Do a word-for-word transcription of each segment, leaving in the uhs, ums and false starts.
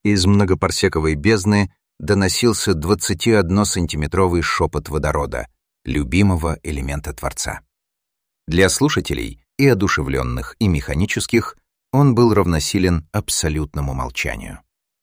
Из многопарсековой бездны доносился двадцатиодносантиметровый шепот водорода, любимого элемента Творца. Для слушателей, и одушевленных, и механических, он был равносилен абсолютному молчанию.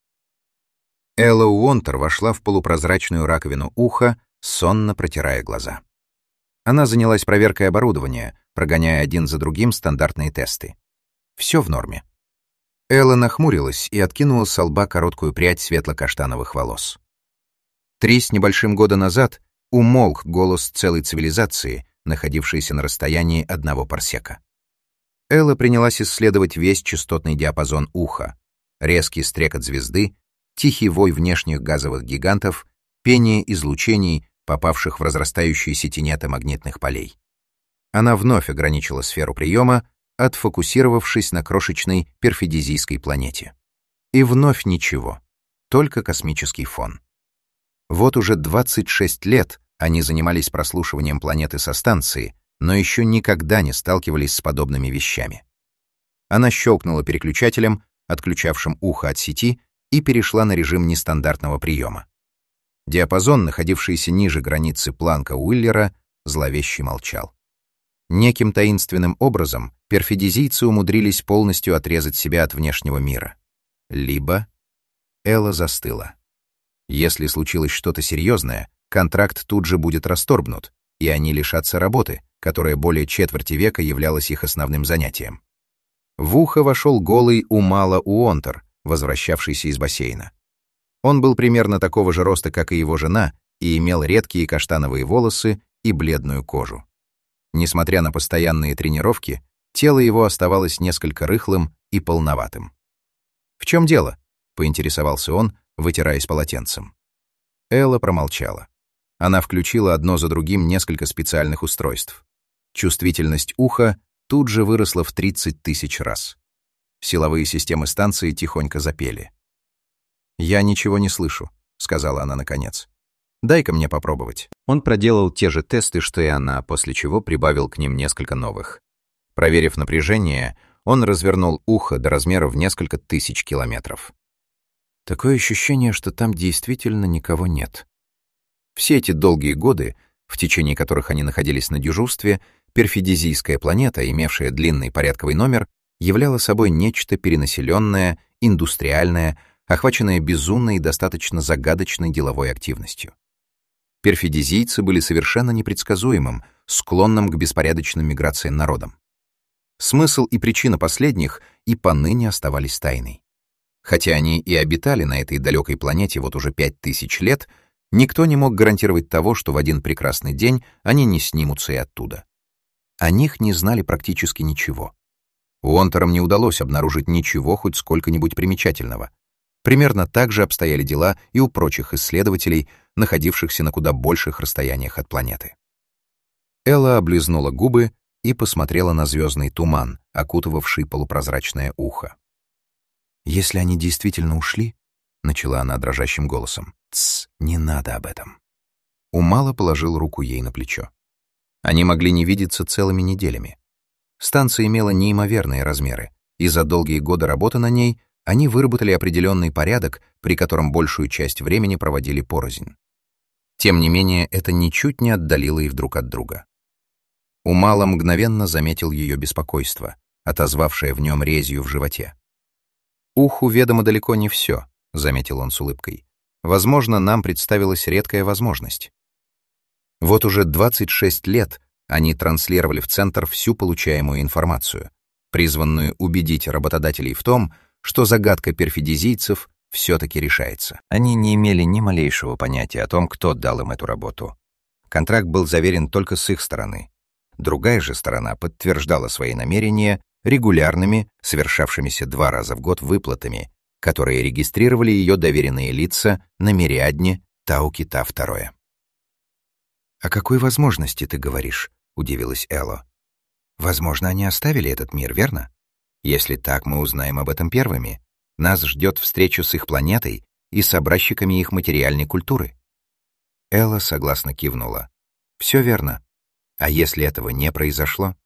Элла Уонтер вошла в полупрозрачную раковину уха, сонно протирая глаза. Она занялась проверкой оборудования, прогоняя один за другим стандартные тесты. Все в норме. Элла нахмурилась и откинула со лба короткую прядь светло-каштановых волос. Три с небольшим года назад умолк голос целой цивилизации, находившейся на расстоянии одного парсека. Элла принялась исследовать весь частотный диапазон уха, резкий стрекот звезды, тихий вой внешних газовых гигантов, пение излучений, попавших в разрастающиеся тенеты магнитных полей. Она вновь ограничила сферу приема, отфокусировавшись на крошечной перфидизийской планете. И вновь ничего, только космический фон. Вот уже двадцать шесть лет они занимались прослушиванием планеты со станции, но еще никогда не сталкивались с подобными вещами. Она щелкнула переключателем, отключавшим ухо от сети, и перешла на режим нестандартного приема. Диапазон, находившийся ниже границы Планка-Уиллера, зловеще молчал. Неким таинственным образом перфидизийцы умудрились полностью отрезать себя от внешнего мира. Либо Элла застыла. Если случилось что-то серьезное, контракт тут же будет расторгнут, и они лишатся работы, которая более четверти века являлась их основным занятием. В ухо вошел голый Умала Уонтер, возвращавшийся из бассейна. Он был примерно такого же роста, как и его жена, и имел редкие каштановые волосы и бледную кожу. Несмотря на постоянные тренировки, тело его оставалось несколько рыхлым и полноватым. «В чем дело?» — поинтересовался он, вытираясь полотенцем. Элла промолчала. Она включила одно за другим несколько специальных устройств. Чувствительность уха тут же выросла в тридцать тысяч раз. Силовые системы станции тихонько запели. «Я ничего не слышу», — сказала она наконец. «Дай-ка мне попробовать». Он проделал те же тесты, что и она, после чего прибавил к ним несколько новых. Проверив напряжение, он развернул ухо до размера в несколько тысяч километров. Такое ощущение, что там действительно никого нет. Все эти долгие годы, в течение которых они находились на дежурстве, перфидизийская планета, имевшая длинный порядковый номер, являла собой нечто перенаселенное, индустриальное, охваченное безумной и достаточно загадочной деловой активностью. Перфидизийцы были совершенно непредсказуемым, склонным к беспорядочным миграциям народом. Смысл и причина последних и поныне оставались тайной. Хотя они и обитали на этой далекой планете вот уже пять тысяч лет, никто не мог гарантировать того, что в один прекрасный день они не снимутся и оттуда. О них не знали практически ничего. Уонтерам не удалось обнаружить ничего хоть сколько-нибудь примечательного. Примерно так же обстояли дела и у прочих исследователей, находившихся на куда больших расстояниях от планеты. Элла облизнула губы и посмотрела на звездный туман, окутывавший полупрозрачное ухо. «Если они действительно ушли», — начала она дрожащим голосом, — «тсс, не надо об этом». Умала положил руку ей на плечо. Они могли не видеться целыми неделями. Станция имела неимоверные размеры, и за долгие годы работы на ней они выработали определенный порядок, при котором большую часть времени проводили порознь. Тем не менее, это ничуть не отдалило их друг от друга. Умала мгновенно заметил ее беспокойство, отозвавшее в нем резью в животе. «Уху ведомо далеко не все», — заметил он с улыбкой. «Возможно, нам представилась редкая возможность». Вот уже двадцать шесть лет они транслировали в центр всю получаемую информацию, призванную убедить работодателей в том, что загадка перфидизийцев все-таки решается. Они не имели ни малейшего понятия о том, кто дал им эту работу. Контракт был заверен только с их стороны. Другая же сторона подтверждала свои намерения регулярными, совершавшимися два раза в год выплатами, которые регистрировали ее доверенные лица на Мириадне Тау-Кита-второе. «О какой возможности ты говоришь?» — удивилась Элла. «Возможно, они оставили этот мир, верно? Если так, мы узнаем об этом первыми. Нас ждет встреча с их планетой и с образчиками их материальной культуры». Элла согласно кивнула. «Все верно. А если этого не произошло?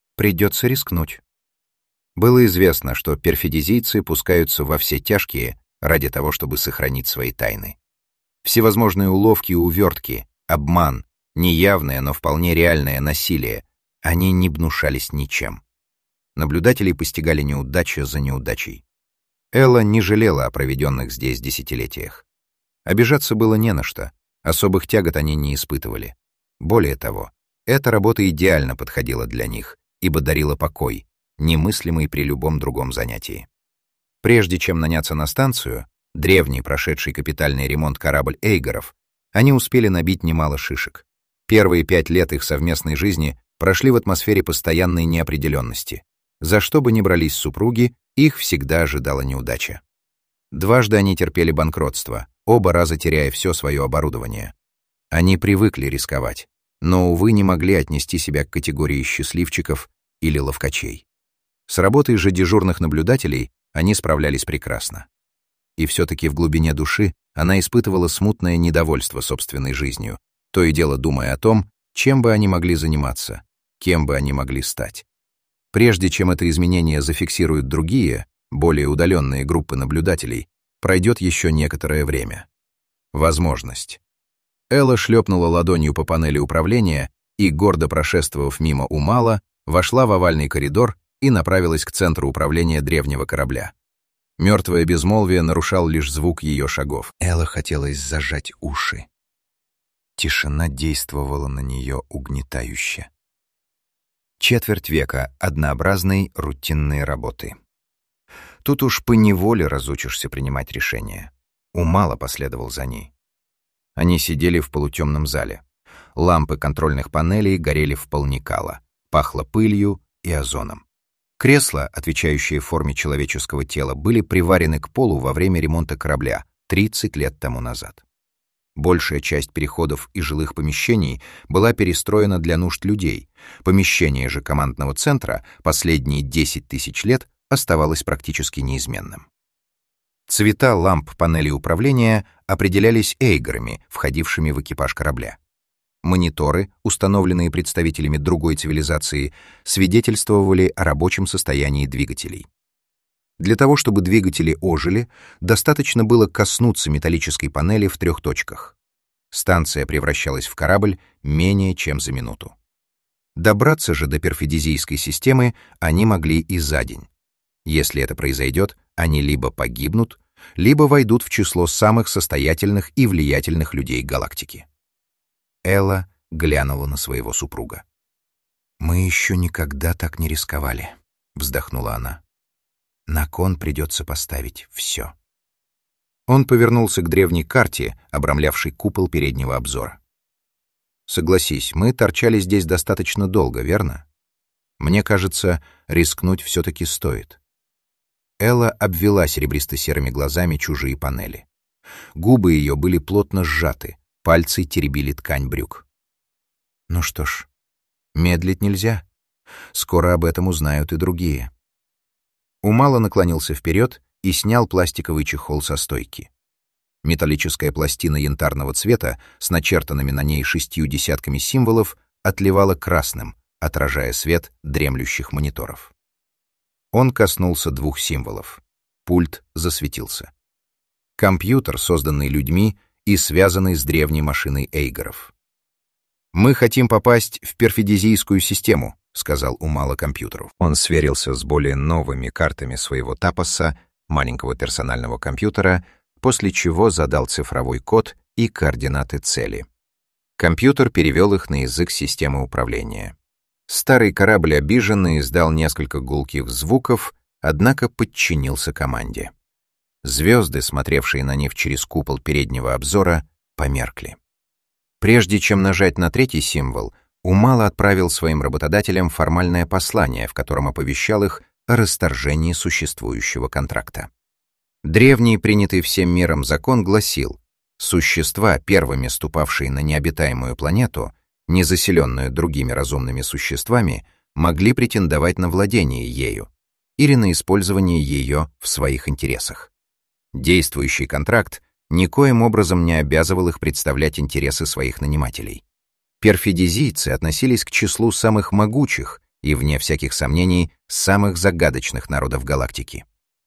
Придется рискнуть». Было известно, что перфидизийцы пускаются во все тяжкие, ради того, чтобы сохранить свои тайны. Всевозможные уловки и увертки, обман, неявное, но вполне реальное насилие, они не гнушались ничем. Наблюдателей постигали неудача за неудачей. Элла не жалела о проведенных здесь десятилетиях. Обижаться было не на что, особых тягот они не испытывали. Более того, эта работа идеально подходила для них, ибо дарила покой, немыслимый при любом другом занятии. Прежде чем наняться на станцию, древний, прошедший капитальный ремонт корабль Эйгоров, они успели набить немало шишек. Первые пять лет их совместной жизни прошли в атмосфере постоянной неопределенности. За что бы ни брались супруги, их всегда ожидала неудача. Дважды они терпели банкротство, оба раза теряя все свое оборудование. Они привыкли рисковать, но, увы, не могли отнести себя к категории счастливчиков или ловкачей. С работой же дежурных наблюдателей они справлялись прекрасно. И все-таки в глубине души она испытывала смутное недовольство собственной жизнью, то и дело думая о том, чем бы они могли заниматься, кем бы они могли стать. Прежде чем это изменение зафиксируют другие, более удаленные группы наблюдателей, пройдет еще некоторое время. Возможность. Элла шлепнула ладонью по панели управления и, гордо прошествовав мимо Умала, вошла в овальный коридор и направилась к центру управления древнего корабля. Мертвое безмолвие нарушал лишь звук ее шагов. Элла хотелось зажать уши. Тишина действовала на нее угнетающе. Четверть века однообразной рутинной работы. Тут уж поневоле разучишься принимать решения. Умало последовал за ней. Они сидели в полутемном зале. Лампы контрольных панелей горели в полникало. Пахло пылью и озоном. Кресла, отвечающие форме человеческого тела, были приварены к полу во время ремонта корабля тридцать лет тому назад. Большая часть переходов и жилых помещений была перестроена для нужд людей. Помещение же командного центра последние десять тысяч лет оставалось практически неизменным. Цвета ламп панели управления определялись эйгорами, входившими в экипаж корабля. Мониторы, установленные представителями другой цивилизации, свидетельствовали о рабочем состоянии двигателей. Для того, чтобы двигатели ожили, достаточно было коснуться металлической панели в трех точках. Станция превращалась в корабль менее чем за минуту. Добраться же до перфидизийской системы они могли и за день. Если это произойдет, они либо погибнут, либо войдут в число самых состоятельных и влиятельных людей галактики. Элла глянула на своего супруга. «Мы еще никогда так не рисковали», — вздохнула она. «На кон придется поставить все». Он повернулся к древней карте, обрамлявшей купол переднего обзора. «Согласись, мы торчали здесь достаточно долго, верно? Мне кажется, рискнуть все-таки стоит». Элла обвела серебристо-серыми глазами чужие панели. Губы ее были плотно сжаты, пальцы теребили ткань брюк. «Ну что ж, медлить нельзя. Скоро об этом узнают и другие». Умало наклонился вперед и снял пластиковый чехол со стойки. Металлическая пластина янтарного цвета с начертанными на ней шестью десятками символов отливала красным, отражая свет дремлющих мониторов. Он коснулся двух символов. Пульт засветился. Компьютер, созданный людьми и связанный с древней машиной Эйгоров. «Мы хотим попасть в перфидизийскую систему», — сказал Умало компьютеру. Он сверился с более новыми картами своего тапоса, маленького персонального компьютера, после чего задал цифровой код и координаты цели. Компьютер перевел их на язык системы управления. Старый корабль обиженно издал несколько гулких звуков, однако подчинился команде. Звезды, смотревшие на них через купол переднего обзора, померкли. Прежде чем нажать на третий символ, Умало отправил своим работодателям формальное послание, в котором оповещал их о расторжении существующего контракта. Древний, принятый всем миром закон, гласил: существа, первыми ступавшие на необитаемую планету, не заселенную другими разумными существами, могли претендовать на владение ею или на использование ее в своих интересах. Действующий контракт никоим образом не обязывал их представлять интересы своих нанимателей. Перфидизийцы относились к числу самых могучих и, вне всяких сомнений, самых загадочных народов галактики.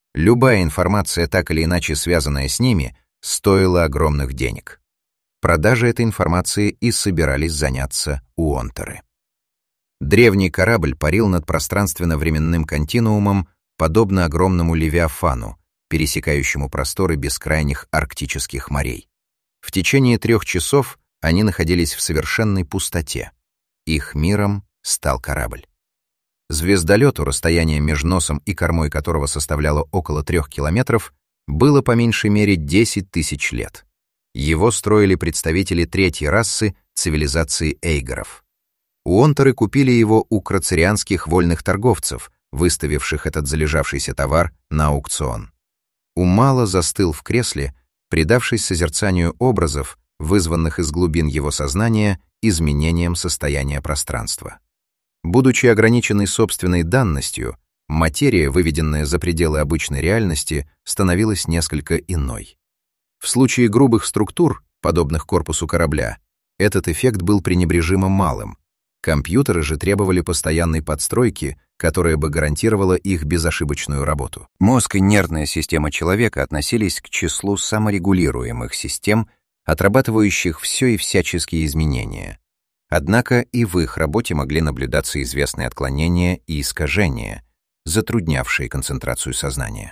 Любая информация, так или иначе связанная с ними, стоила огромных денег. Продажей этой информации и собирались заняться уонтеры. Древний корабль парил над пространственно-временным континуумом, подобно огромному левиафану, пересекающему просторы бескрайних арктических морей. В течение трех часов они находились в совершенной пустоте. Их миром стал корабль. Звездолету, расстояние между носом и кормой которого составляло около трех километров, было по меньшей мере десять тысяч лет. Его строили представители третьей расы цивилизации эйгоров. Уонтеры купили его у крацерианских вольных торговцев, выставивших этот залежавшийся товар на аукцион. Умала застыл в кресле, предавшись созерцанию образов, вызванных из глубин его сознания изменением состояния пространства. Будучи ограниченной собственной данностью, материя, выведенная за пределы обычной реальности, становилась несколько иной. В случае грубых структур, подобных корпусу корабля, этот эффект был пренебрежимо малым. Компьютеры же требовали постоянной подстройки, которая бы гарантировала их безошибочную работу. Мозг и нервная система человека относились к числу саморегулируемых систем, отрабатывающих все и всяческие изменения. Однако и в их работе могли наблюдаться известные отклонения и искажения, затруднявшие концентрацию сознания.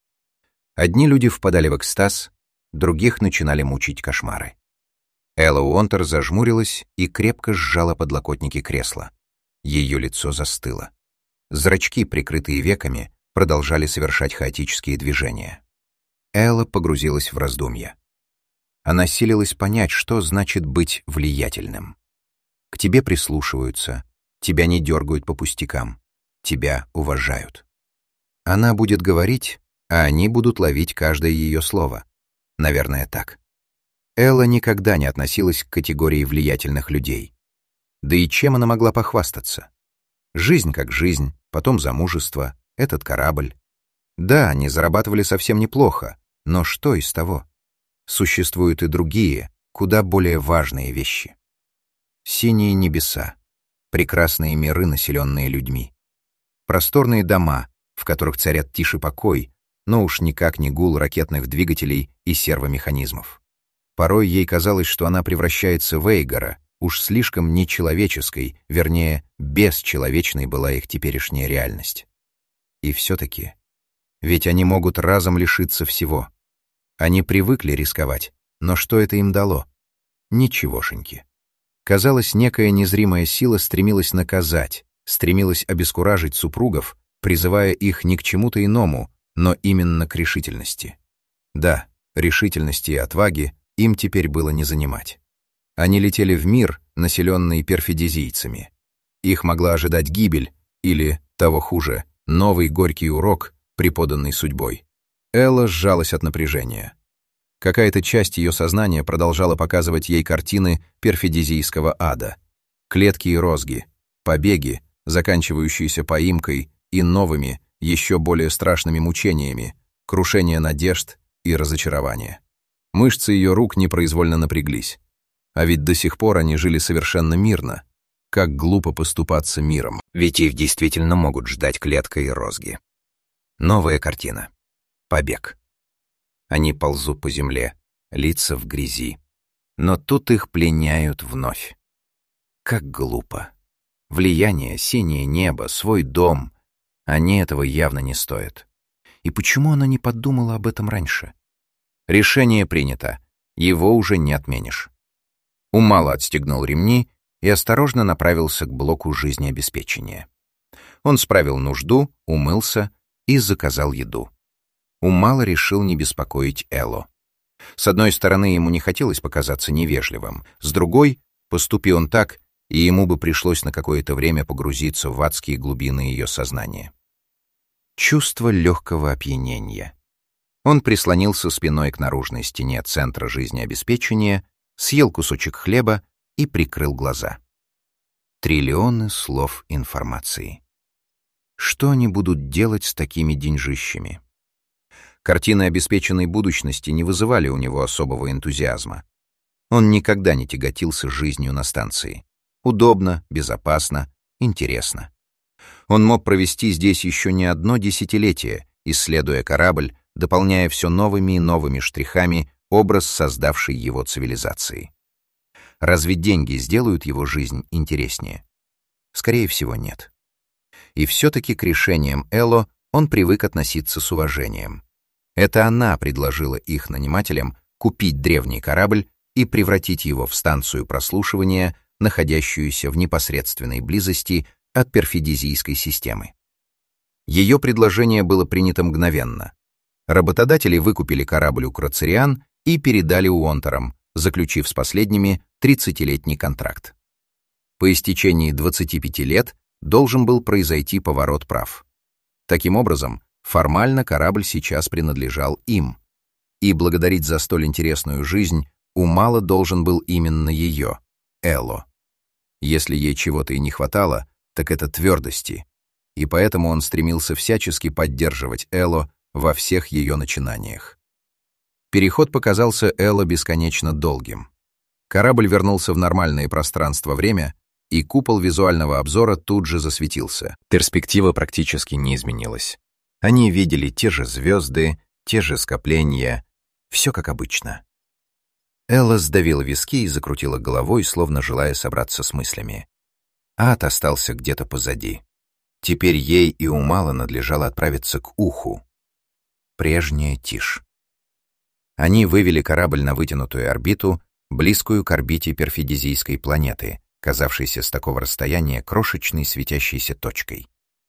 Одни люди впадали в экстаз, других начинали мучить кошмары. Элла Уонтер зажмурилась и крепко сжала подлокотники кресла. Ее лицо застыло. Зрачки, прикрытые веками, продолжали совершать хаотические движения. Элла погрузилась в раздумья. Она силилась понять, что значит быть влиятельным. К тебе прислушиваются, тебя не дергают по пустякам, тебя уважают. Она будет говорить, а они будут ловить каждое ее слово. Наверное, так. Элла никогда не относилась к категории влиятельных людей. Да и чем она могла похвастаться? Жизнь как жизнь, потом замужество, этот корабль. Да, они зарабатывали совсем неплохо, но что из того? Существуют и другие, куда более важные вещи. Синие небеса, прекрасные миры, населенные людьми. Просторные дома, в которых царят тишь и покой, но уж никак не гул ракетных двигателей и сервомеханизмов. Порой ей казалось, что она превращается в эйгора, уж слишком нечеловеческой, вернее, бесчеловечной была их теперешняя реальность. И все-таки, ведь они могут разом лишиться всего. Они привыкли рисковать, но что это им дало? Ничегошеньки. Казалось, некая незримая сила стремилась наказать, стремилась обескуражить супругов, призывая их не к чему-то иному, но именно к решительности. Да, решительности и отваги им теперь было не занимать. Они летели в мир, населенный перфидезийцами. Их могла ожидать гибель или, того хуже, новый горький урок, преподанный судьбой. Элла сжалась от напряжения. Какая-то часть ее сознания продолжала показывать ей картины перфидезийского ада. Клетки и розги, побеги, заканчивающиеся поимкой, и новыми, еще более страшными мучениями, крушение надежд и разочарование. Мышцы ее рук непроизвольно напряглись. А ведь до сих пор они жили совершенно мирно. Как глупо поступаться миром, ведь их действительно могут ждать клетка и розги. Новая картина. Побег. Они ползут по земле, лица в грязи. Но тут их пленяют вновь. Как глупо. Влияние, синее небо, свой дом. Они этого явно не стоят. И почему она не подумала об этом раньше? Решение принято. Его уже не отменишь. Умало отстегнул ремни и осторожно направился к блоку жизнеобеспечения. Он справил нужду, умылся и заказал еду. Умало решил не беспокоить Эллу. С одной стороны, ему не хотелось показаться невежливым, с другой, поступи он так, и ему бы пришлось на какое-то время погрузиться в адские глубины ее сознания. Чувство легкого опьянения. Он прислонился спиной к наружной стене центра жизнеобеспечения, съел кусочек хлеба и прикрыл глаза. Триллионы слов информации. Что они будут делать с такими деньжищами? Картины обеспеченной будущности не вызывали у него особого энтузиазма. Он никогда не тяготился жизнью на станции. Удобно, безопасно, интересно. Он мог провести здесь еще не одно десятилетие исследуя корабль, дополняя все новыми и новыми штрихами образ создавшей его цивилизации. Разве деньги сделают его жизнь интереснее? Скорее всего, нет. И все-таки к решениям Элло он привык относиться с уважением. Это она предложила их нанимателям купить древний корабль и превратить его в станцию прослушивания, находящуюся в непосредственной близости от перфидизийской системы. Ее предложение было принято мгновенно. Работодатели выкупили корабль у Крацериан и передали Уонтерам, заключив с последними тридцатилетний контракт. По истечении двадцати пяти лет должен был произойти поворот прав. Таким образом, формально корабль сейчас принадлежал им, и благодарить за столь интересную жизнь Умала должен был именно ее, Элло. Если ей чего-то и не хватало, так это твердости, и поэтому он стремился всячески поддерживать Элло во всех ее начинаниях. Переход показался Элло бесконечно долгим. Корабль вернулся в нормальное пространство-время, и купол визуального обзора тут же засветился. Перспектива практически не изменилась. Они видели те же звезды, те же скопления, все как обычно. Элла сдавила виски и закрутила головой, словно желая собраться с мыслями. Ад остался где-то позади. Теперь ей и Умала надлежало отправиться к Уху. Прежняя тишь. Они вывели корабль на вытянутую орбиту, близкую к орбите перфидизийской планеты, казавшейся с такого расстояния крошечной светящейся точкой.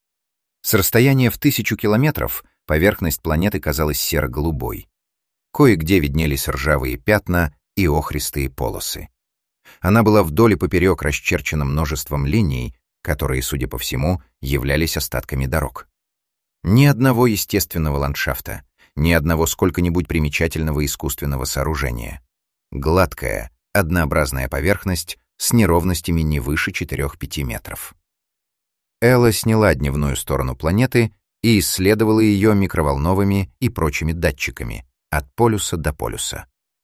С расстояния в тысячу километров поверхность планеты казалась серо-голубой. Кое-где виднелись ржавые пятна и охристые полосы. Она была вдоль и поперек расчерчена множеством линий, которые, судя по всему, являлись остатками дорог. Ни одного естественного ландшафта, ни одного сколько-нибудь примечательного искусственного сооружения. Гладкая, однообразная поверхность с неровностями не выше четырёх-пяти метров. Элла сняла дневную сторону планеты и исследовала ее микроволновыми и прочими датчиками от полюса до полюса.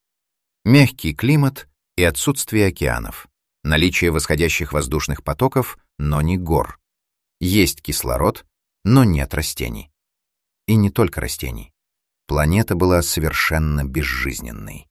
Мягкий климат и отсутствие океанов, наличие восходящих воздушных потоков, но не гор. Есть кислород, но нет растений. И не только растений. Планета была совершенно безжизненной.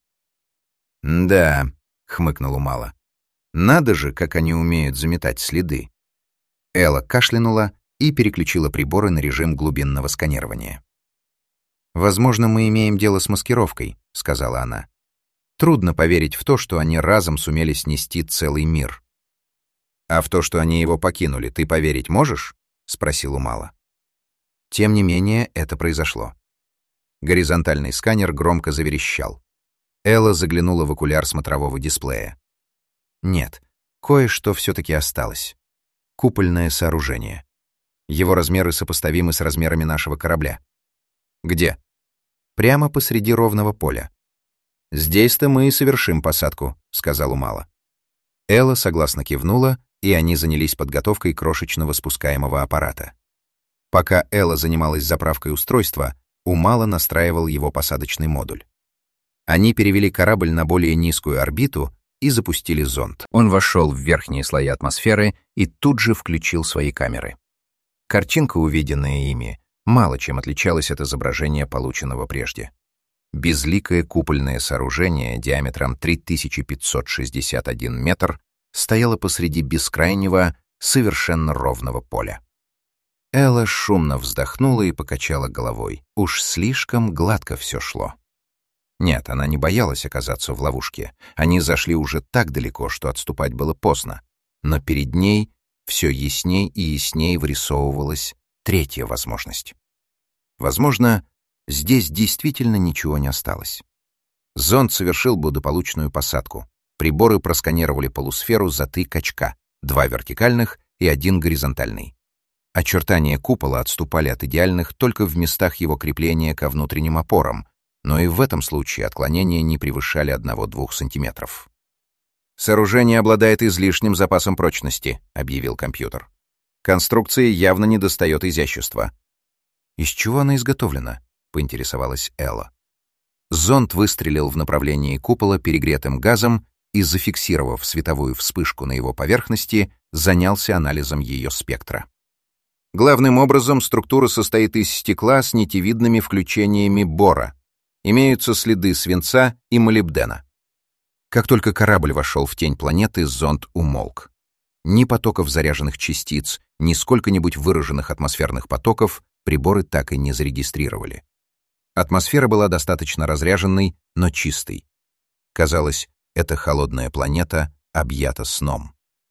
«Да», — хмыкнул Умала, — «надо же, как они умеют заметать следы». Элла кашлянула и переключила приборы на режим глубинного сканирования. «Возможно, мы имеем дело с маскировкой», — сказала она. «Трудно поверить в то, что они разом сумели снести целый мир». «А в то, что они его покинули, ты поверить можешь?» — спросил Умала. Тем не менее, это произошло. Горизонтальный сканер громко заверещал. Элла заглянула в окуляр смотрового дисплея. Нет, кое-что все-таки осталось. Купольное сооружение. Его размеры сопоставимы с размерами нашего корабля. Где? Прямо посреди ровного поля. «Здесь-то мы и совершим посадку», — сказал Умала. Элла согласно кивнула, и они занялись подготовкой крошечного спускаемого аппарата. Пока Элла занималась заправкой устройства, Умала настраивал его посадочный модуль. Они перевели корабль на более низкую орбиту и запустили зонд. Он вошел в верхние слои атмосферы и тут же включил свои камеры. Картинка, увиденная ими, мало чем отличалась от изображения, полученного прежде. Безликое купольное сооружение диаметром три тысячи пятьсот шестьдесят один метр стояло посреди бескрайнего, совершенно ровного поля. Элла шумно вздохнула и покачала головой. Уж слишком гладко все шло. Нет, она не боялась оказаться в ловушке. Они зашли уже так далеко, что отступать было поздно. Но перед ней все ясней и ясней вырисовывалась третья возможность. Возможно, здесь действительно ничего не осталось. Зонд совершил благополучную посадку. Приборы просканировали полусферу за три качка, два вертикальных и один горизонтальный. Очертания купола отступали от идеальных только в местах его крепления ко внутренним опорам, но и в этом случае отклонения не превышали одного-двух сантиметров. «Сооружение обладает излишним запасом прочности», — объявил компьютер. «Конструкции явно недостает изящества». «Из чего она изготовлена?» — поинтересовалась Элла. Зонд выстрелил в направлении купола перегретым газом и, зафиксировав световую вспышку на его поверхности, занялся анализом ее спектра. Главным образом структура состоит из стекла с нитевидными включениями бора. Имеются следы свинца и молибдена. Как только корабль вошел в тень планеты, зонд умолк. Ни потоков заряженных частиц, ни сколько-нибудь выраженных атмосферных потоков приборы так и не зарегистрировали. Атмосфера была достаточно разряженной, но чистой. Казалось, эта холодная планета объята сном.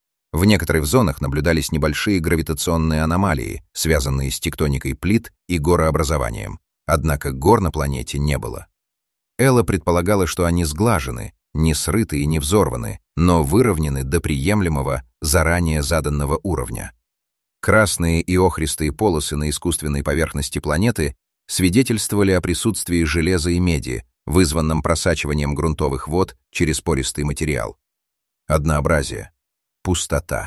В некоторых зонах наблюдались небольшие гравитационные аномалии, связанные с тектоникой плит и горообразованием. Однако гор на планете не было. Элла предполагала, что они сглажены, не срыты и не взорваны, но выровнены до приемлемого, заранее заданного уровня. Красные и охристые полосы на искусственной поверхности планеты свидетельствовали о присутствии железа и меди, вызванном просачиванием грунтовых вод через пористый материал. Однообразие. Пустота.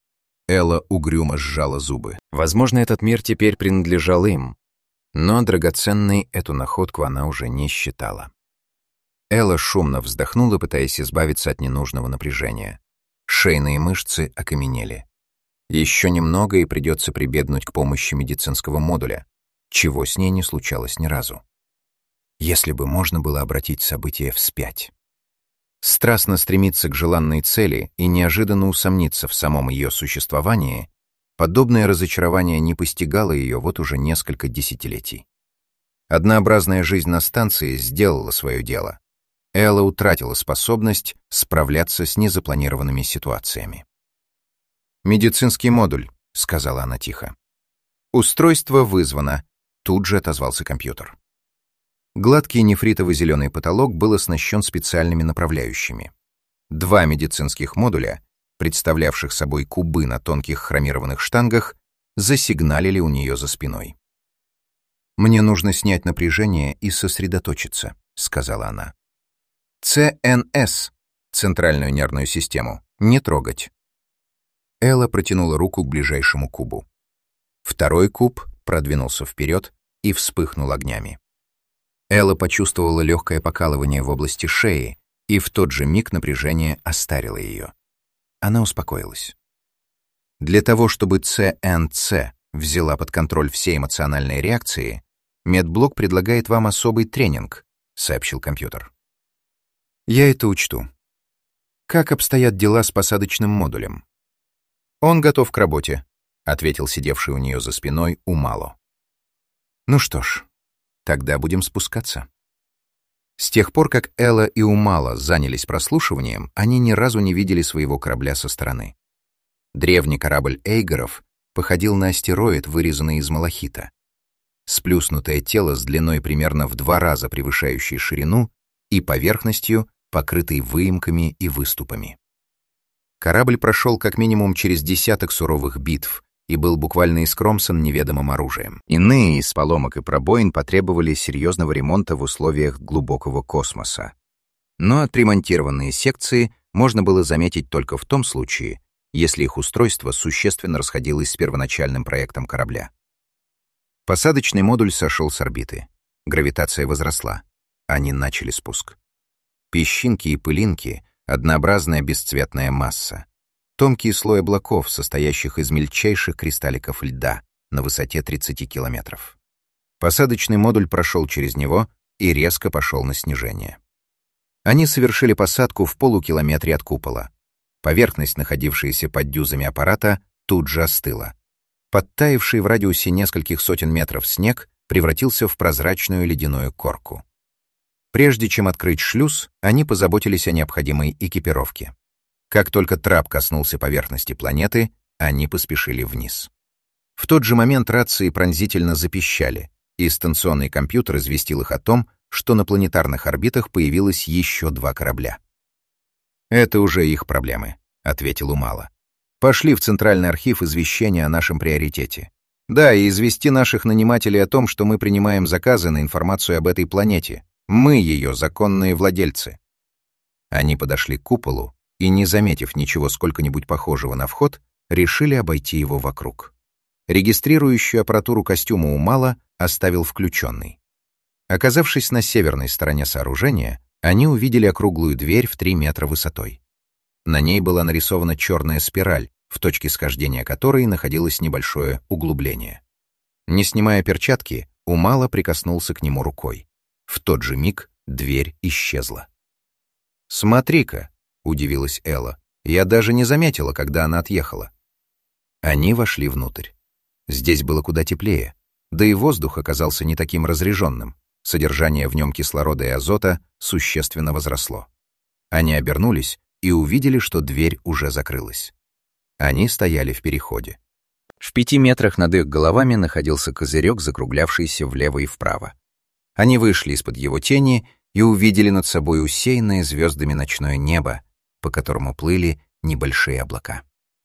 Элла угрюмо сжала зубы. Возможно, этот мир теперь принадлежал им, но драгоценной эту находку она уже не считала. Элла шумно вздохнула, пытаясь избавиться от ненужного напряжения. Шейные мышцы окаменели. Еще немного, и придется прибегнуть к помощи медицинского модуля, чего с ней не случалось ни разу. Если бы можно было обратить события вспять. Страстно стремиться к желанной цели и неожиданно усомниться в самом ее существовании, подобное разочарование не постигало ее вот уже несколько десятилетий. Однообразная жизнь на станции сделала свое дело. Элла утратила способность справляться с незапланированными ситуациями. «Медицинский модуль», — сказала она тихо. «Устройство вызвано», — тут же отозвался компьютер. Гладкий нефритово-зеленый потолок был оснащен специальными направляющими. Два медицинских модуля, представлявших собой кубы на тонких хромированных штангах, засигналили у нее за спиной. «Мне нужно снять напряжение и сосредоточиться», — сказала она. «Цэ Эн Эс, центральную нервную систему, не трогать». Элла протянула руку к ближайшему кубу. Второй куб продвинулся вперед и вспыхнул огнями. Элла почувствовала легкое покалывание в области шеи, и в тот же миг напряжение остарило ее. Она успокоилась. Для того, чтобы Цэ Эн Цэ взяла под контроль все эмоциональные реакции, медблок предлагает вам особый тренинг, сообщил компьютер. Я это учту. Как обстоят дела с посадочным модулем? Он готов к работе, ответил сидевший у нее за спиной Умало. Ну что ж, тогда будем спускаться. С тех пор, как Элла и Умало занялись прослушиванием, они ни разу не видели своего корабля со стороны. Древний корабль Эйгоров походил на астероид, вырезанный из малахита. Сплюснутое тело с длиной примерно в два раза превышающей ширину и поверхностью, покрытой выемками и выступами. Корабль прошел как минимум через десяток суровых битв и был буквально искромсан неведомым оружием. Иные из поломок и пробоин потребовали серьезного ремонта в условиях глубокого космоса. Но отремонтированные секции можно было заметить только в том случае, если их устройство существенно расходилось с первоначальным проектом корабля. Посадочный модуль сошел с орбиты. Гравитация возросла. Они начали спуск. Песчинки и пылинки — однообразная бесцветная масса. Тонкий слой облаков, состоящих из мельчайших кристалликов льда на высоте тридцати километров. Посадочный модуль прошел через него и резко пошел на снижение. Они совершили посадку в полукилометре от купола. Поверхность, находившаяся под дюзами аппарата, тут же остыла. Подтаявший в радиусе нескольких сотен метров снег превратился в прозрачную ледяную корку. Прежде чем открыть шлюз, они позаботились о необходимой экипировке. Как только трап коснулся поверхности планеты, они поспешили вниз. В тот же момент рации пронзительно запищали, и станционный компьютер известил их о том, что на планетарных орбитах появилось еще два корабля. «Это уже их проблемы», — ответил Умало. «Пошли в Центральный архив извещения о нашем приоритете. Да, и извести наших нанимателей о том, что мы принимаем заказы на информацию об этой планете. Мы ее законные владельцы». Они подошли к куполу и, не заметив ничего сколько-нибудь похожего на вход, решили обойти его вокруг. Регистрирующую аппаратуру костюма Умало оставил включенной. Оказавшись на северной стороне сооружения, они увидели округлую дверь в три метра высотой. На ней была нарисована черная спираль, в точке схождения которой находилось небольшое углубление. Не снимая перчатки, Умала прикоснулся к нему рукой. В тот же миг дверь исчезла. «Смотри-ка», — удивилась Элла, — «я даже не заметила, когда она отъехала». Они вошли внутрь. Здесь было куда теплее, да и воздух оказался не таким разреженным. Содержание в нем кислорода и азота существенно возросло. Они обернулись и увидели, что дверь уже закрылась. Они стояли в переходе. В пяти метрах над их головами находился козырек, закруглявшийся влево и вправо. Они вышли из-под его тени и увидели над собой усеянное звездами ночное небо, по которому плыли небольшие облака.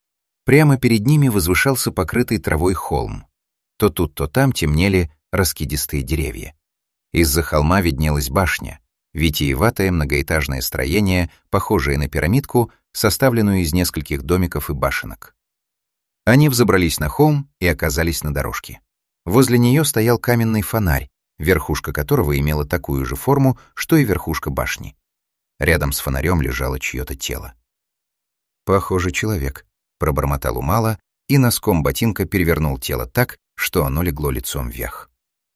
Прямо перед ними возвышался покрытый травой холм. То тут, то там темнели раскидистые деревья. Из-за холма виднелась башня, витиеватое многоэтажное строение, похожее на пирамидку, составленную из нескольких домиков и башенок. Они взобрались на холм и оказались на дорожке. Возле нее стоял каменный фонарь, верхушка которого имела такую же форму, что и верхушка башни. Рядом с фонарем лежало чье-то тело. «Похоже, человек», — пробормотал Умала и носком ботинка перевернул тело так, что оно легло лицом вверх.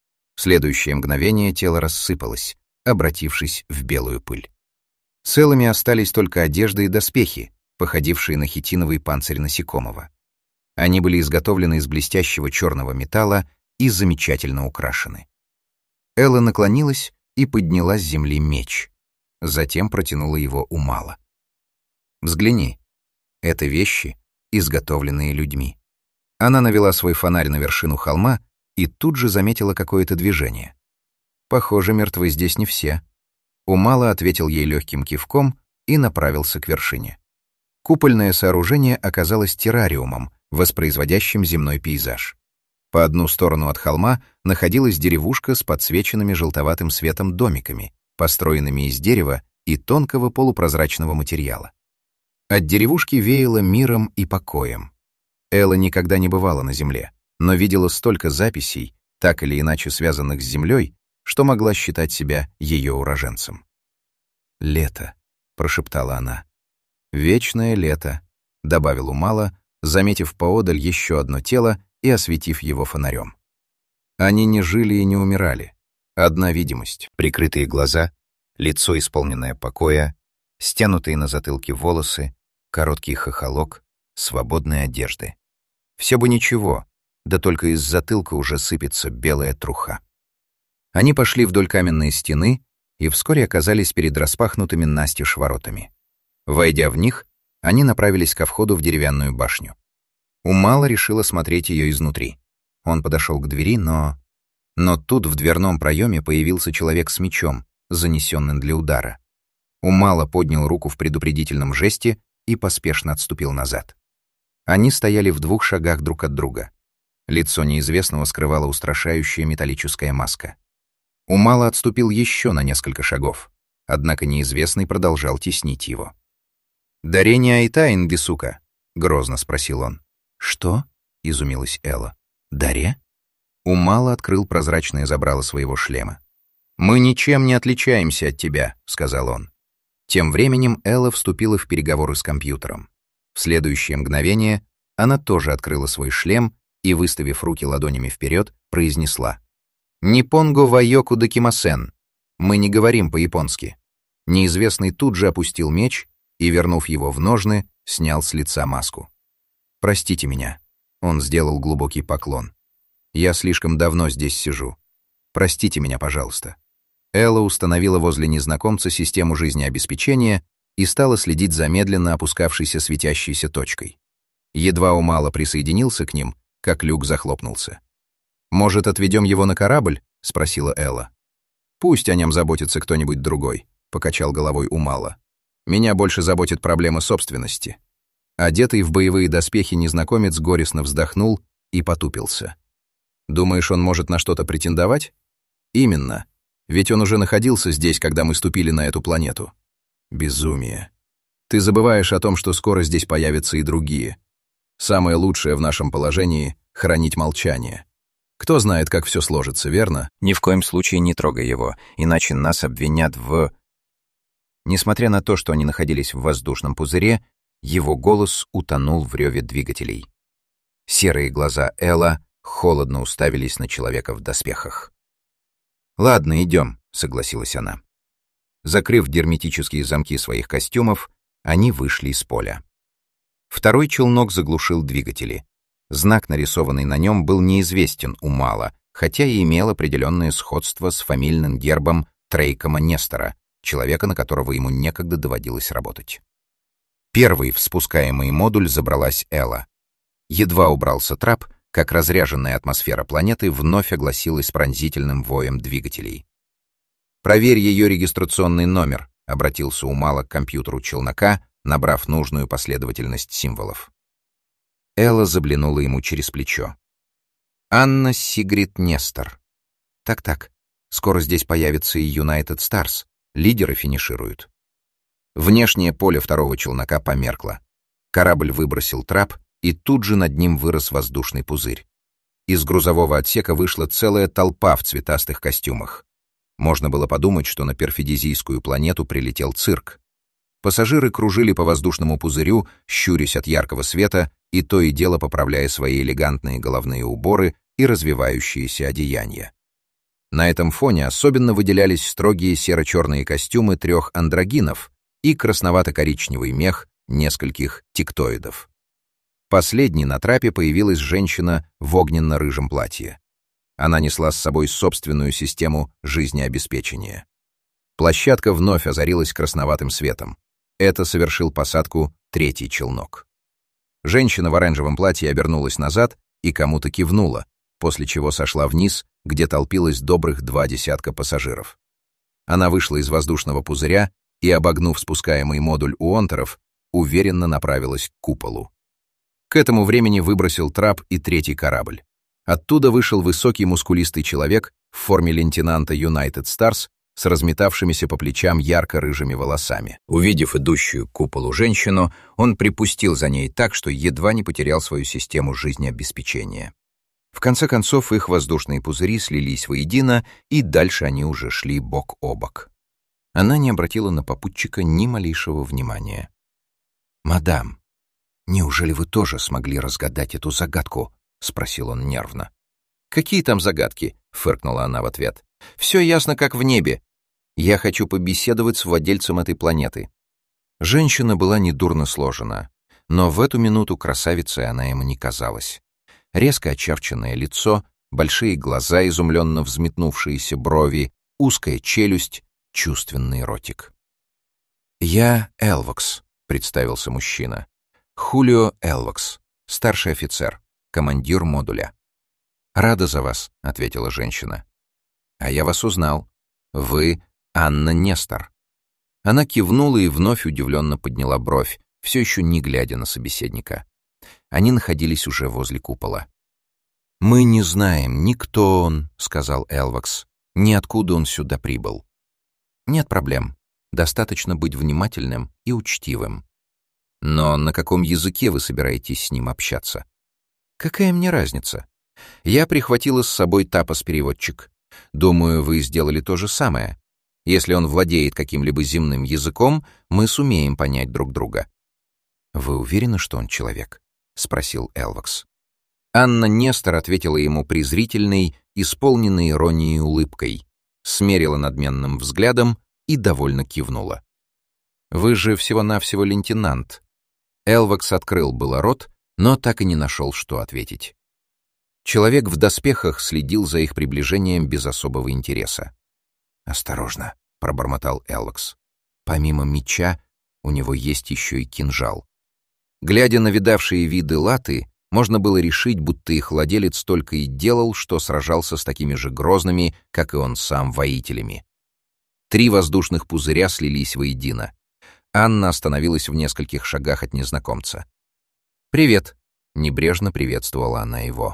В следующее мгновение тело рассыпалось, обратившись в белую пыль. Целыми остались только одежда и доспехи, походившие на хитиновый панцирь насекомого. Они были изготовлены из блестящего черного металла и замечательно украшены. Элла наклонилась и подняла с земли меч. Затем протянула его Умала. «Взгляни. Это вещи, изготовленные людьми». Она навела свой фонарь на вершину холма и тут же заметила какое-то движение. «Похоже, мертвы здесь не все». Умала ответил ей легким кивком и направился к вершине. Купольное сооружение оказалось террариумом, воспроизводящим земной пейзаж. По одну сторону от холма находилась деревушка с подсвеченными желтоватым светом домиками, построенными из дерева и тонкого полупрозрачного материала. От деревушки веяло миром и покоем. Элла никогда не бывала на земле, но видела столько записей, так или иначе связанных с землей, что могла считать себя ее уроженцем. «Лето», — прошептала она. «Вечное лето», — добавил Умала, заметив поодаль еще одно тело и осветив его фонарем. Они не жили и не умирали. Одна видимость — прикрытые глаза, лицо, исполненное покоя, стянутые на затылке волосы, короткий хохолок, свободной одежды. Все бы ничего, да только из затылка уже сыпется белая труха. Они пошли вдоль каменной стены и вскоре оказались перед распахнутыми настежь воротами. Войдя в них, они направились ко входу в деревянную башню. Умала решила смотреть ее изнутри. Он подошел к двери, но... Но тут в дверном проеме появился человек с мечом, занесенным для удара. Умала поднял руку в предупредительном жесте и поспешно отступил назад. Они стояли в двух шагах друг от друга. Лицо неизвестного скрывала устрашающая металлическая маска. Умала отступил еще на несколько шагов, однако неизвестный продолжал теснить его. «Дарение Айта, Ингисука?» — грозно спросил он. «Что?» — изумилась Элла. «Даре?» Умала открыл прозрачное забрало своего шлема. «Мы ничем не отличаемся от тебя», — сказал он. Тем временем Элла вступила в переговоры с компьютером. В следующее мгновение она тоже открыла свой шлем и, выставив руки ладонями вперед, произнесла: «Ниппонго вайоку дакимасен». Мы не говорим по-японски. Неизвестный тут же опустил меч и, вернув его в ножны, снял с лица маску. «Простите меня». Он сделал глубокий поклон. «Я слишком давно здесь сижу. Простите меня, пожалуйста». Элла установила возле незнакомца систему жизнеобеспечения и стала следить за медленно опускавшейся светящейся точкой. Едва Умала присоединился к ним, как люк захлопнулся. «Может, отведем его на корабль?» — спросила Элла. «Пусть о нем заботится кто-нибудь другой», — покачал головой Умала. «Меня больше заботит проблема собственности». Одетый в боевые доспехи незнакомец горестно вздохнул и потупился. «Думаешь, он может на что-то претендовать?» «Именно. Ведь он уже находился здесь, когда мы ступили на эту планету». «Безумие. Ты забываешь о том, что скоро здесь появятся и другие. Самое лучшее в нашем положении — хранить молчание. Кто знает, как все сложится, верно?» «Ни в коем случае не трогай его, иначе нас обвинят в...» Несмотря на то, что они находились в воздушном пузыре, Его голос утонул в реве двигателей. Серые глаза Элла холодно уставились на человека в доспехах. «Ладно, идем», — согласилась она. Закрыв герметические замки своих костюмов, они вышли из поля. Второй челнок заглушил двигатели. Знак, нарисованный на нем, был неизвестен у Мала, хотя и имел определенное сходство с фамильным гербом Трейкома Нестора, человека, на которого ему некогда доводилось работать. Первый в спускаемый модуль забралась Элла. Едва убрался трап, как разряженная атмосфера планеты вновь огласилась пронзительным воем двигателей. «Проверь ее регистрационный номер», — обратился Умала к компьютеру челнока, набрав нужную последовательность символов. Элла заглянула ему через плечо. «Анна Сигрид Нестор. Так-так, скоро здесь появится и United Stars. Лидеры финишируют». Внешнее поле второго челнока померкло. Корабль выбросил трап, и тут же над ним вырос воздушный пузырь. Из грузового отсека вышла целая толпа в цветастых костюмах. Можно было подумать, что на перфидизийскую планету прилетел цирк. Пассажиры кружили по воздушному пузырю, щурясь от яркого света и то и дело поправляя свои элегантные головные уборы и развивающиеся одеяния. На этом фоне особенно выделялись строгие серо-черные костюмы трех андрогинов и красновато-коричневый мех нескольких тектоидов. Последней на трапе появилась женщина в огненно-рыжем платье. Она несла с собой собственную систему жизнеобеспечения. Площадка вновь озарилась красноватым светом. Это совершил посадку третий челнок. Женщина в оранжевом платье обернулась назад и кому-то кивнула, после чего сошла вниз, где толпилось добрых два десятка пассажиров. Она вышла из воздушного пузыря и, обогнув спускаемый модуль уонтеров, уверенно направилась к куполу. К этому времени выбросил трап и третий корабль. Оттуда вышел высокий мускулистый человек в форме лейтенанта United Stars с разметавшимися по плечам ярко-рыжими волосами. Увидев идущую к куполу женщину, он припустил за ней так, что едва не потерял свою систему жизнеобеспечения. В конце концов, их воздушные пузыри слились воедино, и дальше они уже шли бок о бок. Она не обратила на попутчика ни малейшего внимания. «Мадам, неужели вы тоже смогли разгадать эту загадку?» — спросил он нервно. «Какие там загадки?» — фыркнула она в ответ. «Все ясно, как в небе. Я хочу побеседовать с владельцем этой планеты». Женщина была недурно сложена, но в эту минуту красавицей она ему не казалась. Резко очерченное лицо, большие глаза, изумленно взметнувшиеся брови, узкая челюсть, чувственный ротик. «Я Элвокс», — представился мужчина. «Хулио Элвокс, старший офицер, командир модуля». «Рада за вас», — ответила женщина. «А я вас узнал. Вы Анна Нестор». Она кивнула и вновь удивленно подняла бровь, все еще не глядя на собеседника. Они находились уже возле купола. «Мы не знаем ни кто он», — сказал Элвокс, — «ни откуда он сюда прибыл». «Нет проблем. Достаточно быть внимательным и учтивым». «Но на каком языке вы собираетесь с ним общаться?» «Какая мне разница? Я прихватила с собой тапос-переводчик. Думаю, вы сделали то же самое. Если он владеет каким-либо земным языком, мы сумеем понять друг друга». «Вы уверены, что он человек?» — спросил Элвокс. Анна Нестор ответила ему презрительной, исполненной иронией улыбкой, смерила надменным взглядом и довольно кивнула. «Вы же всего-навсего лейтенант». Элвокс открыл было рот, но так и не нашел, что ответить. Человек в доспехах следил за их приближением без особого интереса. «Осторожно», — пробормотал Элвокс. «Помимо меча у него есть еще и кинжал». Глядя на видавшие виды латы, можно было решить, будто их владелец только и делал, что сражался с такими же грозными, как и он сам, воителями. Три воздушных пузыря слились воедино. Анна остановилась в нескольких шагах от незнакомца. «Привет», — небрежно приветствовала она его.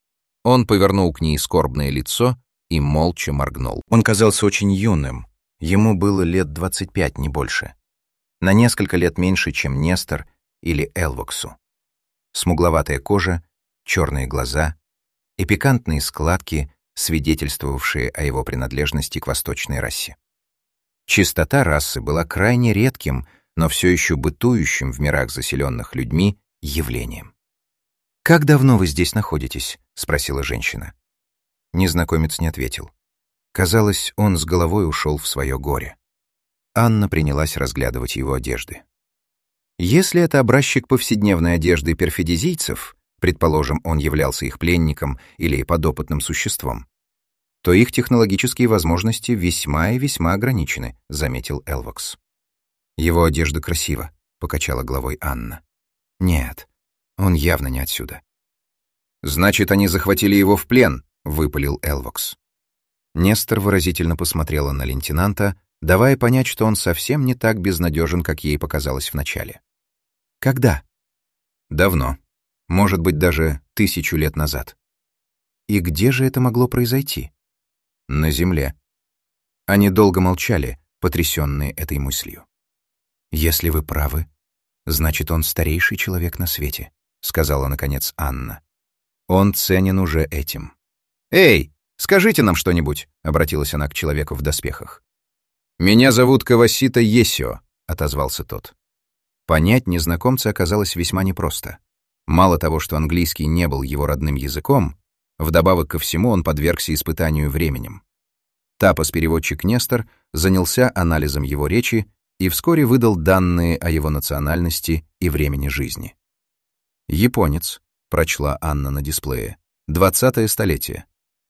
Он повернул к ней скорбное лицо и молча моргнул. Он казался очень юным. Ему было лет двадцать пять, не больше. На несколько лет меньше, чем Нестор или Элвоксу. Смугловатая кожа, черные глаза и пикантные складки, свидетельствовавшие о его принадлежности к восточной расе. Чистота расы была крайне редким, но все еще бытующим в мирах, заселенных людьми, явлением. «Как давно вы здесь находитесь?» — спросила женщина. Незнакомец не ответил. Казалось, он с головой ушел в свое горе. Анна принялась разглядывать его одежды. Если это образчик повседневной одежды перфидизийцев, предположим, он являлся их пленником или подопытным существом, то их технологические возможности весьма и весьма ограничены, заметил Элвокс. Его одежда красива, покачала головой Анна. Нет, он явно не отсюда. Значит, они захватили его в плен, выпалил Элвокс. Нестор выразительно посмотрела на лейтенанта, давая понять, что он совсем не так безнадежен, как ей показалось вначале. Когда? Давно. Может быть, даже тысячу лет назад. И где же это могло произойти? На земле. Они долго молчали, потрясенные этой мыслью. «Если вы правы, значит, он старейший человек на свете», — сказала, наконец, Анна. «Он ценен уже этим». «Эй, скажите нам что-нибудь», — обратилась она к человеку в доспехах. «Меня зовут Кавасита Есио», — отозвался тот. Понять незнакомца оказалось весьма непросто. Мало того, что английский не был его родным языком, вдобавок ко всему он подвергся испытанию временем. Тапос-переводчик Нестор занялся анализом его речи и вскоре выдал данные о его национальности и времени жизни. «Японец», — прочла Анна на дисплее, — «двадцатое столетие».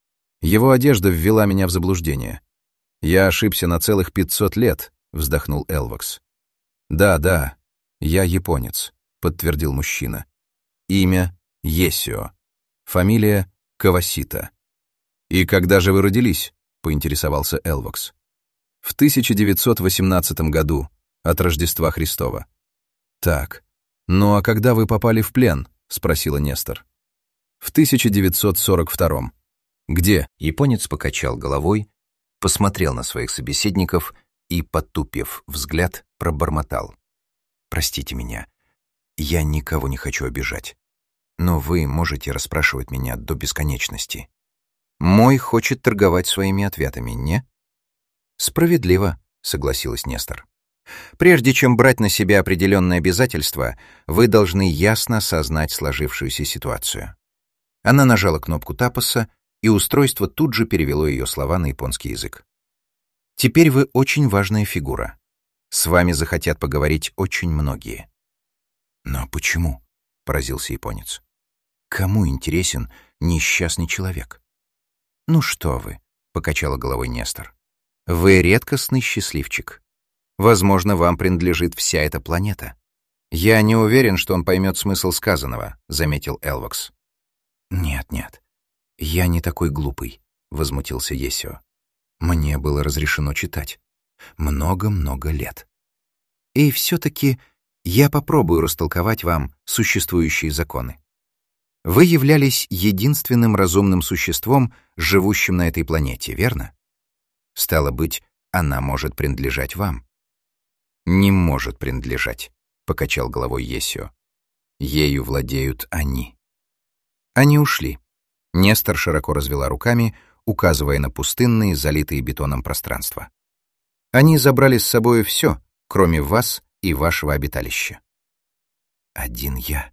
Его одежда ввела меня в заблуждение. «Я ошибся на целых пятьсот лет», — вздохнул Элвокс. «Да, да, я японец», — подтвердил мужчина. «Имя — Есио. Фамилия — Кавасита». «И когда же вы родились?» — поинтересовался Элвокс. «В тысяча девятьсот восемнадцатом году, от Рождества Христова». «Так, ну а когда вы попали в плен?» — спросила Нестор. «В тысяча девятьсот сорок втором. Где?» Японец покачал головой, посмотрел на своих собеседников и, потупив взгляд, пробормотал. «Простите меня, я никого не хочу обижать, но вы можете расспрашивать меня до бесконечности. Мой хочет торговать своими ответами, не?» «Справедливо», — согласилась Нестор. «Прежде чем брать на себя определенные обязательства, вы должны ясно осознать сложившуюся ситуацию». Она нажала кнопку тапоса, и устройство тут же перевело ее слова на японский язык. «Теперь вы очень важная фигура. С вами захотят поговорить очень многие». «Но почему?» — поразился японец. «Кому интересен несчастный человек?» «Ну что вы», — покачала головой Нестор. «Вы редкостный счастливчик. Возможно, вам принадлежит вся эта планета». «Я не уверен, что он поймет смысл сказанного», — заметил Элвокс. «Нет, нет, я не такой глупый», — возмутился Есио. «Мне было разрешено читать. Много-много лет. И все-таки я попробую растолковать вам существующие законы. Вы являлись единственным разумным существом, живущим на этой планете, верно? Стало быть, она может принадлежать вам». «Не может принадлежать», — покачал головой Есио. «Ею владеют они». Они ушли. Нестор широко развела руками, указывая на пустынные, залитые бетоном пространства. «Они забрали с собой все, кроме вас и вашего обиталища». «Один я,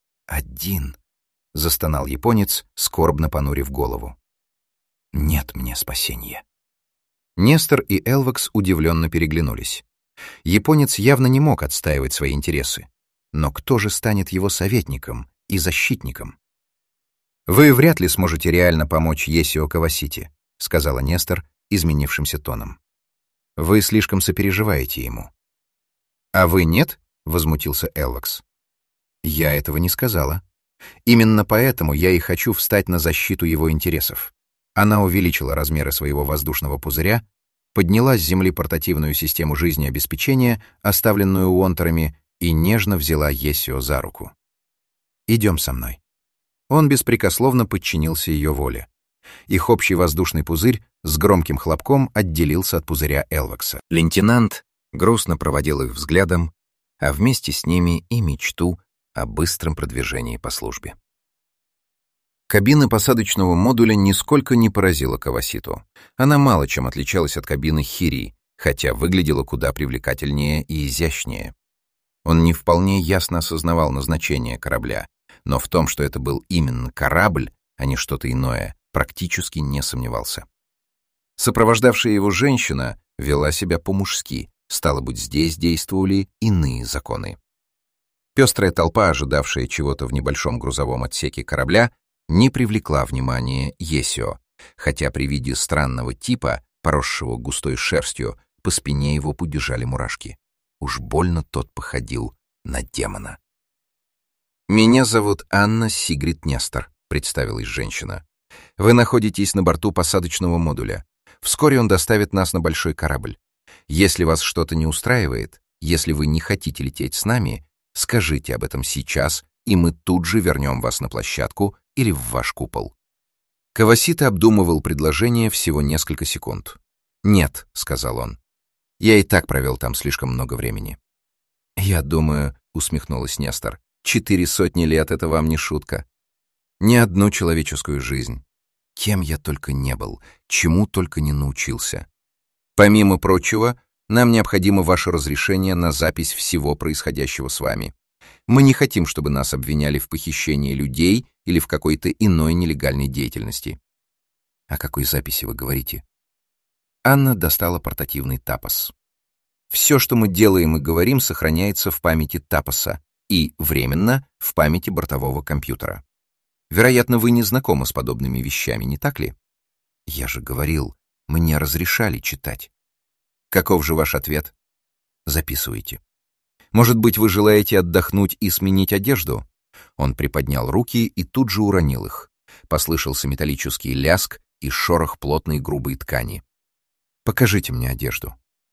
один», — застонал японец, скорбно понурив голову. «Нет мне спасения». Нестор и Элвокс удивленно переглянулись. Японец явно не мог отстаивать свои интересы. Но кто же станет его советником и защитником? «Вы вряд ли сможете реально помочь Есио Кавасите», — сказала Нестор изменившимся тоном. «Вы слишком сопереживаете ему». «А вы нет?» — возмутился Элвокс. «Я этого не сказала. Именно поэтому я и хочу встать на защиту его интересов». Она увеличила размеры своего воздушного пузыря, подняла с земли портативную систему жизнеобеспечения, оставленную уонтерами, и нежно взяла Есио за руку. «Идем со мной». Он беспрекословно подчинился ее воле. Их общий воздушный пузырь с громким хлопком отделился от пузыря Элвокса. Лейтенант грустно проводил их взглядом, а вместе с ними и мечту о быстром продвижении по службе. Кабина посадочного модуля нисколько не поразила Каваситу. Она мало чем отличалась от кабины Хири, хотя выглядела куда привлекательнее и изящнее. Он не вполне ясно осознавал назначение корабля, но в том, что это был именно корабль, а не что-то иное, практически не сомневался. Сопровождавшая его женщина вела себя по-мужски, стало быть, здесь действовали иные законы. Пестрая толпа, ожидавшая чего-то в небольшом грузовом отсеке корабля, не привлекла внимания Есио, хотя при виде странного типа, поросшего густой шерстью, по спине его побежали мурашки. Уж больно тот походил на демона. «Меня зовут Анна Сигрид Нестор», — представилась женщина. «Вы находитесь на борту посадочного модуля. Вскоре он доставит нас на большой корабль. Если вас что-то не устраивает, если вы не хотите лететь с нами, скажите об этом сейчас, и мы тут же вернем вас на площадку или в ваш купол». Кавасита обдумывал предложение всего несколько секунд. «Нет», — сказал он. «Я и так провел там слишком много времени». «Я думаю», — усмехнулась Нестор, — «четыре сотни лет — это вам не шутка. Ни одну человеческую жизнь. Кем я только не был, чему только не научился. Помимо прочего, нам необходимо ваше разрешение на запись всего происходящего с вами. Мы не хотим, чтобы нас обвиняли в похищении людей или в какой-то иной нелегальной деятельности». «О какой записи вы говорите?» Анна достала портативный тапос. «Все, что мы делаем и говорим, сохраняется в памяти тапоса и, временно, в памяти бортового компьютера. Вероятно, вы не знакомы с подобными вещами, не так ли?» «Я же говорил, мне разрешали читать». «Каков же ваш ответ?» «Записывайте. Может быть, вы желаете отдохнуть и сменить одежду?» Он приподнял руки и тут же уронил их. Послышался металлический ляск и шорох плотной грубой ткани. «Покажите мне одежду».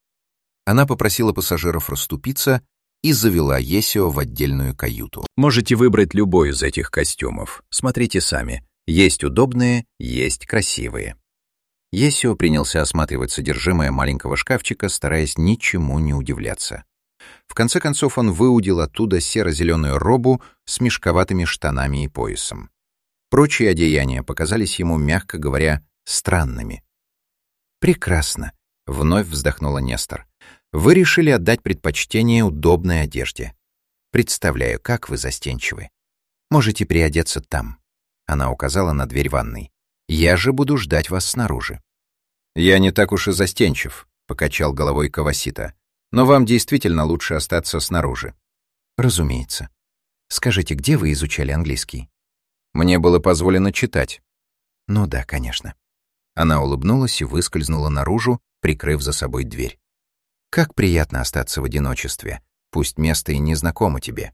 Она попросила пассажиров расступиться и завела Есио в отдельную каюту. Можете выбрать любой из этих костюмов. Смотрите сами. Есть удобные, есть красивые. Есио принялся осматривать содержимое маленького шкафчика, стараясь ничему не удивляться. В конце концов он выудил оттуда серо-зеленую робу с мешковатыми штанами и поясом. Прочие одеяния показались ему, мягко говоря, странными. «Прекрасно», — вновь вздохнула Нестор. «Вы решили отдать предпочтение удобной одежде. Представляю, как вы застенчивы. Можете приодеться там». Она указала на дверь ванной. «Я же буду ждать вас снаружи». «Я не так уж и застенчив», — покачал головой Кавасита. «Но вам действительно лучше остаться снаружи». «Разумеется. Скажите, где вы изучали английский?» «Мне было позволено читать». «Ну да, конечно». Она улыбнулась и выскользнула наружу, прикрыв за собой дверь. «Как приятно остаться в одиночестве, пусть место и не знакомо тебе».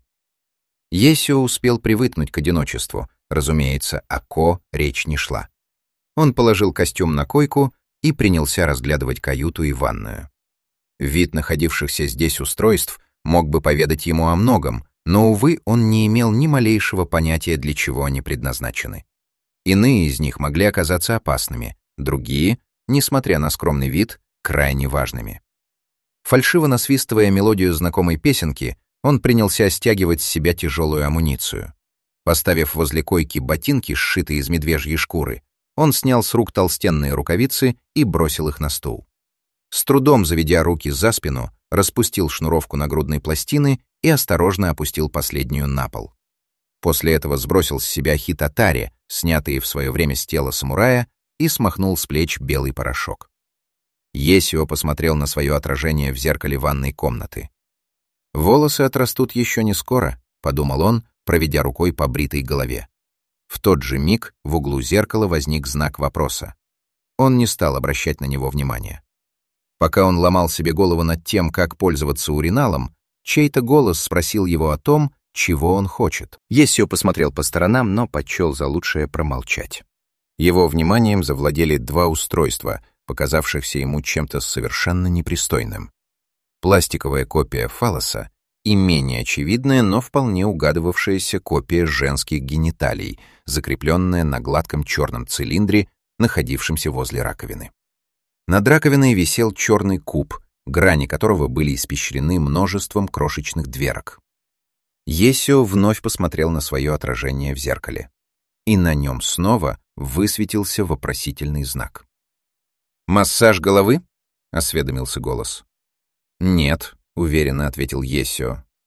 Есио успел привыкнуть к одиночеству, разумеется, о Ко речь не шла. Он положил костюм на койку и принялся разглядывать каюту и ванную. Вид находившихся здесь устройств мог бы поведать ему о многом, но, увы, он не имел ни малейшего понятия, для чего они предназначены. Иные из них могли оказаться опасными, другие, несмотря на скромный вид, крайне важными. Фальшиво насвистывая мелодию знакомой песенки, он принялся стягивать с себя тяжелую амуницию. Поставив возле койки ботинки, сшитые из медвежьей шкуры, он снял с рук толстенные рукавицы и бросил их на стул. С трудом заведя руки за спину, распустил шнуровку нагрудной пластины и осторожно опустил последнюю на пол. После этого сбросил с себя хитатари, снятые в свое время с тела самурая, и смахнул с плеч белый порошок. Есио посмотрел на свое отражение в зеркале ванной комнаты. «Волосы отрастут еще не скоро», — подумал он, проведя рукой по бритой голове. В тот же миг в углу зеркала возник знак вопроса. Он не стал обращать на него внимания. Пока он ломал себе голову над тем, как пользоваться уриналом, чей-то голос спросил его о том, чего он хочет. Есио посмотрел по сторонам, но почел за лучшее промолчать. Его вниманием завладели два устройства, показавшихся ему чем-то совершенно непристойным. Пластиковая копия фаллоса и менее очевидная, но вполне угадывавшаяся копия женских гениталий, закрепленная на гладком черном цилиндре, находившемся возле раковины. Над раковиной висел черный куб, грани которого были испещрены множеством крошечных дверок. Есио вновь посмотрел на свое отражение в зеркале. И на нем снова высветился вопросительный знак. «Массаж головы?» — осведомился голос. «Нет», — уверенно ответил Есио.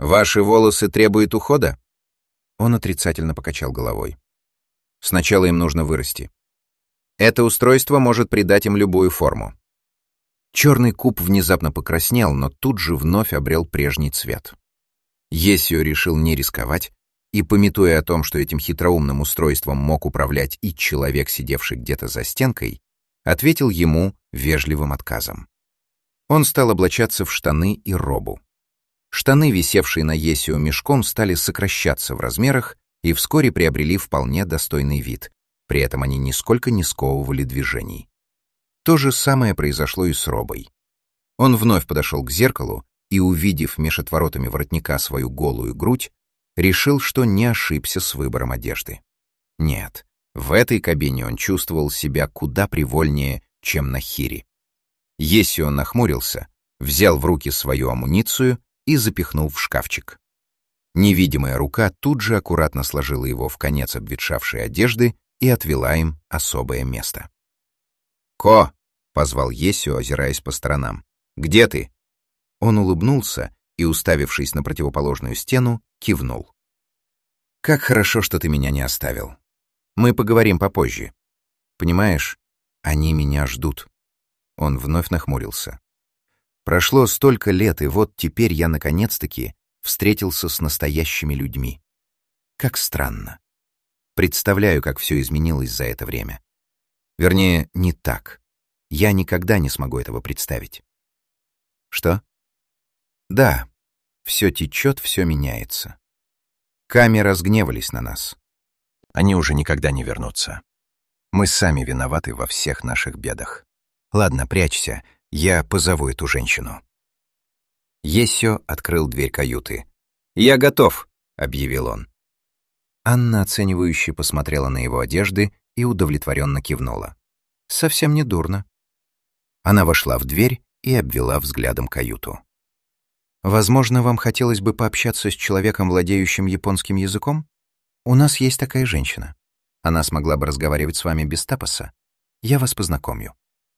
Ваши волосы требуют ухода? Он отрицательно покачал головой. Сначала им нужно вырасти. Это устройство может придать им любую форму. Черный куб внезапно покраснел, но тут же вновь обрел прежний цвет. Ессио решил не рисковать и, памятуя о том, что этим хитроумным устройством мог управлять и человек, сидевший где-то за стенкой, ответил ему вежливым отказом. Он стал облачаться в штаны и робу. Штаны, висевшие на Ессио мешком, стали сокращаться в размерах и вскоре приобрели вполне достойный вид, при этом они нисколько не сковывали движений. То же самое произошло и с робой. Он вновь подошел к зеркалу и, увидев меж отворотами воротника свою голую грудь, решил, что не ошибся с выбором одежды. Нет, в этой кабине он чувствовал себя куда привольнее, чем на Хире. Ессио нахмурился, взял в руки свою амуницию и запихнул в шкафчик. Невидимая рука тут же аккуратно сложила его в конец обветшавшей одежды и отвела им особое место. «Ко!» — позвал Ессио, озираясь по сторонам. «Где ты?» Он улыбнулся и, уставившись на противоположную стену, кивнул. «Как хорошо, что ты меня не оставил. Мы поговорим попозже. Понимаешь, они меня ждут». Он вновь нахмурился. «Прошло столько лет, и вот теперь я наконец-таки встретился с настоящими людьми. Как странно. Представляю, как все изменилось за это время. Вернее, не так. Я никогда не смогу этого представить». «Что?» «Да, все течет, все меняется. Ками разгневались на нас. Они уже никогда не вернутся. Мы сами виноваты во всех наших бедах. Ладно, прячься, я позову эту женщину». Ессио открыл дверь каюты. «Я готов», — объявил он. Анна оценивающе посмотрела на его одежды и удовлетворенно кивнула. «Совсем не дурно». Она вошла в дверь и обвела взглядом каюту. «Возможно, вам хотелось бы пообщаться с человеком, владеющим японским языком? У нас есть такая женщина. Она смогла бы разговаривать с вами без тапоса. Я вас познакомлю».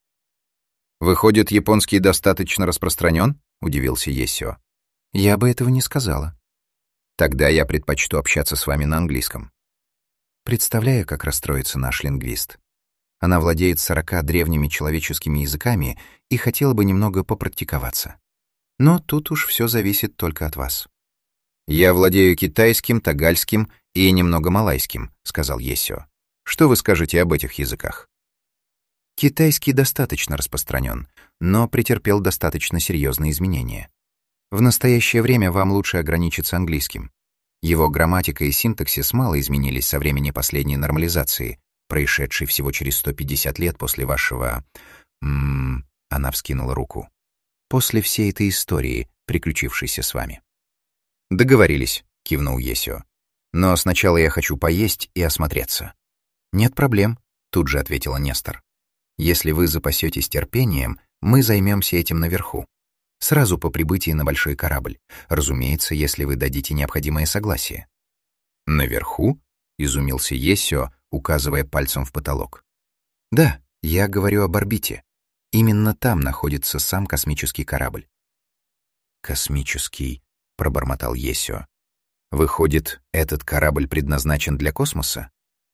«Выходит, японский достаточно распространен?» — удивился Ессио. «Я бы этого не сказала». «Тогда я предпочту общаться с вами на английском». Представляю, как расстроится наш лингвист. Она владеет сорока древними человеческими языками и хотела бы немного попрактиковаться. Но тут уж все зависит только от вас. «Я владею китайским, тагальским и немного малайским», — сказал Ессио. «Что вы скажете об этих языках?» Китайский достаточно распространен, но претерпел достаточно серьезные изменения. В настоящее время вам лучше ограничиться английским. Его грамматика и синтаксис мало изменились со времени последней нормализации, происшедшей всего через сто пятьдесят лет после вашего... М-м, она вскинула руку. После всей этой истории, приключившейся с вами. «Договорились», — кивнул Ессио. «Но сначала я хочу поесть и осмотреться». «Нет проблем», — тут же ответила Нестор. «Если вы запасетесь терпением, мы займемся этим наверху. Сразу по прибытии на большой корабль. Разумеется, если вы дадите необходимое согласие». «Наверху?» — изумился Ессио, указывая пальцем в потолок. «Да, я говорю об орбите. Именно там находится сам космический корабль». «Космический», — пробормотал Ессио. «Выходит, этот корабль предназначен для космоса?»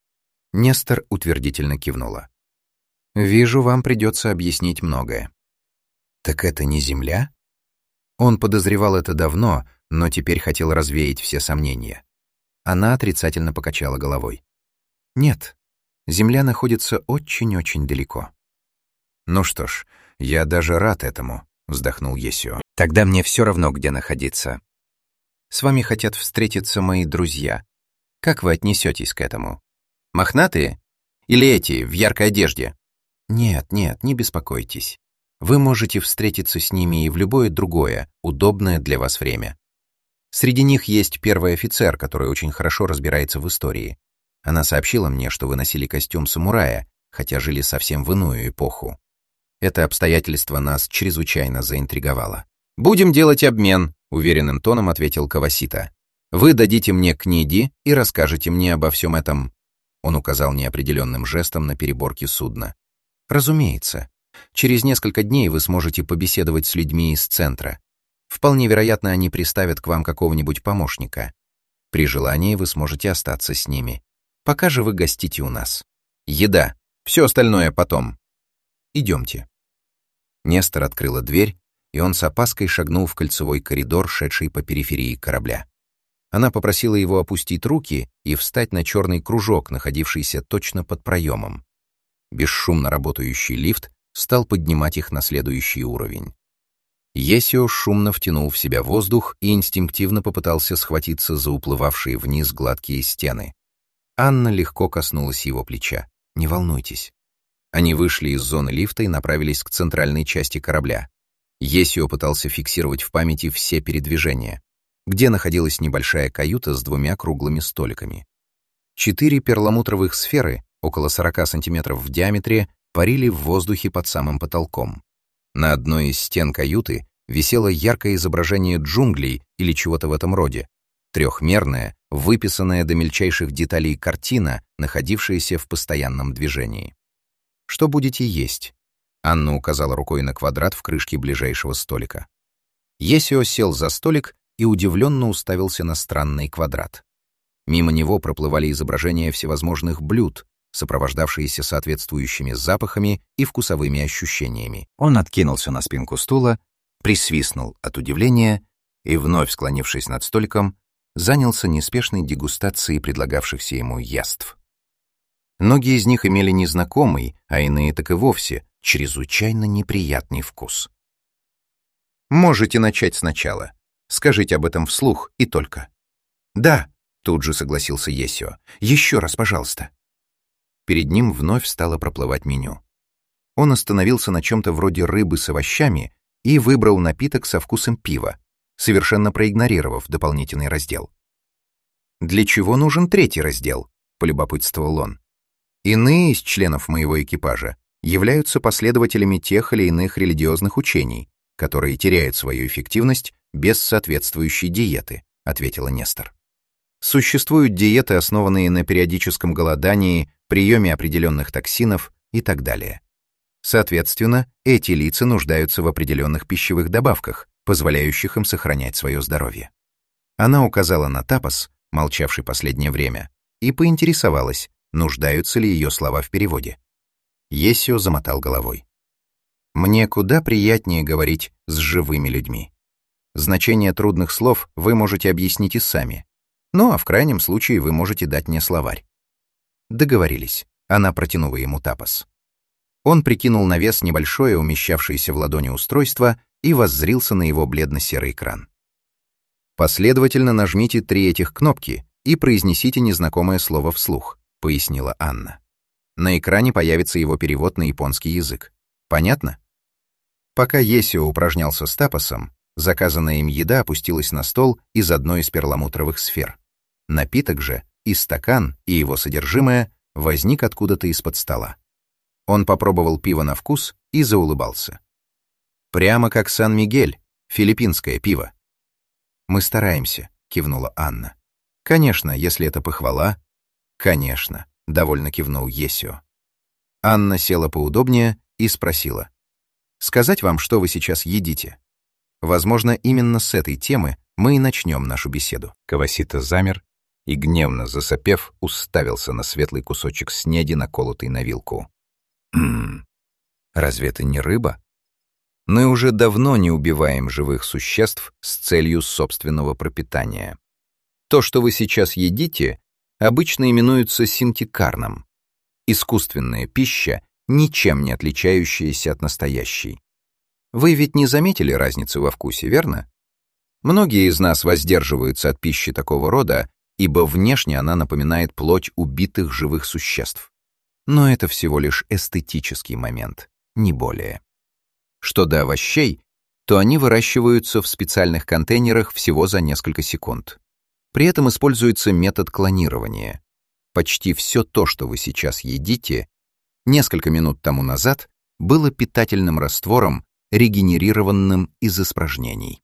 Нестор утвердительно кивнула. «Вижу, вам придется объяснить многое». «Так это не Земля?» Он подозревал это давно, но теперь хотел развеять все сомнения. Она отрицательно покачала головой. «Нет, Земля находится очень-очень далеко». «Ну что ж, я даже рад этому», — вздохнул Ессио. «Тогда мне все равно, где находиться. С вами хотят встретиться мои друзья. Как вы отнесетесь к этому? Мохнатые? Или эти, в яркой одежде?» «Нет, нет, не беспокойтесь. Вы можете встретиться с ними и в любое другое, удобное для вас время. Среди них есть первый офицер, который очень хорошо разбирается в истории. Она сообщила мне, что вы носили костюм самурая, хотя жили совсем в иную эпоху. Это обстоятельство нас чрезвычайно заинтриговало». «Будем делать обмен», — уверенным тоном ответил Кавасита. «Вы дадите мне книги и расскажете мне обо всем этом». Он указал неопределенным жестом на переборки судна. «Разумеется. Через несколько дней вы сможете побеседовать с людьми из центра. Вполне вероятно, они приставят к вам какого-нибудь помощника. При желании вы сможете остаться с ними. Пока же вы гостите у нас. Еда. Все остальное потом. Идемте». Нестор открыла дверь, и он с опаской шагнул в кольцевой коридор, шедший по периферии корабля. Она попросила его опустить руки и встать на черный кружок, находившийся точно под проемом. Бесшумно работающий лифт стал поднимать их на следующий уровень. Есио шумно втянул в себя воздух и инстинктивно попытался схватиться за уплывавшие вниз гладкие стены. Анна легко коснулась его плеча. «Не волнуйтесь». Они вышли из зоны лифта и направились к центральной части корабля. Есио пытался фиксировать в памяти все передвижения, где находилась небольшая каюта с двумя круглыми столиками. Четыре перламутровых сферы, около сорока сантиметров в диаметре, парили в воздухе под самым потолком. На одной из стен каюты висело яркое изображение джунглей или чего-то в этом роде, трехмерная, выписанная до мельчайших деталей картина, находившаяся в постоянном движении. «Что будете есть?» Анна указала рукой на квадрат в крышке ближайшего столика. Есио сел за столик и удивленно уставился на странный квадрат. Мимо него проплывали изображения всевозможных блюд, сопровождавшиеся соответствующими запахами и вкусовыми ощущениями. Он откинулся на спинку стула, присвистнул от удивления и, вновь склонившись над столиком, занялся неспешной дегустацией предлагавшихся ему яств. Многие из них имели незнакомый, а иные так и вовсе чрезвычайно неприятный вкус. «Можете начать сначала. Скажите об этом вслух и только». «Да», — тут же согласился Есио. «Еще раз, пожалуйста». Перед ним вновь стало проплывать меню. Он остановился на чем-то вроде рыбы с овощами и выбрал напиток со вкусом пива, совершенно проигнорировав дополнительный раздел. «Для чего нужен третий раздел?» — полюбопытствовал он. «Иные из членов моего экипажа являются последователями тех или иных религиозных учений, которые теряют свою эффективность без соответствующей диеты», — ответила Нестор. «Существуют диеты, основанные на периодическом голодании, приеме определенных токсинов и так далее. Соответственно, эти лица нуждаются в определенных пищевых добавках, позволяющих им сохранять свое здоровье». Она указала на тапос, молчавший последнее время, и поинтересовалась, нуждаются ли ее слова в переводе. Есио замотал головой. «Мне куда приятнее говорить с живыми людьми. Значение трудных слов вы можете объяснить и сами. Ну, а в крайнем случае вы можете дать мне словарь». Договорились. Она протянула ему тапос. Он прикинул на вес небольшое, умещавшееся в ладони устройство, и воззрился на его бледно-серый экран. «Последовательно нажмите три этих кнопки и произнесите незнакомое слово вслух», — пояснила Анна. «На экране появится его перевод на японский язык. Понятно?» Пока Есио упражнялся с тапосом, заказанная им еда опустилась на стол из одной из перламутровых сфер. Напиток же, и стакан, и его содержимое возник откуда-то из-под стола. Он попробовал пиво на вкус и заулыбался. «Прямо как Сан-Мигель, филиппинское пиво». «Мы стараемся», — кивнула Анна. «Конечно, если это похвала». «Конечно», — довольно кивнул Есио. Анна села поудобнее и спросила. «Сказать вам, что вы сейчас едите? Возможно, именно с этой темы мы и начнем нашу беседу». Кавасита замер и, гневно засопев, уставился на светлый кусочек снеди, наколотый на вилку. «Хм, разве это не рыба? Мы уже давно не убиваем живых существ с целью собственного пропитания. То, что вы сейчас едите, обычно именуется синтикарном. Искусственная пища, ничем не отличающаяся от настоящей. Вы ведь не заметили разницы во вкусе, верно? Многие из нас воздерживаются от пищи такого рода, ибо внешне она напоминает плоть убитых живых существ. Но это всего лишь эстетический момент, не более. Что до овощей, то они выращиваются в специальных контейнерах всего за несколько секунд. При этом используется метод клонирования. Почти все то, что вы сейчас едите, несколько минут тому назад было питательным раствором, регенерированным из испражнений.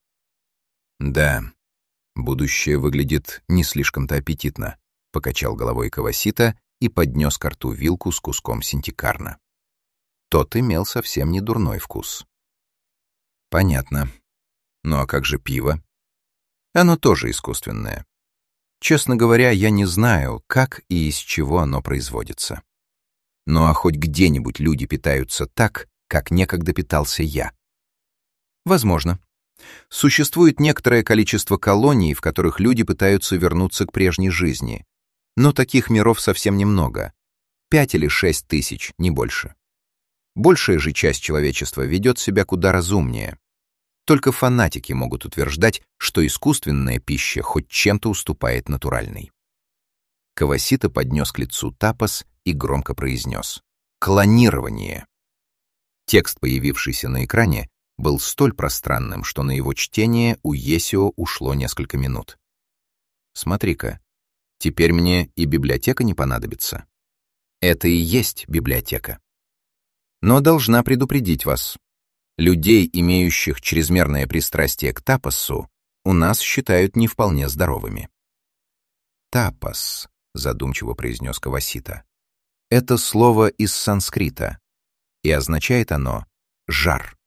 «Да, будущее выглядит не слишком-то аппетитно», — покачал головой Кавасита и поднес ко рту вилку с куском синтикарна. Тот имел совсем не дурной вкус. «Понятно. Ну а как же пиво? Оно тоже искусственное. Честно говоря, я не знаю, как и из чего оно производится. Ну а хоть где-нибудь люди питаются так, как некогда питался я? Возможно. Существует некоторое количество колоний, в которых люди пытаются вернуться к прежней жизни. Но таких миров совсем немного. Пять или шесть тысяч, не больше. Большая же часть человечества ведет себя куда разумнее. Только фанатики могут утверждать, что искусственная пища хоть чем-то уступает натуральной. Кавасита поднес к лицу тапос и громко произнес: «Клонирование». Текст, появившийся на экране, был столь пространным, что на его чтение у Есио ушло несколько минут. «Смотри-ка, теперь мне и библиотека не понадобится. Это и есть библиотека. Но должна предупредить вас. Людей, имеющих чрезмерное пристрастие к тапосу, у нас считают не вполне здоровыми». «Тапос», — задумчиво произнес Кавасита, — «это слово из санскрита, и означает оно «жар».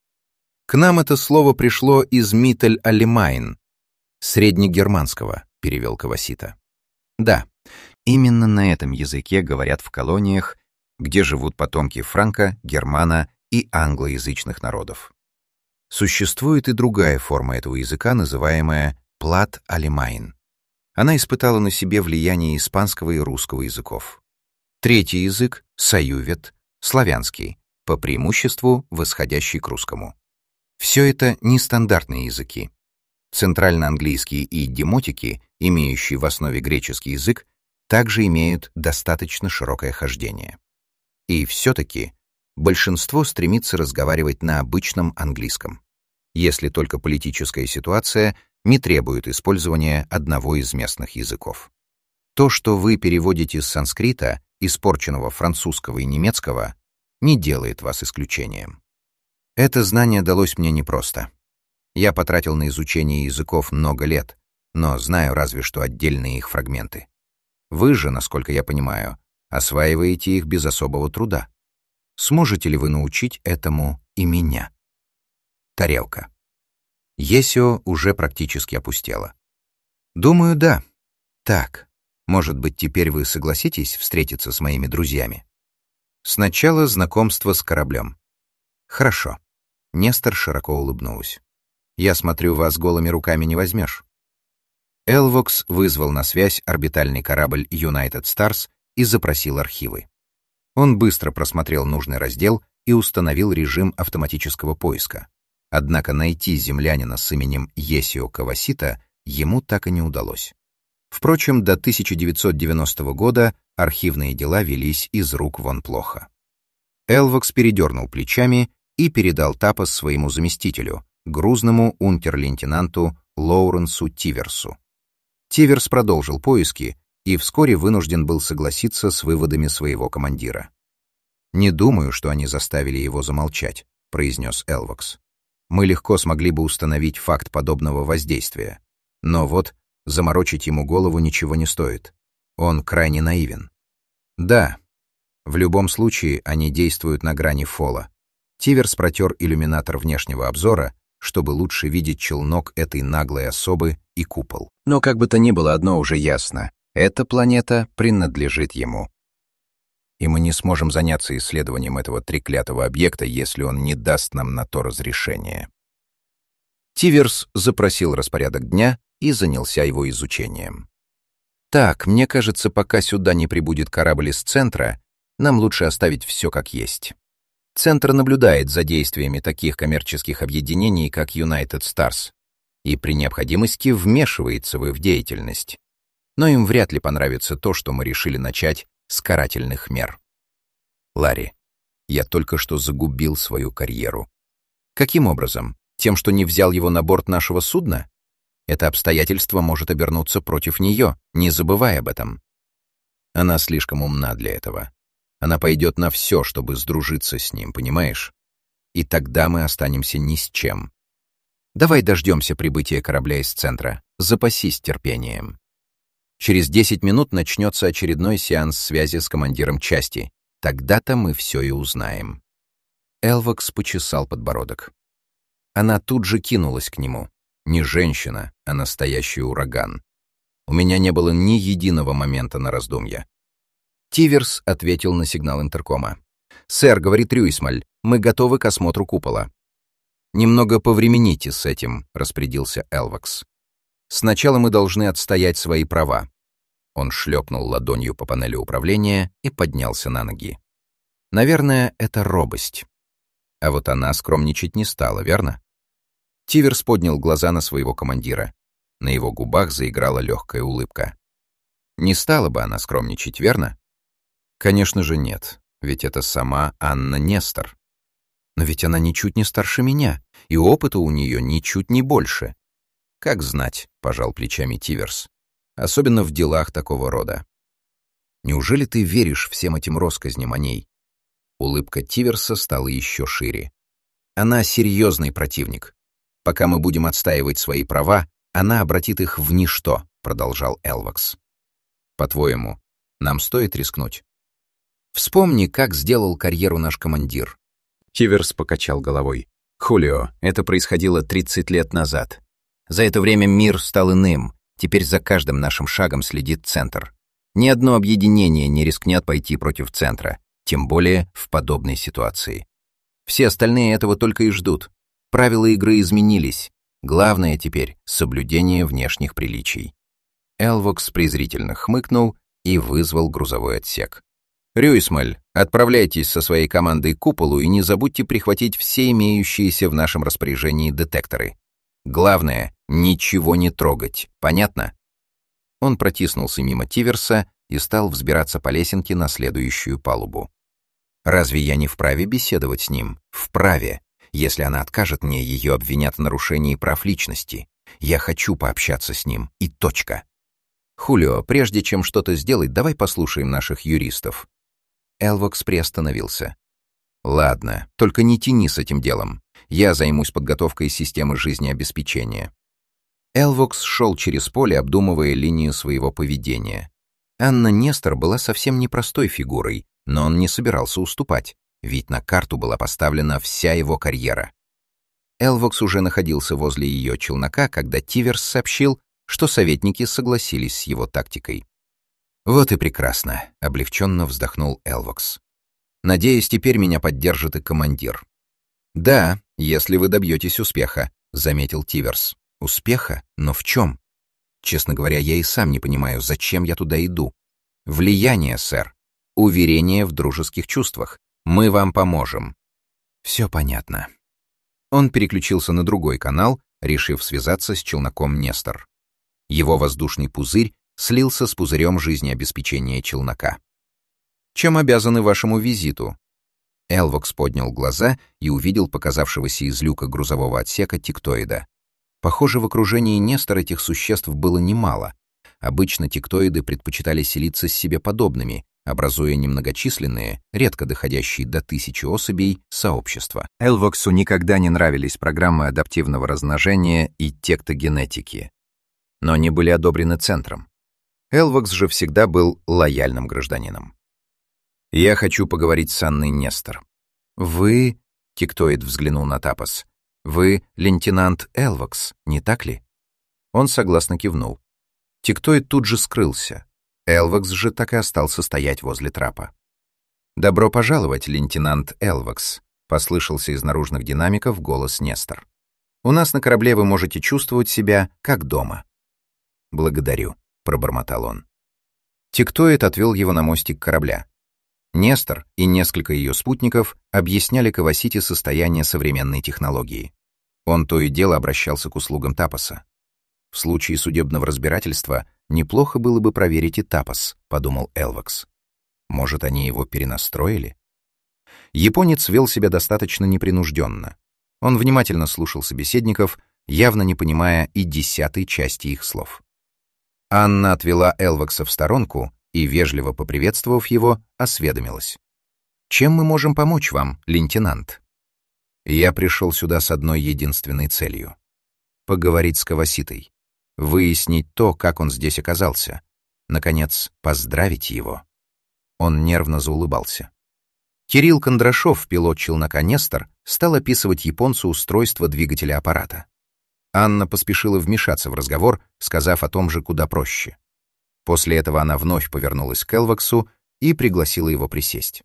К нам это слово пришло из Миттель-Алемайн, среднегерманского, перевел Кавасита. Да, именно на этом языке говорят в колониях, где живут потомки франко, германо и англоязычных народов. Существует и другая форма этого языка, называемая Плат-Алемайн. Она испытала на себе влияние испанского и русского языков. Третий язык — саювет, славянский, по преимуществу восходящий к русскому. Все это нестандартные языки. Центральноанглийские и демотики, имеющие в основе греческий язык, также имеют достаточно широкое хождение. И все-таки большинство стремится разговаривать на обычном английском, если только политическая ситуация не требует использования одного из местных языков. То, что вы переводите с санскрита, испорченного французского и немецкого, не делает вас исключением. Это знание далось мне непросто. Я потратил на изучение языков много лет, но знаю разве что отдельные их фрагменты. Вы же, насколько я понимаю, осваиваете их без особого труда. Сможете ли вы научить этому и меня? Тарелка. Есио уже практически опустела. Думаю, да. Так, может быть, теперь вы согласитесь встретиться с моими друзьями? Сначала знакомство с кораблем. Хорошо. Нестор широко улыбнулась. «Я смотрю, вас голыми руками не возьмешь». Элвокс вызвал на связь орбитальный корабль United Stars и запросил архивы. Он быстро просмотрел нужный раздел и установил режим автоматического поиска. Однако найти землянина с именем Есио Кавасита ему так и не удалось. Впрочем, до тысяча девятьсот девяностого года архивные дела велись из рук вон плохо. Элвокс передернул плечами и передал тапос своему заместителю, грузному унтер-лейтенанту Лоуренсу Тиверсу. Тиверс продолжил поиски и вскоре вынужден был согласиться с выводами своего командира. «Не думаю, что они заставили его замолчать», — произнес Элвокс. «Мы легко смогли бы установить факт подобного воздействия. Но вот заморочить ему голову ничего не стоит. Он крайне наивен». «Да, в любом случае они действуют на грани фола». Тиверс протер иллюминатор внешнего обзора, чтобы лучше видеть челнок этой наглой особы и купол. Но как бы то ни было, одно уже ясно — эта планета принадлежит ему. И мы не сможем заняться исследованием этого треклятого объекта, если он не даст нам на то разрешение. Тиверс запросил распорядок дня и занялся его изучением. «Так, мне кажется, пока сюда не прибудет корабль из центра, нам лучше оставить все как есть. Центр наблюдает за действиями таких коммерческих объединений, как United Stars, и при необходимости вмешивается в их деятельность. Но им вряд ли понравится то, что мы решили начать с карательных мер. Ларри, я только что загубил свою карьеру. Каким образом? Тем, что не взял его на борт нашего судна? Это обстоятельство может обернуться против нее, не забывай об этом. Она слишком умна для этого. Она пойдет на все, чтобы сдружиться с ним, понимаешь? И тогда мы останемся ни с чем. Давай дождемся прибытия корабля из центра. Запасись терпением. Через десять минут начнется очередной сеанс связи с командиром части. Тогда-то мы все и узнаем». Элвокс почесал подбородок. Она тут же кинулась к нему. Не женщина, а настоящий ураган. У меня не было ни единого момента на раздумья. Тиверс ответил на сигнал интеркома. «Сэр, — говорит Рюйсмаль, — мы готовы к осмотру купола». «Немного повремените с этим», — распорядился Элвакс. «Сначала мы должны отстоять свои права». Он шлепнул ладонью по панели управления и поднялся на ноги. Наверное, это робость. А вот она скромничать не стала, верно? Тиверс поднял глаза на своего командира. На его губах заиграла легкая улыбка. Не стала бы она скромничать, верно? Конечно же нет, ведь это сама Анна Нестор. Но ведь она ничуть не старше меня, и опыта у нее ничуть не больше. Как знать, пожал плечами Тиверс, особенно в делах такого рода. Неужели ты веришь всем этим россказням о ней? Улыбка Тиверса стала еще шире. Она серьезный противник. Пока мы будем отстаивать свои права, она обратит их в ничто, продолжал Элвакс. По-твоему, нам стоит рискнуть? Вспомни, как сделал карьеру наш командир. Тиверс покачал головой. Хулио, это происходило тридцать лет назад. За это время мир стал иным. Теперь за каждым нашим шагом следит Центр. Ни одно объединение не рискнет пойти против Центра, тем более в подобной ситуации. Все остальные этого только и ждут. Правила игры изменились. Главное теперь — соблюдение внешних приличий. Элвокс презрительно хмыкнул и вызвал грузовой отсек. «Рюйсмаль, отправляйтесь со своей командой к куполу и не забудьте прихватить все имеющиеся в нашем распоряжении детекторы. Главное — ничего не трогать, понятно?» Он протиснулся мимо Тиверса и стал взбираться по лесенке на следующую палубу. «Разве я не вправе беседовать с ним? Вправе. Если она откажет мне, ее обвинят в нарушении прав личности. Я хочу пообщаться с ним, и точка. Хулио, прежде чем что-то сделать, давай послушаем наших юристов». Элвокс приостановился. «Ладно, только не тяни с этим делом. Я займусь подготовкой системы жизнеобеспечения». Элвокс шел через поле, обдумывая линию своего поведения. Анна Нестор была совсем непростой фигурой, но он не собирался уступать, ведь на карту была поставлена вся его карьера. Элвокс уже находился возле ее челнока, когда Тиверс сообщил, что советники согласились с его тактикой. «Вот и прекрасно», — облегченно вздохнул Элвокс. «Надеюсь, теперь меня поддержит и командир». «Да, если вы добьетесь успеха», — заметил Тиверс. «Успеха? Но в чем? Честно говоря, я и сам не понимаю, зачем я туда иду. Влияние, сэр. Уверение в дружеских чувствах. Мы вам поможем». «Все понятно». Он переключился на другой канал, решив связаться с челноком Нестор. Его воздушный пузырь слился с пузырем жизнеобеспечения челнока. «Чем обязаны вашему визиту?» Элвокс поднял глаза и увидел показавшегося из люка грузового отсека тектоида. Похоже, в окружении Нестор этих существ было немало. Обычно тектоиды предпочитали селиться с себе подобными, образуя немногочисленные, редко доходящие до тысячи особей, сообщества. Элвоксу никогда не нравились программы адаптивного размножения и тектогенетики. Но они были одобрены Центром. Элвокс же всегда был лояльным гражданином. «Я хочу поговорить с Анной Нестор». «Вы...» — тектоид взглянул на Тапос. «Вы лейтенант Элвокс, не так ли?» Он согласно кивнул. Тектоид тут же скрылся. Элвокс же так и остался стоять возле трапа. «Добро пожаловать, лейтенант Элвокс», — послышался из наружных динамиков голос Нестор. «У нас на корабле вы можете чувствовать себя как дома». «Благодарю», — пробормотал он. Тектоид отвел его на мостик корабля. Нестор и несколько ее спутников объясняли Кавасити состояние современной технологии. Он то и дело обращался к услугам Тапоса. В случае судебного разбирательства неплохо было бы проверить и Тапос, подумал Элвокс. Может, они его перенастроили? Японец вел себя достаточно непринужденно. Он внимательно слушал собеседников, явно не понимая и десятой части их слов. Анна отвела Элвокса в сторонку и, вежливо поприветствовав его, осведомилась. «Чем мы можем помочь вам, лейтенант?» «Я пришел сюда с одной единственной целью — поговорить с Каваситой, выяснить то, как он здесь оказался, наконец, поздравить его». Он нервно заулыбался. Кирилл Кондрашов, пилот челнока «Нестор», стал описывать японцу устройство двигателя аппарата. Анна поспешила вмешаться в разговор, сказав о том же куда проще. После этого она вновь повернулась к Элваксу и пригласила его присесть.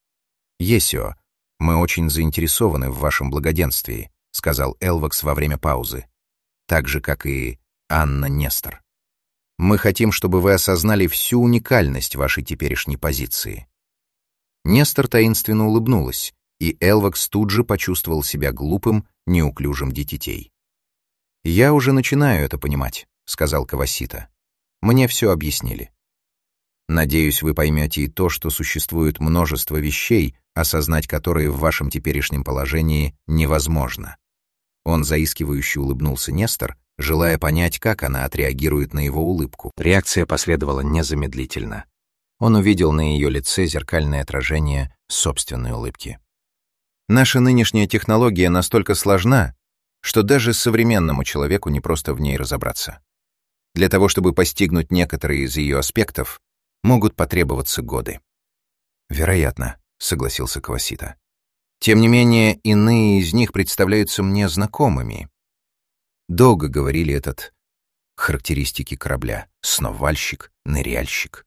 «Есио, мы очень заинтересованы в вашем благоденствии», — сказал Элвакс во время паузы, так же, как и Анна Нестор. «Мы хотим, чтобы вы осознали всю уникальность вашей теперешней позиции». Нестор таинственно улыбнулась, и Элвакс тут же почувствовал себя глупым, неуклюжим дитятей. «Я уже начинаю это понимать», — сказал Кавасита. «Мне все объяснили. Надеюсь, вы поймете и то, что существует множество вещей, осознать которые в вашем теперешнем положении невозможно». Он заискивающе улыбнулся Нестор, желая понять, как она отреагирует на его улыбку. Реакция последовала незамедлительно. Он увидел на ее лице зеркальное отражение собственной улыбки. «Наша нынешняя технология настолько сложна, что даже современному человеку не просто в ней разобраться. Для того, чтобы постигнуть некоторые из ее аспектов, могут потребоваться годы». «Вероятно», — согласился Кавасита. «Тем не менее, иные из них представляются мне знакомыми. Долго говорили этот характеристики корабля: сновальщик, ныряльщик».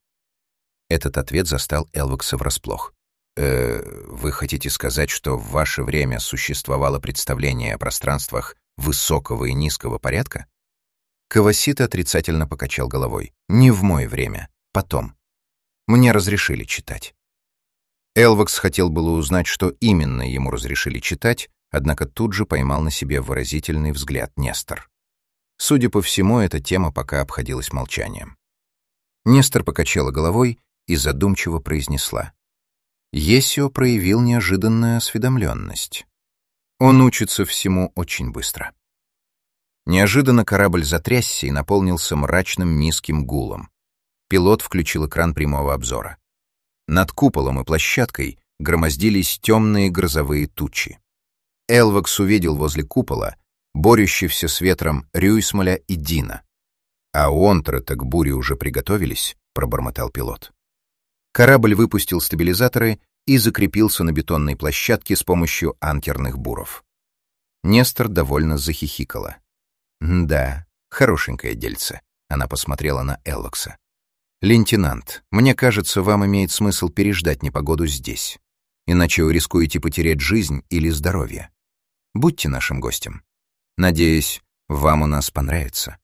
Этот ответ застал Элвакса врасплох. «Э, вы хотите сказать, что в ваше время существовало представление о пространствах высокого и низкого порядка?» Кавасита отрицательно покачал головой. «Не в мое время. Потом. Мне разрешили читать». Элвакс хотел было узнать, что именно ему разрешили читать, однако тут же поймал на себе выразительный взгляд Нестор. Судя по всему, эта тема пока обходилась молчанием. Нестор покачала головой и задумчиво произнесла: «Есио проявил неожиданную осведомленность. Он учится всему очень быстро». Неожиданно корабль затрясся и наполнился мрачным низким гулом. Пилот включил экран прямого обзора. Над куполом и площадкой громоздились темные грозовые тучи. Элвакс увидел возле купола борющихся с ветром Рюйсмоля и Дина. «А у Онтера-то к буре уже приготовились», — пробормотал пилот. Корабль выпустил стабилизаторы и закрепился на бетонной площадке с помощью анкерных буров. Нестор довольно захихикала. «Да, хорошенькое дельце», — она посмотрела на Элвакса. «Лейтенант, мне кажется, вам имеет смысл переждать непогоду здесь, иначе вы рискуете потерять жизнь или здоровье. Будьте нашим гостем. Надеюсь, вам у нас понравится».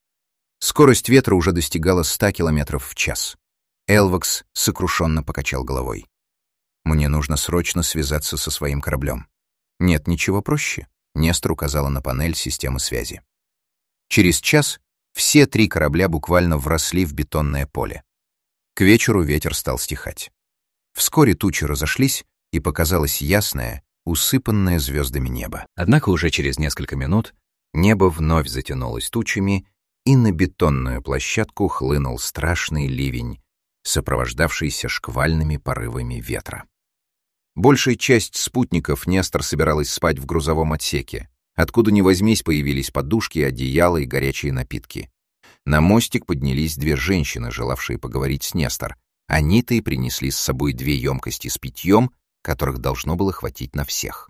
Скорость ветра уже достигала ста километров в час. Элвакс сокрушенно покачал головой. «Мне нужно срочно связаться со своим кораблем». «Нет ничего проще», — Нестор указала на панель системы связи. Через час все три корабля буквально вросли в бетонное поле. К вечеру ветер стал стихать. Вскоре тучи разошлись, и показалось ясное, усыпанное звездами небо. Однако уже через несколько минут небо вновь затянулось тучами, и на бетонную площадку хлынул страшный ливень, сопровождавшийся шквальными порывами ветра. Большая часть спутников Нестор собиралась спать в грузовом отсеке. Откуда ни возьмись, появились подушки, одеяла и горячие напитки. На мостик поднялись две женщины, желавшие поговорить с Нестор. Они-то и принесли с собой две емкости с питьем, которых должно было хватить на всех.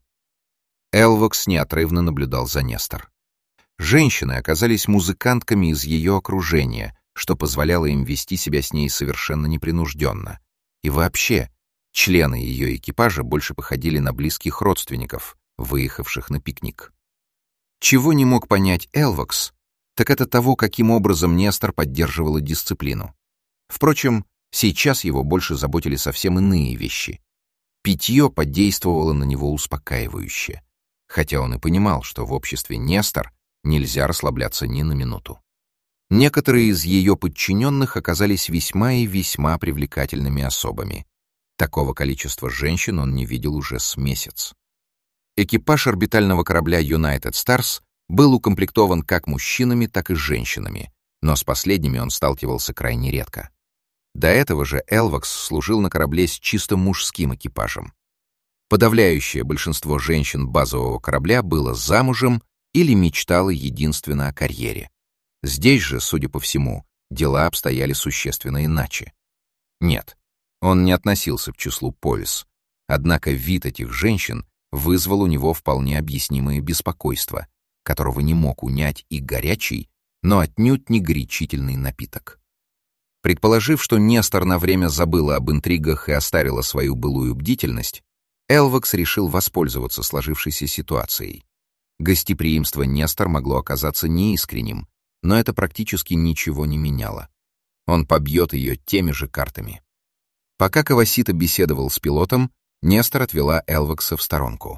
Элвакс неотрывно наблюдал за Нестор. Женщины оказались музыкантками из ее окружения, что позволяло им вести себя с ней совершенно непринужденно. И вообще, члены ее экипажа больше походили на близких родственников, выехавших на пикник. Чего не мог понять Элвакс, так это того, каким образом Нестор поддерживала дисциплину. Впрочем, сейчас его больше заботили совсем иные вещи. Питье подействовало на него успокаивающе, хотя он и понимал, что в обществе Нестор нельзя расслабляться ни на минуту. Некоторые из ее подчиненных оказались весьма и весьма привлекательными особами. Такого количества женщин он не видел уже с месяц. Экипаж орбитального корабля United Stars был укомплектован как мужчинами, так и женщинами, но с последними он сталкивался крайне редко. До этого же Элвакс служил на корабле с чисто мужским экипажем. Подавляющее большинство женщин базового корабля было замужем или мечтало единственно о карьере. Здесь же, судя по всему, дела обстояли существенно иначе. Нет, он не относился к числу повис, Однако вид этих женщин вызвал у него вполне объяснимое беспокойство, которого не мог унять и горячий, но отнюдь не горячительный напиток. Предположив, что Нестор на время забыла об интригах и оставила свою былую бдительность, Элвокс решил воспользоваться сложившейся ситуацией. Гостеприимство Нестор могло оказаться неискренним, но это практически ничего не меняло. Он побьет ее теми же картами. Пока Кавасита беседовал с пилотом, Нестор отвела Элвокса в сторонку.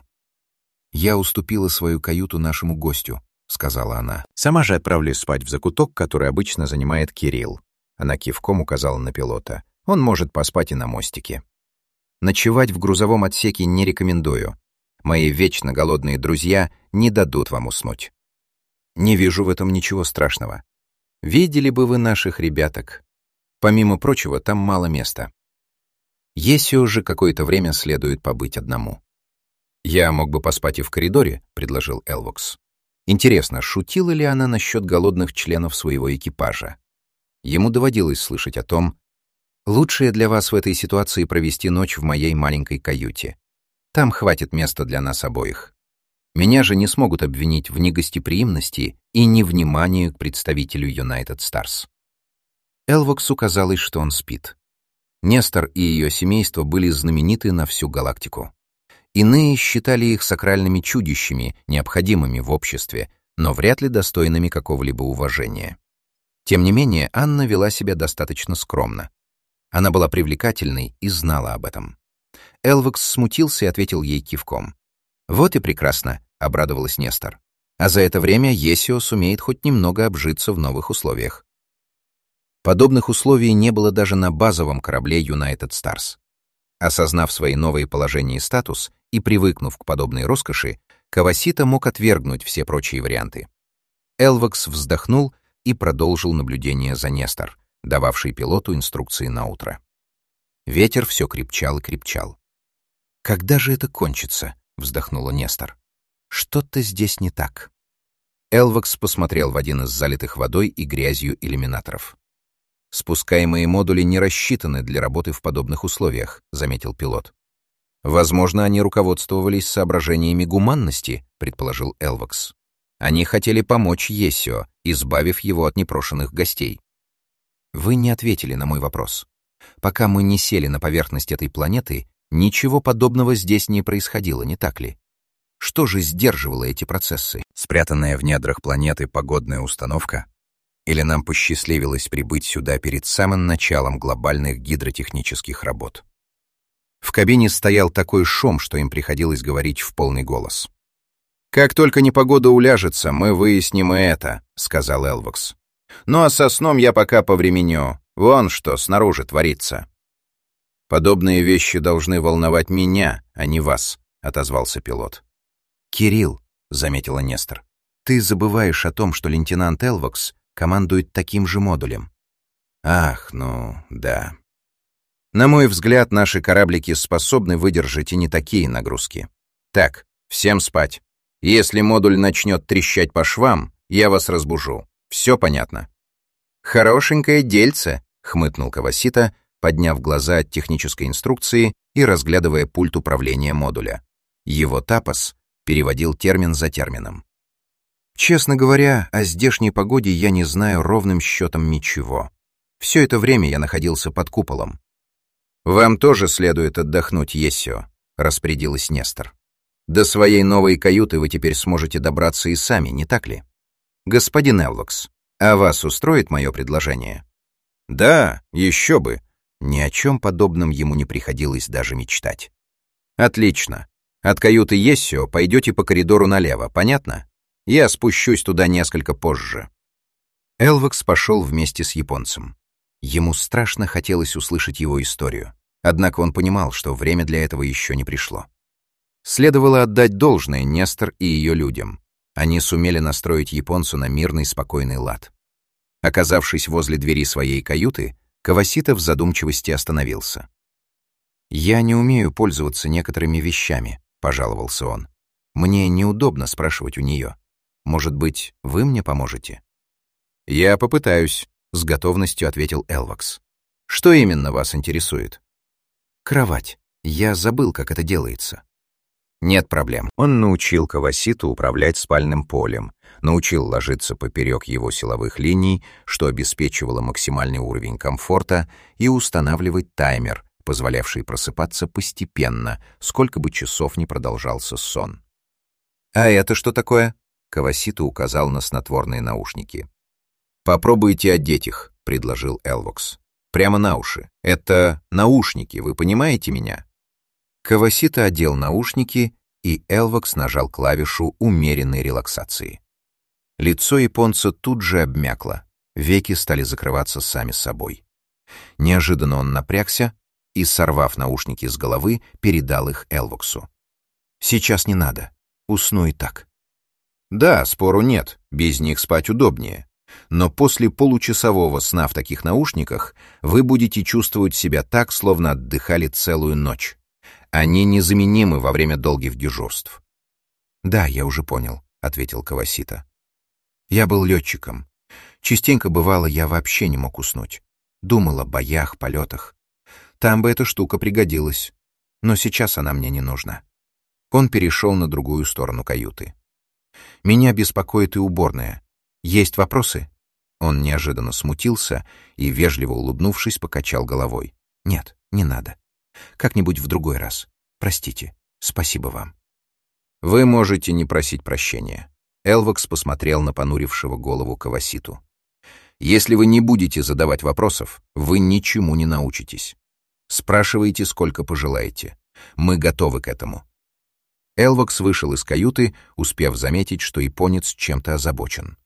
«Я уступила свою каюту нашему гостю», — сказала она. «Сама же отправлюсь спать в закуток, который обычно занимает Кирилл». Она кивком указала на пилота. «Он может поспать и на мостике. Ночевать в грузовом отсеке не рекомендую. Мои вечно голодные друзья не дадут вам уснуть. Не вижу в этом ничего страшного. Видели бы вы наших ребяток. Помимо прочего, там мало места. Есио же какое-то время следует побыть одному». «Я мог бы поспать и в коридоре», — предложил Элвокс. Интересно, шутила ли она насчет голодных членов своего экипажа? Ему доводилось слышать о том: «Лучшее для вас в этой ситуации провести ночь в моей маленькой каюте. Там хватит места для нас обоих. Меня же не смогут обвинить в негостеприимности и невнимании к представителю United Stars». Элвоксу казалось, что он спит. Нестор и ее семейство были знамениты на всю галактику. Иные считали их сакральными чудищами, необходимыми в обществе, но вряд ли достойными какого-либо уважения. Тем не менее, Анна вела себя достаточно скромно. Она была привлекательной и знала об этом. Элвокс смутился и ответил ей кивком. «Вот и прекрасно», — обрадовалась Нестор. «А за это время Есио сумеет хоть немного обжиться в новых условиях». Подобных условий не было даже на базовом корабле United Stars. Осознав свои новые положения и статус и привыкнув к подобной роскоши, Кавасита мог отвергнуть все прочие варианты. Элвокс вздохнул и продолжил наблюдение за Нестор, дававший пилоту инструкции на утро. Ветер все крепчал и крепчал. «Когда же это кончится?» — вздохнула Нестор. «Что-то здесь не так». Элвокс посмотрел в один из залитых водой и грязью иллюминаторов. «Спускаемые модули не рассчитаны для работы в подобных условиях», — заметил пилот. «Возможно, они руководствовались соображениями гуманности», — предположил Элвокс. «Они хотели помочь Есио, избавив его от непрошенных гостей». «Вы не ответили на мой вопрос. Пока мы не сели на поверхность этой планеты, ничего подобного здесь не происходило, не так ли? Что же сдерживало эти процессы? Спрятанная в недрах планеты погодная установка? Или нам посчастливилось прибыть сюда перед самым началом глобальных гидротехнических работ?» В кабине стоял такой шум, что им приходилось говорить в полный голос. «Как только непогода уляжется, мы выясним и это», — сказал Элвокс. «Ну а со сном я пока повременю. Вон что снаружи творится». «Подобные вещи должны волновать меня, а не вас», — отозвался пилот. «Кирилл», — заметила Нестор, — «ты забываешь о том, что лейтенант Элвокс командует таким же модулем». «Ах, ну, да. На мой взгляд, наши кораблики способны выдержать и не такие нагрузки. Так, всем спать. Если модуль начнет трещать по швам, я вас разбужу. Все понятно?» «Хорошенькое дельце», — хмыкнул Кавасита, подняв глаза от технической инструкции и разглядывая пульт управления модуля. Его тапос переводил термин за термином. «Честно говоря, о здешней погоде я не знаю ровным счетом ничего. Все это время я находился под куполом». «Вам тоже следует отдохнуть, Есио», — распорядилась Нестор. «До своей новой каюты вы теперь сможете добраться и сами, не так ли? Господин Элвокс, а вас устроит мое предложение?» «Да, еще бы». Ни о чем подобном ему не приходилось даже мечтать. «Отлично. От каюты Есио пойдете по коридору налево, понятно? Я спущусь туда несколько позже». Элвокс пошел вместе с японцем. Ему страшно хотелось услышать его историю, однако он понимал, что время для этого еще не пришло. Следовало отдать должное Нестор и ее людям. Они сумели настроить японцу на мирный, спокойный лад. Оказавшись возле двери своей каюты, Кавасита в задумчивости остановился. «Я не умею пользоваться некоторыми вещами», — пожаловался он. «Мне неудобно спрашивать у нее. Может быть, вы мне поможете?» «Я попытаюсь», — с готовностью ответил Элвокс. «Что именно вас интересует?» «Кровать», Я забыл, как это делается. Нет проблем. Он научил Каваситу управлять спальным полем, научил ложиться поперек его силовых линий, что обеспечивало максимальный уровень комфорта, и устанавливать таймер, позволявший просыпаться постепенно, сколько бы часов ни продолжался сон. «А это что такое?» — Кавасита указал на снотворные наушники. «Попробуйте одеть их», — предложил Элвокс. «Прямо на уши. Это наушники, вы понимаете меня?» Кавасита одел наушники, и Элвокс нажал клавишу умеренной релаксации. Лицо японца тут же обмякло, веки стали закрываться сами собой. Неожиданно он напрягся и, сорвав наушники с головы, передал их Элвоксу. «Сейчас не надо. Усну и так». «Да, спору нет, без них спать удобнее. Но после получасового сна в таких наушниках вы будете чувствовать себя так, словно отдыхали целую ночь. Они незаменимы во время долгих дежурств». «Да, я уже понял», — ответил Кавасита. «Я был летчиком. Частенько бывало, я вообще не мог уснуть. Думал о боях, полетах. Там бы эта штука пригодилась. Но сейчас она мне не нужна». Он перешел на другую сторону каюты. «Меня беспокоит и уборная. Есть вопросы?» Он неожиданно смутился и, вежливо улыбнувшись, покачал головой. «Нет, не надо. Как-нибудь в другой раз. Простите. Спасибо вам». «Вы можете не просить прощения». Элвокс посмотрел на понурившего голову Каваситу. «Если вы не будете задавать вопросов, вы ничему не научитесь. Спрашивайте, сколько пожелаете. Мы готовы к этому». Элвокс вышел из каюты, успев заметить, что японец чем-то озабочен.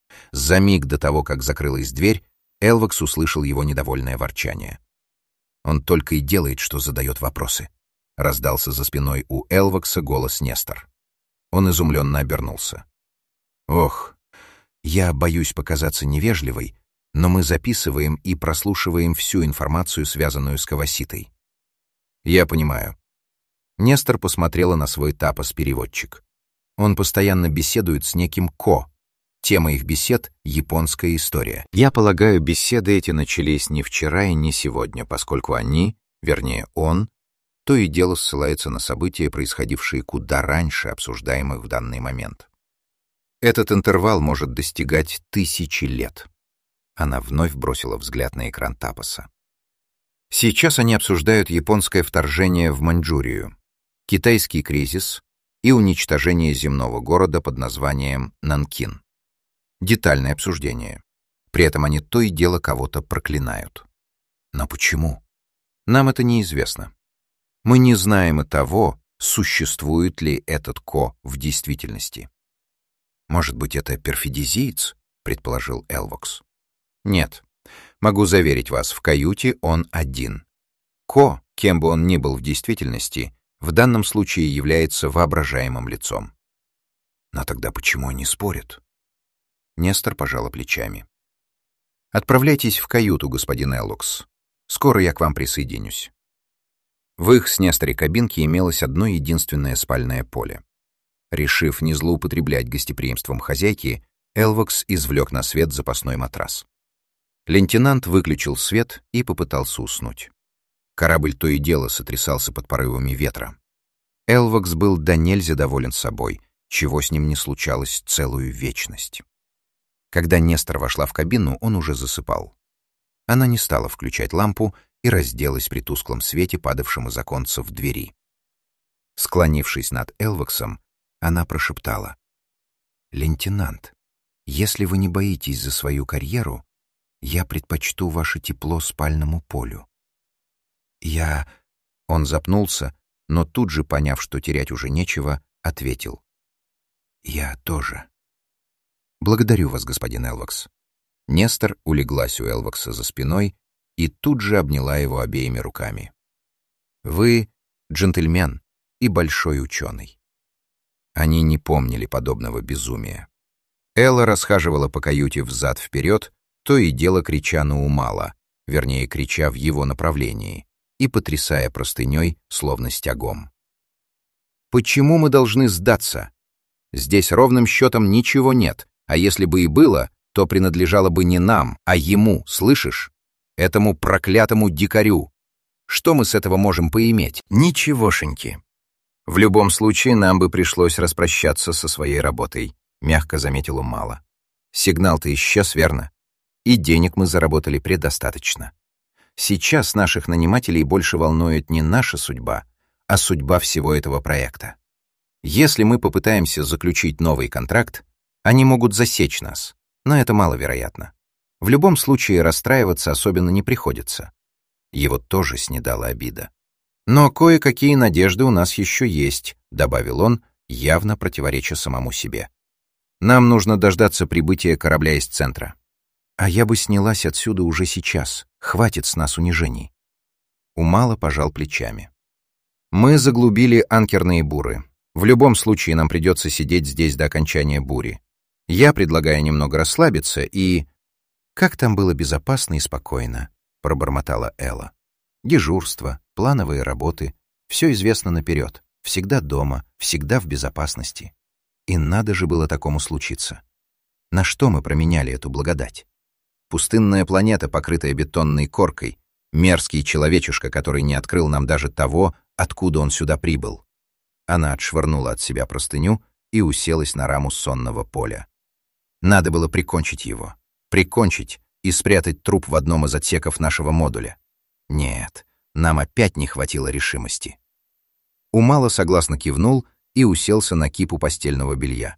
За миг до того, как закрылась дверь, Элвокс услышал его недовольное ворчание. «Он только и делает, что задает вопросы», — раздался за спиной у Элвокса голос Нестор. Он изумленно обернулся. «Ох, я боюсь показаться невежливой, но мы записываем и прослушиваем всю информацию, связанную с Каваситой». «Я понимаю». Нестор посмотрела на свой тапос-переводчик. Он постоянно беседует с неким Ко. Тема их бесед — японская история. Я полагаю, беседы эти начались не вчера и не сегодня, поскольку они, вернее он, то и дело ссылается на события, происходившие куда раньше обсуждаемых в данный момент. Этот интервал может достигать тысячи лет. Она вновь бросила взгляд на экран тапоса. Сейчас они обсуждают японское вторжение в Маньчжурию, китайский кризис и уничтожение земного города под названием Нанкин. Детальное обсуждение. При этом они то и дело кого-то проклинают. Но почему? Нам это неизвестно. Мы не знаем и того, существует ли этот Ко в действительности. «Может быть, это перфидизиец?» — предположил Элвокс. «Нет. Могу заверить вас, в каюте он один. Ко, кем бы он ни был в действительности, в данном случае является воображаемым лицом». «Но тогда почему они спорят?» Нестор пожала плечами. «Отправляйтесь в каюту, господин Элвокс. Скоро я к вам присоединюсь». В их с Несторе кабинке имелось одно единственное спальное поле. Решив не злоупотреблять гостеприимством хозяйки, Элвокс извлек на свет запасной матрас. Лейтенант выключил свет и попытался уснуть. Корабль то и дело сотрясался под порывами ветра. Элвокс был до нельзя доволен собой, чего с ним не случалось целую вечность. Когда Нестор вошла в кабину, он уже засыпал. Она не стала включать лампу и разделась при тусклом свете, падавшем из оконца в двери. Склонившись над Элвоксом, она прошептала: «Лейтенант, если вы не боитесь за свою карьеру, я предпочту ваше тепло спальному полю». Я... Он запнулся, но тут же, поняв, что терять уже нечего, ответил: «Я тоже». «Благодарю вас, господин Элвокс». Нестор улеглась у Элвокса за спиной и тут же обняла его обеими руками. «Вы джентльмен и большой ученый». Они не помнили подобного безумия. Элла расхаживала по каюте взад-вперед, то и дело крича на Умала, вернее, крича в его направлении, и потрясая простыней, словно стягом. «Почему мы должны сдаться? Здесь ровным счетом ничего нет, а если бы и было, то принадлежало бы не нам, а ему, слышишь? Этому проклятому дикарю. Что мы с этого можем поиметь? Ничегошеньки. В любом случае, нам бы пришлось распрощаться со своей работой, мягко заметил Умала. Сигнал-то исчез, верно? И денег мы заработали предостаточно. Сейчас наших нанимателей больше волнует не наша судьба, а судьба всего этого проекта. Если мы попытаемся заключить новый контракт, они могут засечь нас, но это маловероятно. В любом случае расстраиваться особенно не приходится. Его тоже снедала обида. «Но кое-какие надежды у нас еще есть», — добавил он, явно противореча самому себе. «Нам нужно дождаться прибытия корабля из центра. А я бы снялась отсюда уже сейчас. Хватит с нас унижений». Умала пожал плечами. «Мы заглубили анкерные буры. В любом случае нам придется сидеть здесь до окончания бури. Я предлагаю немного расслабиться и...» «Как там было безопасно и спокойно», — пробормотала Элла. «Дежурство, плановые работы, все известно наперед, всегда дома, всегда в безопасности. И надо же было такому случиться. На что мы променяли эту благодать? Пустынная планета, покрытая бетонной коркой, мерзкий человечишка, который не открыл нам даже того, откуда он сюда прибыл». Она отшвырнула от себя простыню и уселась на раму сонного поля. Надо было прикончить его. Прикончить и спрятать труп в одном из отсеков нашего модуля. Нет, нам опять не хватило решимости. Умала согласно кивнул и уселся на кипу постельного белья.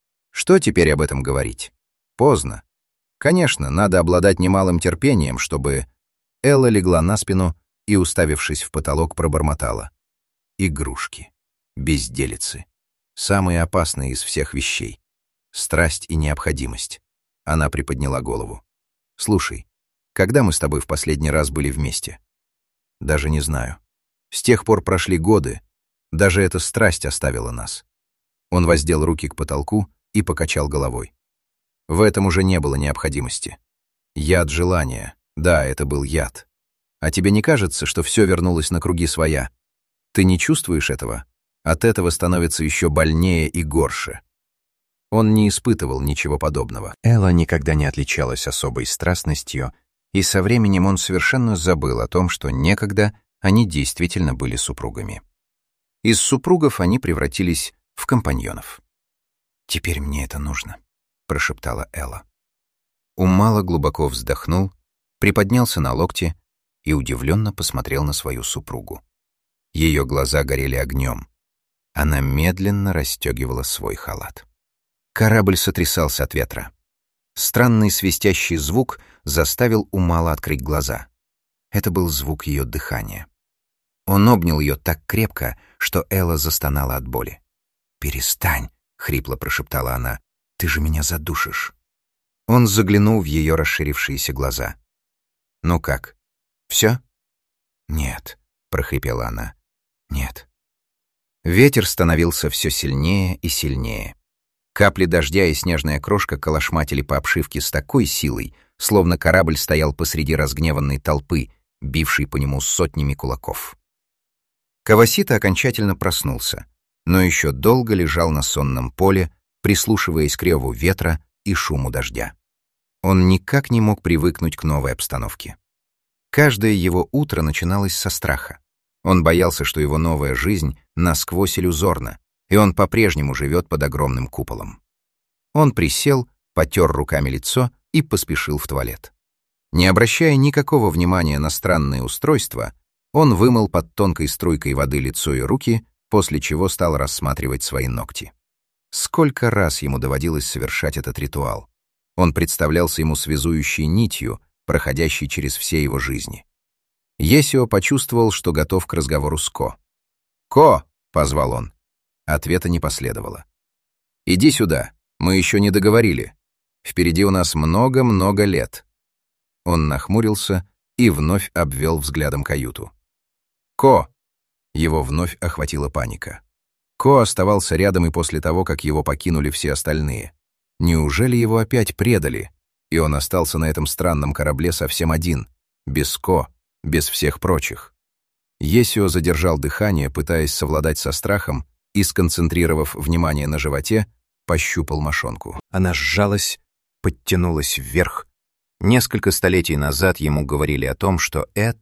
Что теперь об этом говорить? Поздно. Конечно, надо обладать немалым терпением, чтобы... Элла легла на спину и, уставившись в потолок, пробормотала. Игрушки. Безделицы. Самые опасные из всех вещей. Страсть и необходимость. Она приподняла голову. «Слушай, когда мы с тобой в последний раз были вместе?» «Даже не знаю. С тех пор прошли годы. Даже эта страсть оставила нас». Он воздел руки к потолку и покачал головой. В этом уже не было необходимости. Яд желания. Да, это был яд. А тебе не кажется, что все вернулось на круги своя? Ты не чувствуешь этого? От этого становится еще больнее и горше. Он не испытывал ничего подобного. Элла никогда не отличалась особой страстностью, и со временем он совершенно забыл о том, что некогда они действительно были супругами. Из супругов они превратились в компаньонов. «Теперь мне это нужно», — прошептала Элла. Умала глубоко вздохнул, приподнялся на локте и удивленно посмотрел на свою супругу. Ее глаза горели огнем. Она медленно расстегивала свой халат. Корабль сотрясался от ветра. Странный свистящий звук заставил Умала открыть глаза. Это был звук ее дыхания. Он обнял ее так крепко, что Элла застонала от боли. «Перестань», — хрипло прошептала она, — «ты же меня задушишь». Он заглянул в ее расширившиеся глаза. «Ну как, все?» «Нет», — прохрипела она, — «нет». Ветер становился все сильнее и сильнее. Капли дождя и снежная крошка колошматили по обшивке с такой силой, словно корабль стоял посреди разгневанной толпы, бившей по нему сотнями кулаков. Кавасита окончательно проснулся, но еще долго лежал на сонном поле, прислушиваясь к реву ветра и шуму дождя. Он никак не мог привыкнуть к новой обстановке. Каждое его утро начиналось со страха. Он боялся, что его новая жизнь насквозь иллюзорна, и он по-прежнему живет под огромным куполом. Он присел, потер руками лицо и поспешил в туалет. Не обращая никакого внимания на странные устройства, он вымыл под тонкой струйкой воды лицо и руки, после чего стал рассматривать свои ногти. Сколько раз ему доводилось совершать этот ритуал. Он представлялся ему связующей нитью, проходящей через все его жизни. Есио почувствовал, что готов к разговору с Ко. «Ко!» — позвал он. Ответа не последовало. «Иди сюда, мы еще не договорили. Впереди у нас много-много лет». Он нахмурился и вновь обвел взглядом каюту. «Ко!» Его вновь охватила паника. Ко оставался рядом и после того, как его покинули все остальные. Неужели его опять предали, и он остался на этом странном корабле совсем один, без Ко, без всех прочих? Есио задержал дыхание, пытаясь совладать со страхом, и, сконцентрировав внимание на животе, пощупал мошонку. Она сжалась, подтянулась вверх. Несколько столетий назад ему говорили о том, что это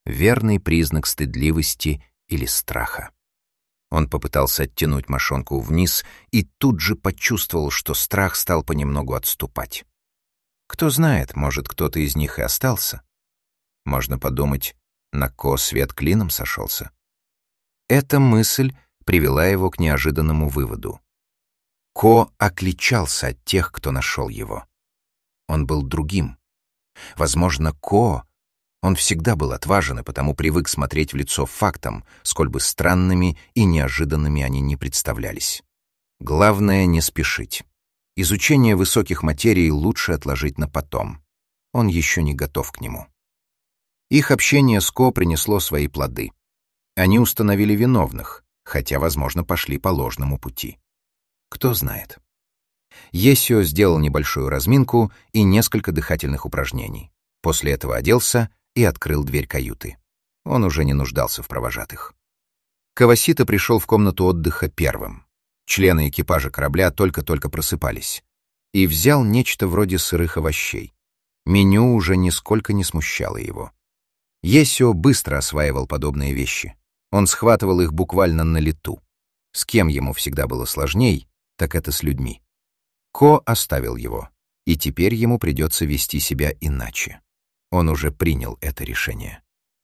верный признак стыдливости или страха. Он попытался оттянуть мошонку вниз и тут же почувствовал, что страх стал понемногу отступать. Кто знает, может, кто-то из них и остался. Можно подумать, на Ко свет клином сошелся. Эта мысль привела его к неожиданному выводу. Ко отличался от тех, кто нашел его. Он был другим. Возможно, Ко... Он всегда был отважен и потому привык смотреть в лицо фактам, сколь бы странными и неожиданными они ни представлялись. Главное — не спешить. Изучение высоких материй лучше отложить на потом. Он еще не готов к нему. Их общение с Ко принесло свои плоды. Они установили виновных, хотя, возможно, пошли по ложному пути. Кто знает. Есио сделал небольшую разминку и несколько дыхательных упражнений. После этого оделся и открыл дверь каюты. Он уже не нуждался в провожатых. Кавасита пришел в комнату отдыха первым. Члены экипажа корабля только-только просыпались. И взял нечто вроде сырых овощей. Меню уже нисколько не смущало его. Есио быстро осваивал подобные вещи. Он схватывал их буквально на лету. С кем ему всегда было сложней, так это с людьми. Ко оставил его, и теперь ему придется вести себя иначе. Он уже принял это решение.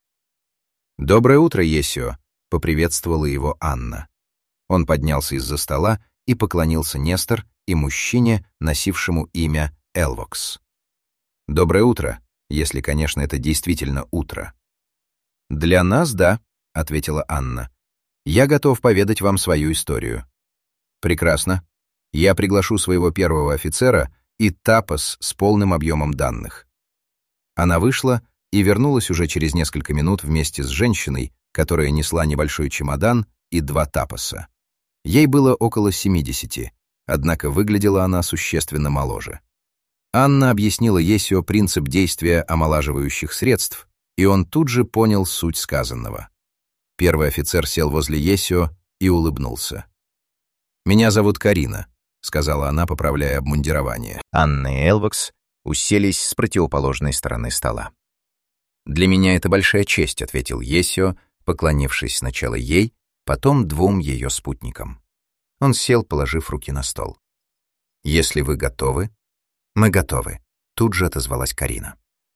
«Доброе утро, Есио», — поприветствовала его Анна. Он поднялся из-за стола и поклонился Нестор и мужчине, носившему имя Элвокс. «Доброе утро, если, конечно, это действительно утро». «Для нас — да», — ответила Анна. «Я готов поведать вам свою историю». «Прекрасно. Я приглашу своего первого офицера и тапос с полным объемом данных». Она вышла и вернулась уже через несколько минут вместе с женщиной, которая несла небольшой чемодан и два тапоса. Ей было около семидесяти, однако выглядела она существенно моложе. Анна объяснила Есио принцип действия омолаживающих средств, и он тут же понял суть сказанного. Первый офицер сел возле Есио и улыбнулся. «Меня зовут Карина», — сказала она, поправляя обмундирование. Анна и Элвокс уселись с противоположной стороны стола. «Для меня это большая честь», — ответил Есио, поклонившись сначала ей, потом двум ее спутникам. Он сел, положив руки на стол. «Если вы готовы...» «Мы готовы», — тут же отозвалась Карина.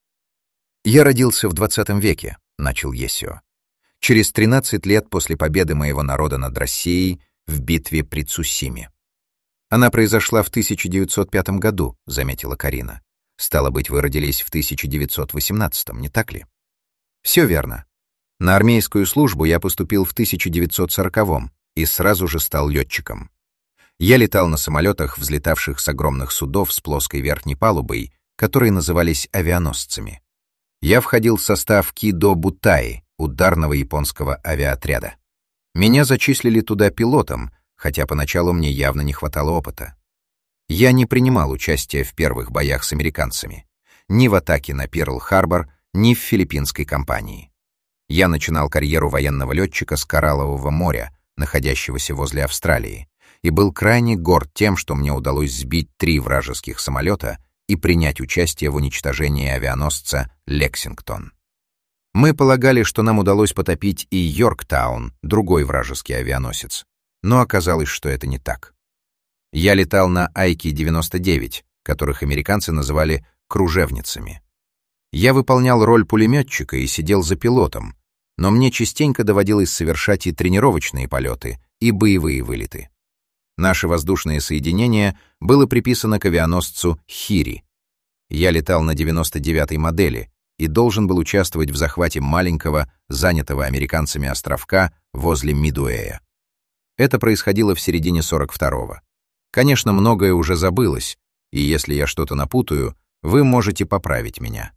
«Я родился в двадцатом веке», — начал Есио. «Через тринадцать лет после победы моего народа над Россией в битве при Цусиме. Она произошла в тысяча девятьсот пятом году», — заметила Карина. «Стало быть, вы родились в тысяча девятьсот восемнадцатом, не так ли?» «Все верно. На армейскую службу я поступил в тысяча девятьсот сороковом и сразу же стал летчиком. Я летал на самолетах, взлетавших с огромных судов с плоской верхней палубой, которые назывались авианосцами. Я входил в состав Кидо Бутаи, ударного японского авиаотряда. Меня зачислили туда пилотом, хотя поначалу мне явно не хватало опыта. Я не принимал участия в первых боях с американцами, ни в атаке на Перл-Харбор, ни в филиппинской кампании. Я начинал карьеру военного летчика с Кораллового моря, находящегося возле Австралии, и был крайне горд тем, что мне удалось сбить три вражеских самолета и принять участие в уничтожении авианосца «Лексингтон». Мы полагали, что нам удалось потопить и «Йорктаун», другой вражеский авианосец, но оказалось, что это не так. Я летал на Айки девяносто девять, которых американцы называли «кружевницами». Я выполнял роль пулеметчика и сидел за пилотом, но мне частенько доводилось совершать и тренировочные полеты, и боевые вылеты. Наше воздушное соединение было приписано к авианосцу «Хири». Я летал на девяносто девятой модели и должен был участвовать в захвате маленького, занятого американцами островка возле Мидуэя. Это происходило в середине сорок второго. Конечно, многое уже забылось, и если я что-то напутаю, вы можете поправить меня.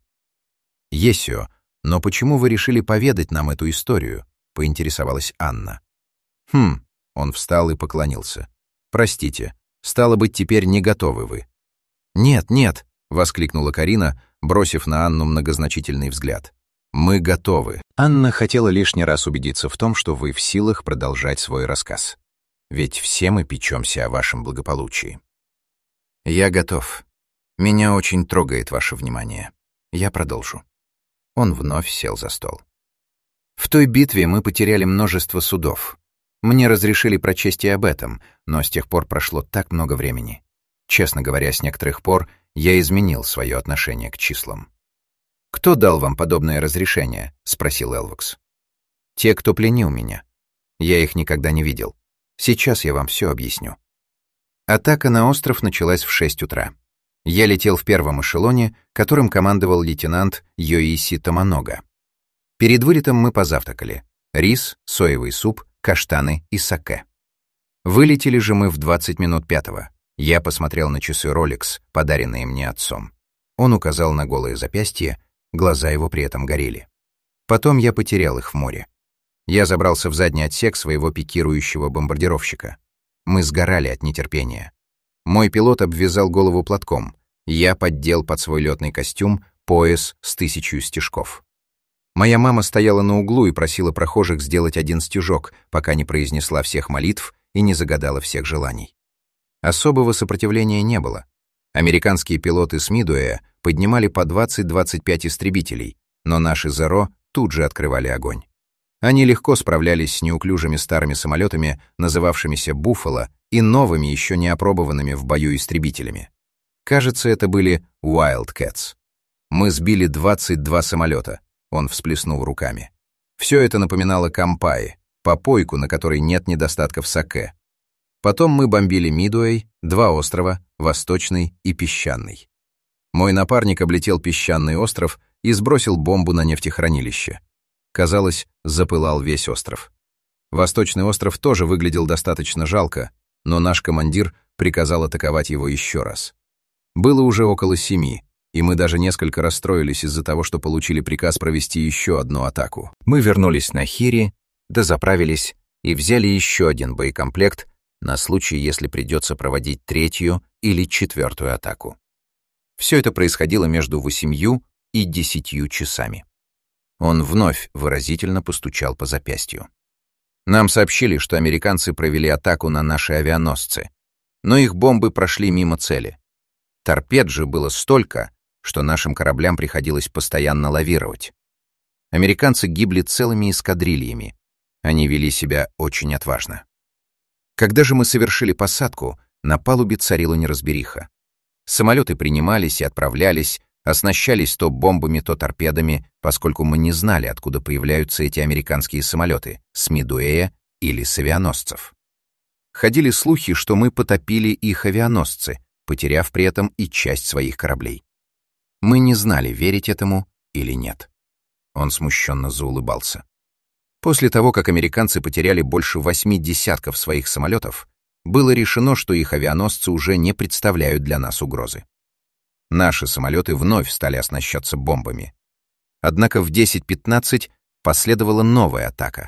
«Есио, но почему вы решили поведать нам эту историю?» — поинтересовалась Анна. «Хм», — он встал и поклонился. «Простите, стало быть, теперь не готовы вы». «Нет, нет», — воскликнула Карина, бросив на Анну многозначительный взгляд. «Мы готовы». Анна хотела лишний раз убедиться в том, что вы в силах продолжать свой рассказ. Ведь все мы печемся о вашем благополучии. «Я готов. Меня очень трогает ваше внимание. Я продолжу». Он вновь сел за стол. В той битве мы потеряли множество судов. Мне разрешили прочесть и об этом, но с тех пор прошло так много времени. Честно говоря, с некоторых пор я изменил свое отношение к числам. «Кто дал вам подобное разрешение?» — спросил Элвокс. «Те, кто пленил меня. Я их никогда не видел. Сейчас я вам все объясню». Атака на остров началась в шесть утра. Я летел в первом эшелоне, которым командовал лейтенант Йоиси Томанога. Перед вылетом мы позавтракали. Рис, соевый суп, каштаны и саке. Вылетели же мы в двадцать минут пятого. Я посмотрел на часы Rolex, подаренные мне отцом. Он указал на голые запястья, глаза его при этом горели. Потом я потерял их в море. Я забрался в задний отсек своего пикирующего бомбардировщика. Мы сгорали от нетерпения. Мой пилот обвязал голову платком. Я поддел под свой летный костюм пояс с тысячью стежков. Моя мама стояла на углу и просила прохожих сделать один стежок, пока не произнесла всех молитв и не загадала всех желаний. Особого сопротивления не было. Американские пилоты с Мидуэя поднимали по двадцать-двадцать пять истребителей, но наши Зеро тут же открывали огонь. Они легко справлялись с неуклюжими старыми самолетами, называвшимися «Буффало», и новыми, еще не опробованными в бою истребителями. Кажется, это были «Wildcats». Мы сбили двадцать два самолета. Он всплеснул руками. Все это напоминало кампаи, попойку, на которой нет недостатков саке. Потом мы бомбили Мидуэй, два острова, Восточный и Песчаный. Мой напарник облетел Песчаный остров и сбросил бомбу на нефтехранилище. Казалось, запылал весь остров. Восточный остров тоже выглядел достаточно жалко, но наш командир приказал атаковать его еще раз. Было уже около семи, и мы даже несколько расстроились из-за того, что получили приказ провести еще одну атаку. Мы вернулись на Хири, дозаправились и взяли еще один боекомплект на случай, если придется проводить третью или четвертую атаку. Все это происходило между восемью и десятью часами. Он вновь выразительно постучал по запястью. Нам сообщили, что американцы провели атаку на наши авианосцы, но их бомбы прошли мимо цели. Торпед же было столько, что нашим кораблям приходилось постоянно лавировать. Американцы гибли целыми эскадрильями. Они вели себя очень отважно. Когда же мы совершили посадку, на палубе царила неразбериха. Самолеты принимались и отправлялись, оснащались то бомбами, то торпедами, поскольку мы не знали, откуда появляются эти американские самолеты, с Мидуэя или с авианосцев. Ходили слухи, что мы потопили их авианосцы, потеряв при этом и часть своих кораблей. Мы не знали, верить этому или нет. Он смущенно заулыбался. После того, как американцы потеряли больше восьми десятков своих самолетов, было решено, что их авианосцы уже не представляют для нас угрозы. Наши самолеты вновь стали оснащаться бомбами. Однако в десять пятнадцать последовала новая атака.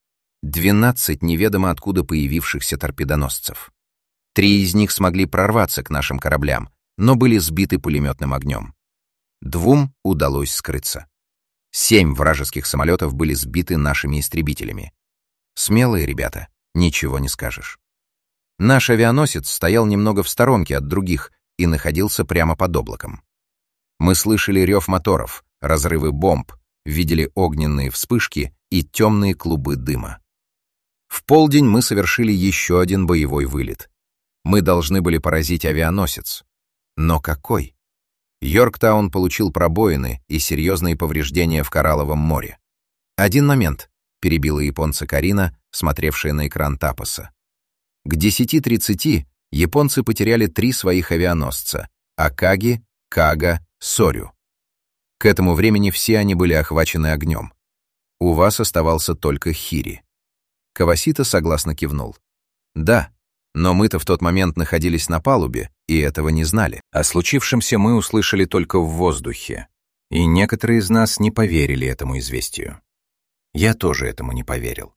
двенадцать неведомо откуда появившихся торпедоносцев. Три из них смогли прорваться к нашим кораблям, но были сбиты пулеметным огнем. Двум удалось скрыться. Семь вражеских самолетов были сбиты нашими истребителями. Смелые ребята, ничего не скажешь. Наш авианосец стоял немного в сторонке от других и находился прямо под облаком. Мы слышали рев моторов, разрывы бомб, видели огненные вспышки и темные клубы дыма. В полдень мы совершили еще один боевой вылет. Мы должны были поразить авианосец. Но какой? Йорктаун получил пробоины и серьезные повреждения в Коралловом море. «Один момент», — перебила японца Карина, смотревшая на экран Тапоса. К десяти тридцати японцы потеряли три своих авианосца — Акаги, Кага, Сорю. К этому времени все они были охвачены огнем. У вас оставался только Хири. Кавасита согласно кивнул. Да, но мы-то в тот момент находились на палубе и этого не знали. О случившемся мы услышали только в воздухе, и некоторые из нас не поверили этому известию. Я тоже этому не поверил.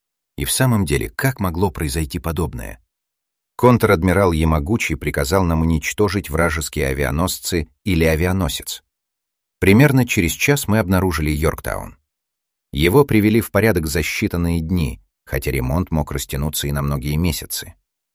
И в самом деле, как могло произойти подобное? Контр-адмирал Ямагучи приказал нам уничтожить вражеские авианосцы или авианосец. Примерно через час мы обнаружили Йорктаун. Его привели в порядок за считанные дни, хотя ремонт мог растянуться и на многие месяцы.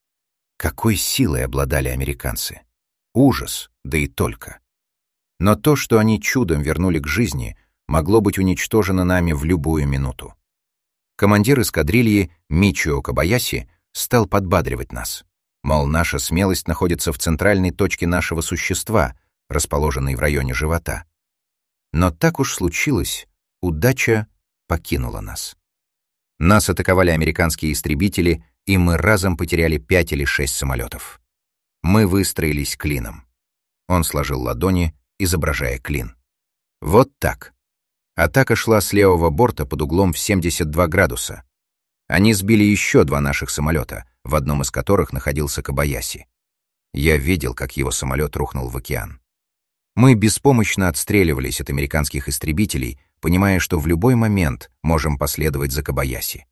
Какой силой обладали американцы? Ужас, да и только. Но то, что они чудом вернули к жизни, могло быть уничтожено нами в любую минуту. Командир эскадрильи Мичио Кобаяси стал подбадривать нас. Мол, наша смелость находится в центральной точке нашего существа, расположенной в районе живота. Но так уж случилось, удача покинула нас. Нас атаковали американские истребители, и мы разом потеряли пять или шесть самолетов. Мы выстроились клином. Он сложил ладони, изображая клин. Вот так. Атака шла с левого борта под углом в семьдесят два градуса. Они сбили еще два наших самолета, в одном из которых находился Кобаяси. Я видел, как его самолет рухнул в океан. Мы беспомощно отстреливались от американских истребителей, понимая, что в любой момент можем последовать за Кобаяси.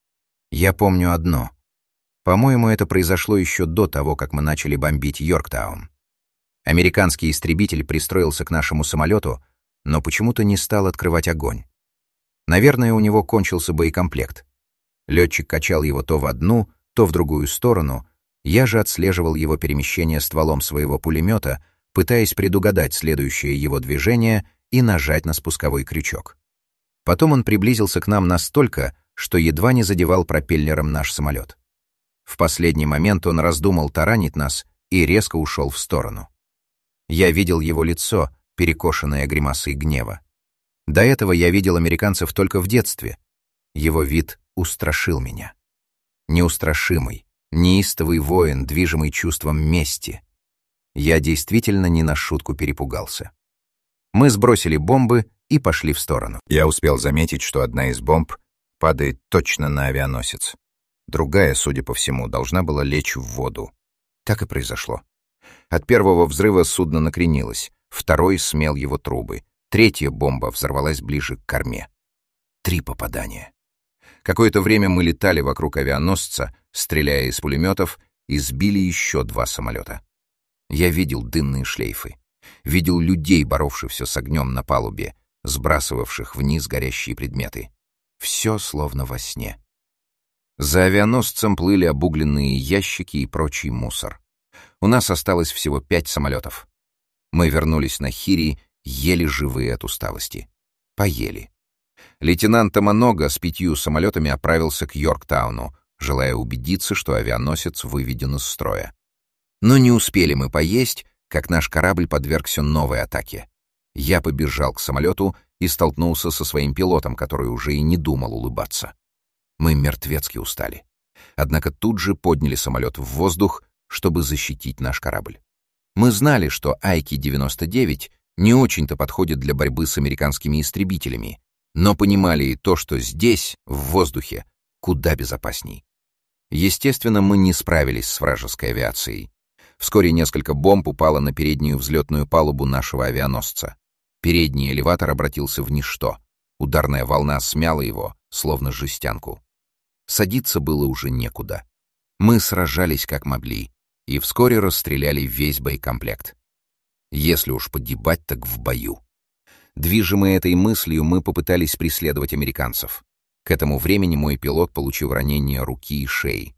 Я помню одно. По-моему, это произошло еще до того, как мы начали бомбить Йорктаун. Американский истребитель пристроился к нашему самолету, но почему-то не стал открывать огонь. Наверное, у него кончился боекомплект. Летчик качал его то в одну, то в другую сторону, я же отслеживал его перемещение стволом своего пулемета, пытаясь предугадать следующее его движение и нажать на спусковой крючок. Потом он приблизился к нам настолько, что едва не задевал пропеллером наш самолет. В последний момент он раздумал таранить нас и резко ушел в сторону. Я видел его лицо, перекошенное гримасой гнева. До этого я видел американцев только в детстве. Его вид устрашил меня. Неустрашимый, неистовый воин, движимый чувством мести. Я действительно не на шутку перепугался. Мы сбросили бомбы и пошли в сторону. Я успел заметить, что одна из бомб падает точно на авианосец. Другая, судя по всему, должна была лечь в воду. Так и произошло. От первого взрыва судно накренилось, второй смел его трубы, третья бомба взорвалась ближе к корме. Три попадания. Какое-то время мы летали вокруг авианосца, стреляя из пулеметов, и сбили еще два самолета. Я видел дымные шлейфы, видел людей, боровшихся с огнем на палубе, сбрасывавших вниз горящие предметы. Все словно во сне. За авианосцем плыли обугленные ящики и прочий мусор. У нас осталось всего пять самолетов. Мы вернулись на Хири, еле живые от усталости. Поели. Лейтенант Таманога с пятью самолетами отправился к Йорктауну, желая убедиться, что авианосец выведен из строя. Но не успели мы поесть, как наш корабль подвергся новой атаке. Я побежал к самолету и столкнулся со своим пилотом, который уже и не думал улыбаться. Мы мертвецки устали. Однако тут же подняли самолет в воздух, чтобы защитить наш корабль. Мы знали, что Айки девяносто девять не очень-то подходит для борьбы с американскими истребителями, но понимали и то, что здесь, в воздухе, куда безопасней. Естественно, мы не справились с вражеской авиацией. Вскоре несколько бомб упало на переднюю взлетную палубу нашего авианосца. Передний элеватор обратился в ничто. Ударная волна смяла его, словно жестянку. Садиться было уже некуда. Мы сражались как могли, и вскоре расстреляли весь боекомплект. Если уж погибать, так в бою. Движимые этой мыслью, мы попытались преследовать американцев. К этому времени мой пилот получил ранение руки и шеи.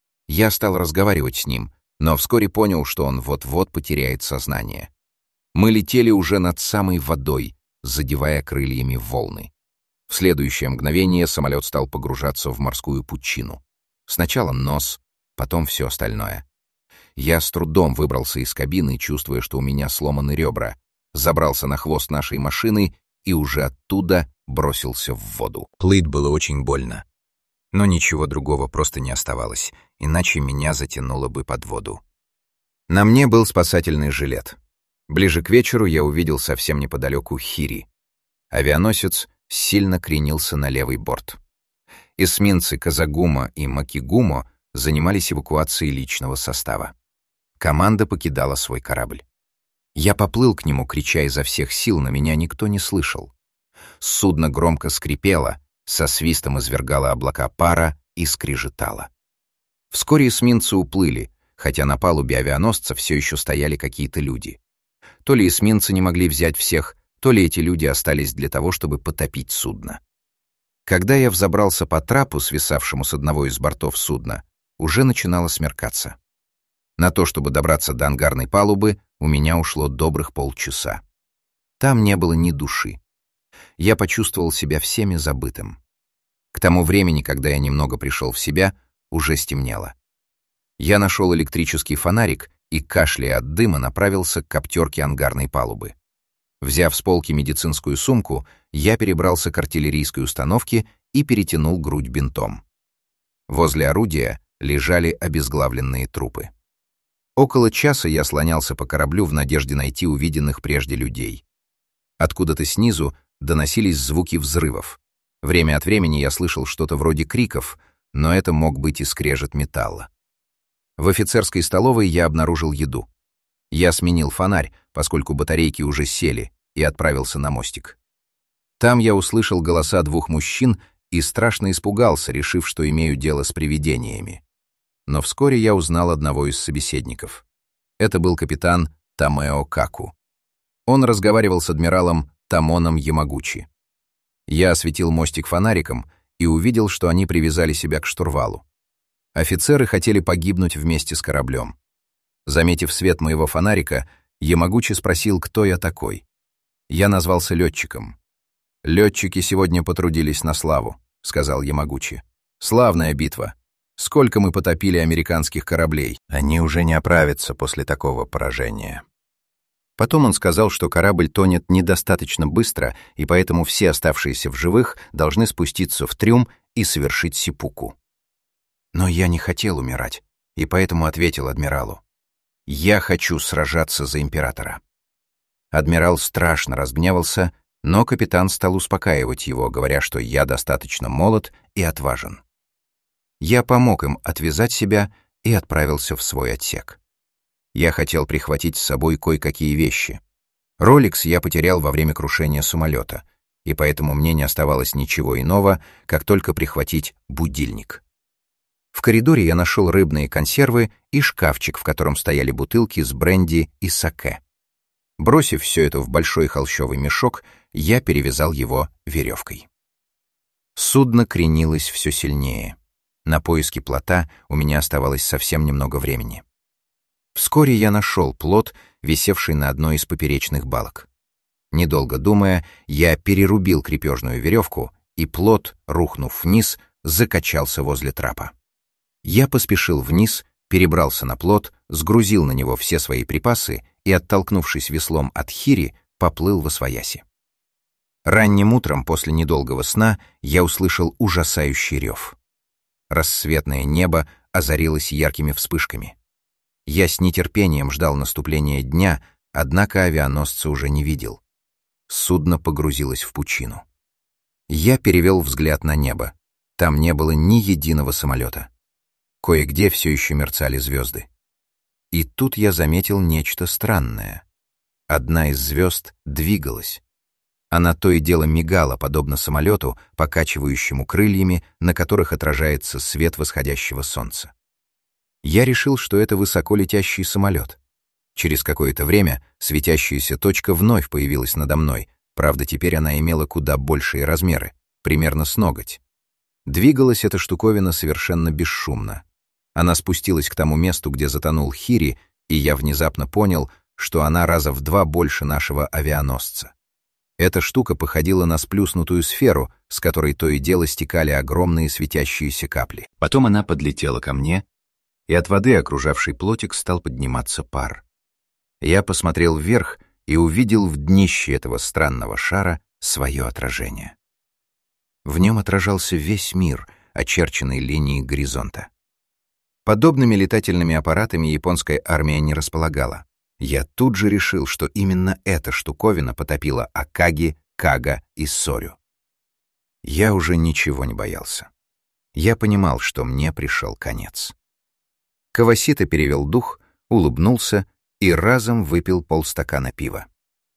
Я стал разговаривать с ним, но вскоре понял, что он вот-вот потеряет сознание. Мы летели уже над самой водой, задевая крыльями волны. В следующее мгновение самолет стал погружаться в морскую пучину. Сначала нос, потом все остальное. Я с трудом выбрался из кабины, чувствуя, что у меня сломаны ребра, забрался на хвост нашей машины и уже оттуда бросился в воду. Плыть было очень больно. Но ничего другого просто не оставалось, иначе меня затянуло бы под воду. На мне был спасательный жилет. Ближе к вечеру я увидел совсем неподалеку Хири. Авианосец сильно кренился на левый борт. Эсминцы Казагума и Макигумо занимались эвакуацией личного состава. Команда покидала свой корабль. Я поплыл к нему, крича изо всех сил, но меня никто не слышал. Судно громко скрипело, со свистом извергало облака пара и скрежетало. Вскоре эсминцы уплыли, хотя на палубе авианосца все еще стояли какие-то люди. То ли эсминцы не могли взять всех, то ли эти люди остались для того, чтобы потопить судно. Когда я взобрался по трапу, свисавшему с одного из бортов судна, уже начинало смеркаться. На то, чтобы добраться до ангарной палубы, у меня ушло добрых полчаса. Там не было ни души. Я почувствовал себя всеми забытым. К тому времени, когда я немного пришел в себя, уже стемнело. Я нашел электрический фонарик и, кашляя от дыма, направился к коптерке ангарной палубы. Взяв с полки медицинскую сумку, я перебрался к артиллерийской установке и перетянул грудь бинтом. Возле орудия лежали обезглавленные трупы. Около часа я слонялся по кораблю в надежде найти увиденных прежде людей. Откуда-то снизу доносились звуки взрывов. Время от времени я слышал что-то вроде криков, но это мог быть и скрежет металла. В офицерской столовой я обнаружил еду. Я сменил фонарь, поскольку батарейки уже сели, и отправился на мостик. Там я услышал голоса двух мужчин и страшно испугался, решив, что имею дело с привидениями. Но вскоре я узнал одного из собеседников. Это был капитан Томео Каку. Он разговаривал с адмиралом Тамоном Ямагучи. Я осветил мостик фонариком и увидел, что они привязали себя к штурвалу. Офицеры хотели погибнуть вместе с кораблем. Заметив свет моего фонарика, Ямагучи спросил, кто я такой. Я назвался летчиком. «Летчики сегодня потрудились на славу», — сказал Ямагучи. «Славная битва. Сколько мы потопили американских кораблей. Они уже не оправятся после такого поражения». Потом он сказал, что корабль тонет недостаточно быстро, и поэтому все оставшиеся в живых должны спуститься в трюм и совершить сиппуку. Но я не хотел умирать, и поэтому ответил адмиралу: «Я хочу сражаться за императора». Адмирал страшно разгневался, но капитан стал успокаивать его, говоря, что я достаточно молод и отважен. Я помог им отвязать себя и отправился в свой отсек. Я хотел прихватить с собой кое-какие вещи. Ролекс я потерял во время крушения самолета, и поэтому мне не оставалось ничего иного, как только прихватить будильник. В коридоре я нашел рыбные консервы и шкафчик, в котором стояли бутылки с бренди и саке. Бросив все это в большой холщовый мешок, я перевязал его веревкой. Судно кренилось все сильнее. На поиски плота у меня оставалось совсем немного времени. Вскоре я нашел плот, висевший на одной из поперечных балок. Недолго думая, я перерубил крепежную веревку, и плот, рухнув вниз, закачался возле трапа. Я поспешил вниз, перебрался на плот, сгрузил на него все свои припасы и, оттолкнувшись веслом от хири, поплыл восвояси. Ранним утром после недолгого сна я услышал ужасающий рев. Рассветное небо озарилось яркими вспышками. Я с нетерпением ждал наступления дня, однако авианосца уже не видел. Судно погрузилось в пучину. Я перевел взгляд на небо. Там не было ни единого самолета. Кое-где все еще мерцали звезды. И тут я заметил нечто странное. Одна из звезд двигалась. Она то и дело мигала, подобно самолету, покачивающему крыльями, на которых отражается свет восходящего солнца. Я решил, что это высоко летящий самолет. Через какое-то время светящаяся точка вновь появилась надо мной, правда, теперь она имела куда большие размеры, примерно с ноготь. Двигалась эта штуковина совершенно бесшумно. Она спустилась к тому месту, где затонул Хири, и я внезапно понял, что она раза в два больше нашего авианосца. Эта штука походила на сплюснутую сферу, с которой то и дело стекали огромные светящиеся капли. Потом она подлетела ко мне, и от воды, окружавшей плотик, стал подниматься пар. Я посмотрел вверх и увидел в днище этого странного шара свое отражение. В нем отражался весь мир, очерченный линией горизонта. Подобными летательными аппаратами японская армия не располагала. Я тут же решил, что именно эта штуковина потопила Акаги, Кага и Сорю. Я уже ничего не боялся. Я понимал, что мне пришел конец. Кавасита перевел дух, улыбнулся и разом выпил полстакана пива.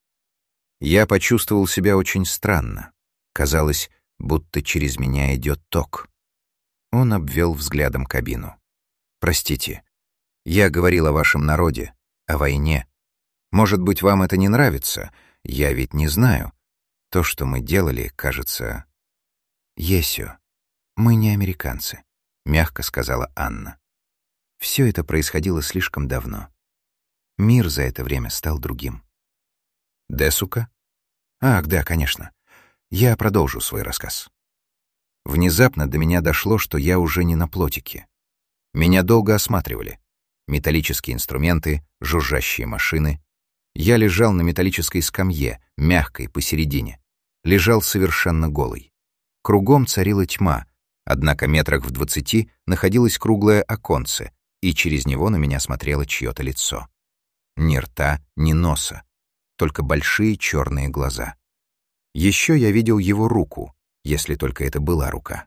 Я почувствовал себя очень странно. Казалось, будто через меня идет ток. Он обвел взглядом кабину. «Простите, я говорил о вашем народе, о войне. Может быть, вам это не нравится? Я ведь не знаю. То, что мы делали, кажется...» «Есю, мы не американцы», — мягко сказала Анна. «Все это происходило слишком давно. Мир за это время стал другим». «Десука?» «Ах, да, конечно. Я продолжу свой рассказ. Внезапно до меня дошло, что я уже не на плотике. Меня долго осматривали. Металлические инструменты, жужжащие машины. Я лежал на металлической скамье, мягкой посередине. Лежал совершенно голый. Кругом царила тьма, однако метрах в двадцати находилось круглое оконце, и через него на меня смотрело чье-то лицо. Ни рта, ни носа, только большие черные глаза. Еще я видел его руку, если только это была рука.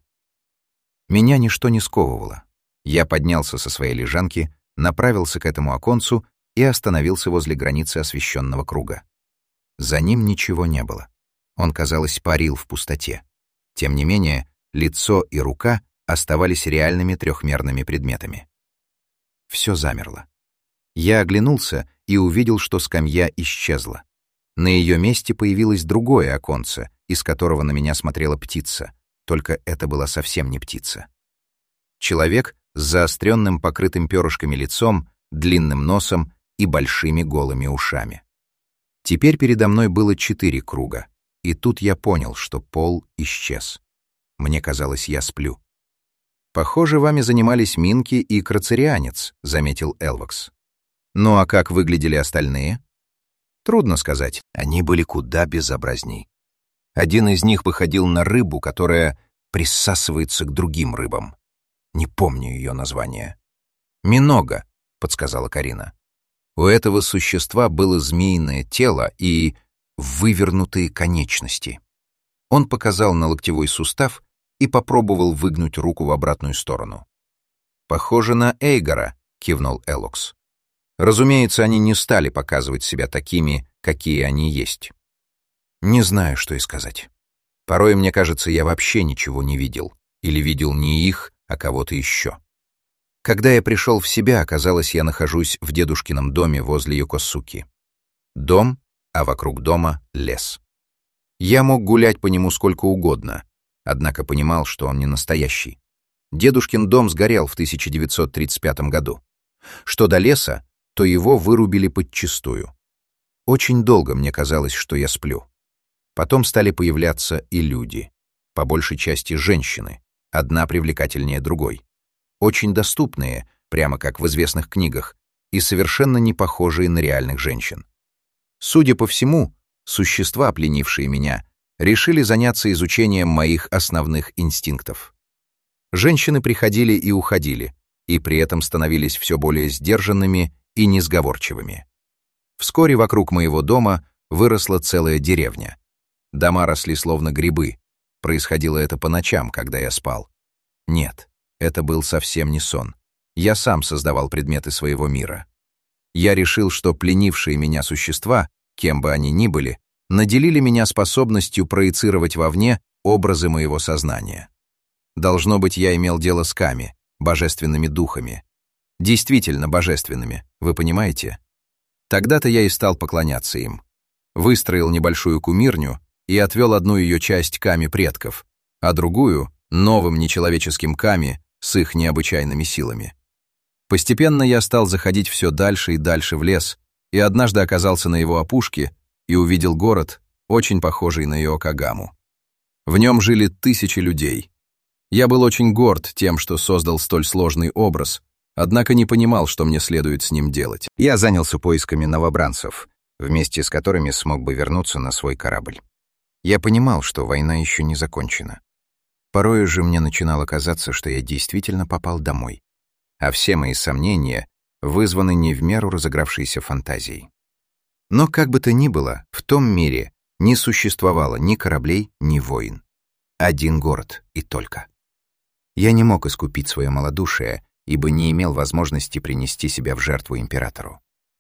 Меня ничто не сковывало. Я поднялся со своей лежанки, направился к этому оконцу и остановился возле границы освещенного круга. За ним ничего не было. Он, казалось, парил в пустоте. Тем не менее, лицо и рука оставались реальными трехмерными предметами. Все замерло. Я оглянулся и увидел, что скамья исчезла. На ее месте появилось другое оконце, из которого на меня смотрела птица, только это была совсем не птица. Человек с заостренным, покрытым перышками лицом, длинным носом и большими голыми ушами. Теперь передо мной было четыре круга, и тут я понял, что пол исчез. Мне казалось, я сплю. «Похоже, вами занимались Минки и Крацерианец», — заметил Элвокс. «Ну а как выглядели остальные?» «Трудно сказать. Они были куда безобразней. Один из них походил на рыбу, которая присасывается к другим рыбам. Не помню ее название. «Минога», — подсказала Карина. У этого существа было змеиное тело и вывернутые конечности. Он показал на локтевой сустав и попробовал выгнуть руку в обратную сторону. «Похоже на Эйгора», — кивнул Элокс. Разумеется, они не стали показывать себя такими, какие они есть. Не знаю, что и сказать. Порой, мне кажется, я вообще ничего не видел. Или видел не их, а кого-то еще. Когда я пришел в себя, оказалось, я нахожусь в дедушкином доме возле Йокосуки. Дом, а вокруг дома — лес. Я мог гулять по нему сколько угодно, однако понимал, что он не настоящий. Дедушкин дом сгорел в тысяча девятьсот тридцать пятом году. Что до леса, то его вырубили подчистую. Очень долго мне казалось, что я сплю. Потом стали появляться и люди. По большей части женщины, одна привлекательнее другой. Очень доступные, прямо как в известных книгах, и совершенно не похожие на реальных женщин. Судя по всему, существа, пленившие меня, решили заняться изучением моих основных инстинктов. Женщины приходили и уходили, и при этом становились все более сдержанными и несговорчивыми. Вскоре вокруг моего дома выросла целая деревня. Дома росли словно грибы. Происходило это по ночам, когда я спал. Нет, это был совсем не сон. Я сам создавал предметы своего мира. Я решил, что пленившие меня существа, кем бы они ни были, наделили меня способностью проецировать вовне образы моего сознания. Должно быть, я имел дело с Ками, божественными духами. Действительно божественными, вы понимаете? Тогда-то я и стал поклоняться им. Выстроил небольшую кумирню и отвел одну ее часть Ками предков, а другую — новым нечеловеческим Ками с их необычайными силами. Постепенно я стал заходить все дальше и дальше в лес, и однажды оказался на его опушке и увидел город, очень похожий на Иокогаму. В нем жили тысячи людей. Я был очень горд тем, что создал столь сложный образ, однако не понимал, что мне следует с ним делать. Я занялся поисками новобранцев, вместе с которыми смог бы вернуться на свой корабль. Я понимал, что война еще не закончена. Порой же мне начинало казаться, что я действительно попал домой, а все мои сомнения вызваны не в меру разыгравшейся фантазией. Но как бы то ни было, в том мире не существовало ни кораблей, ни войн. Один город и только. Я не мог искупить свое малодушие, ибо не имел возможности принести себя в жертву императору.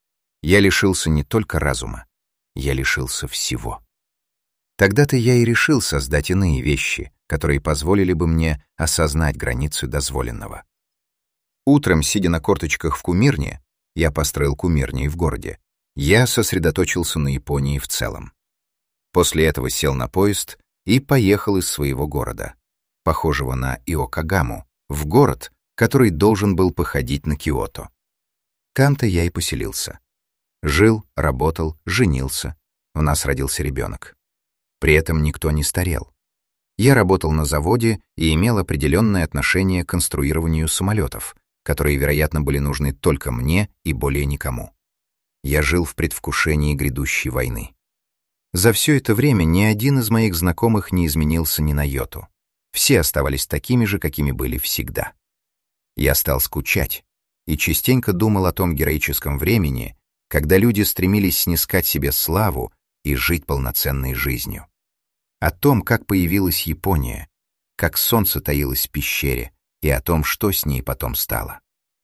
Я лишился не только разума, я лишился всего. Тогда-то я и решил создать иные вещи, которые позволили бы мне осознать границу дозволенного. Утром, сидя на корточках в кумирне, я построил кумирни в городе, я сосредоточился на Японии в целом. После этого сел на поезд и поехал из своего города, похожего на Иокогаму, в город, который должен был походить на Киото. Там-то я и поселился. Жил, работал, женился. У нас родился ребенок. При этом никто не старел. Я работал на заводе и имел определенное отношение к конструированию самолетов, которые, вероятно, были нужны только мне и более никому. Я жил в предвкушении грядущей войны. За все это время ни один из моих знакомых не изменился ни на йоту. Все оставались такими же, какими были всегда. Я стал скучать и частенько думал о том героическом времени, когда люди стремились снискать себе славу и жить полноценной жизнью. О том, как появилась Япония, как солнце таилось в пещере, и о том, что с ней потом стало.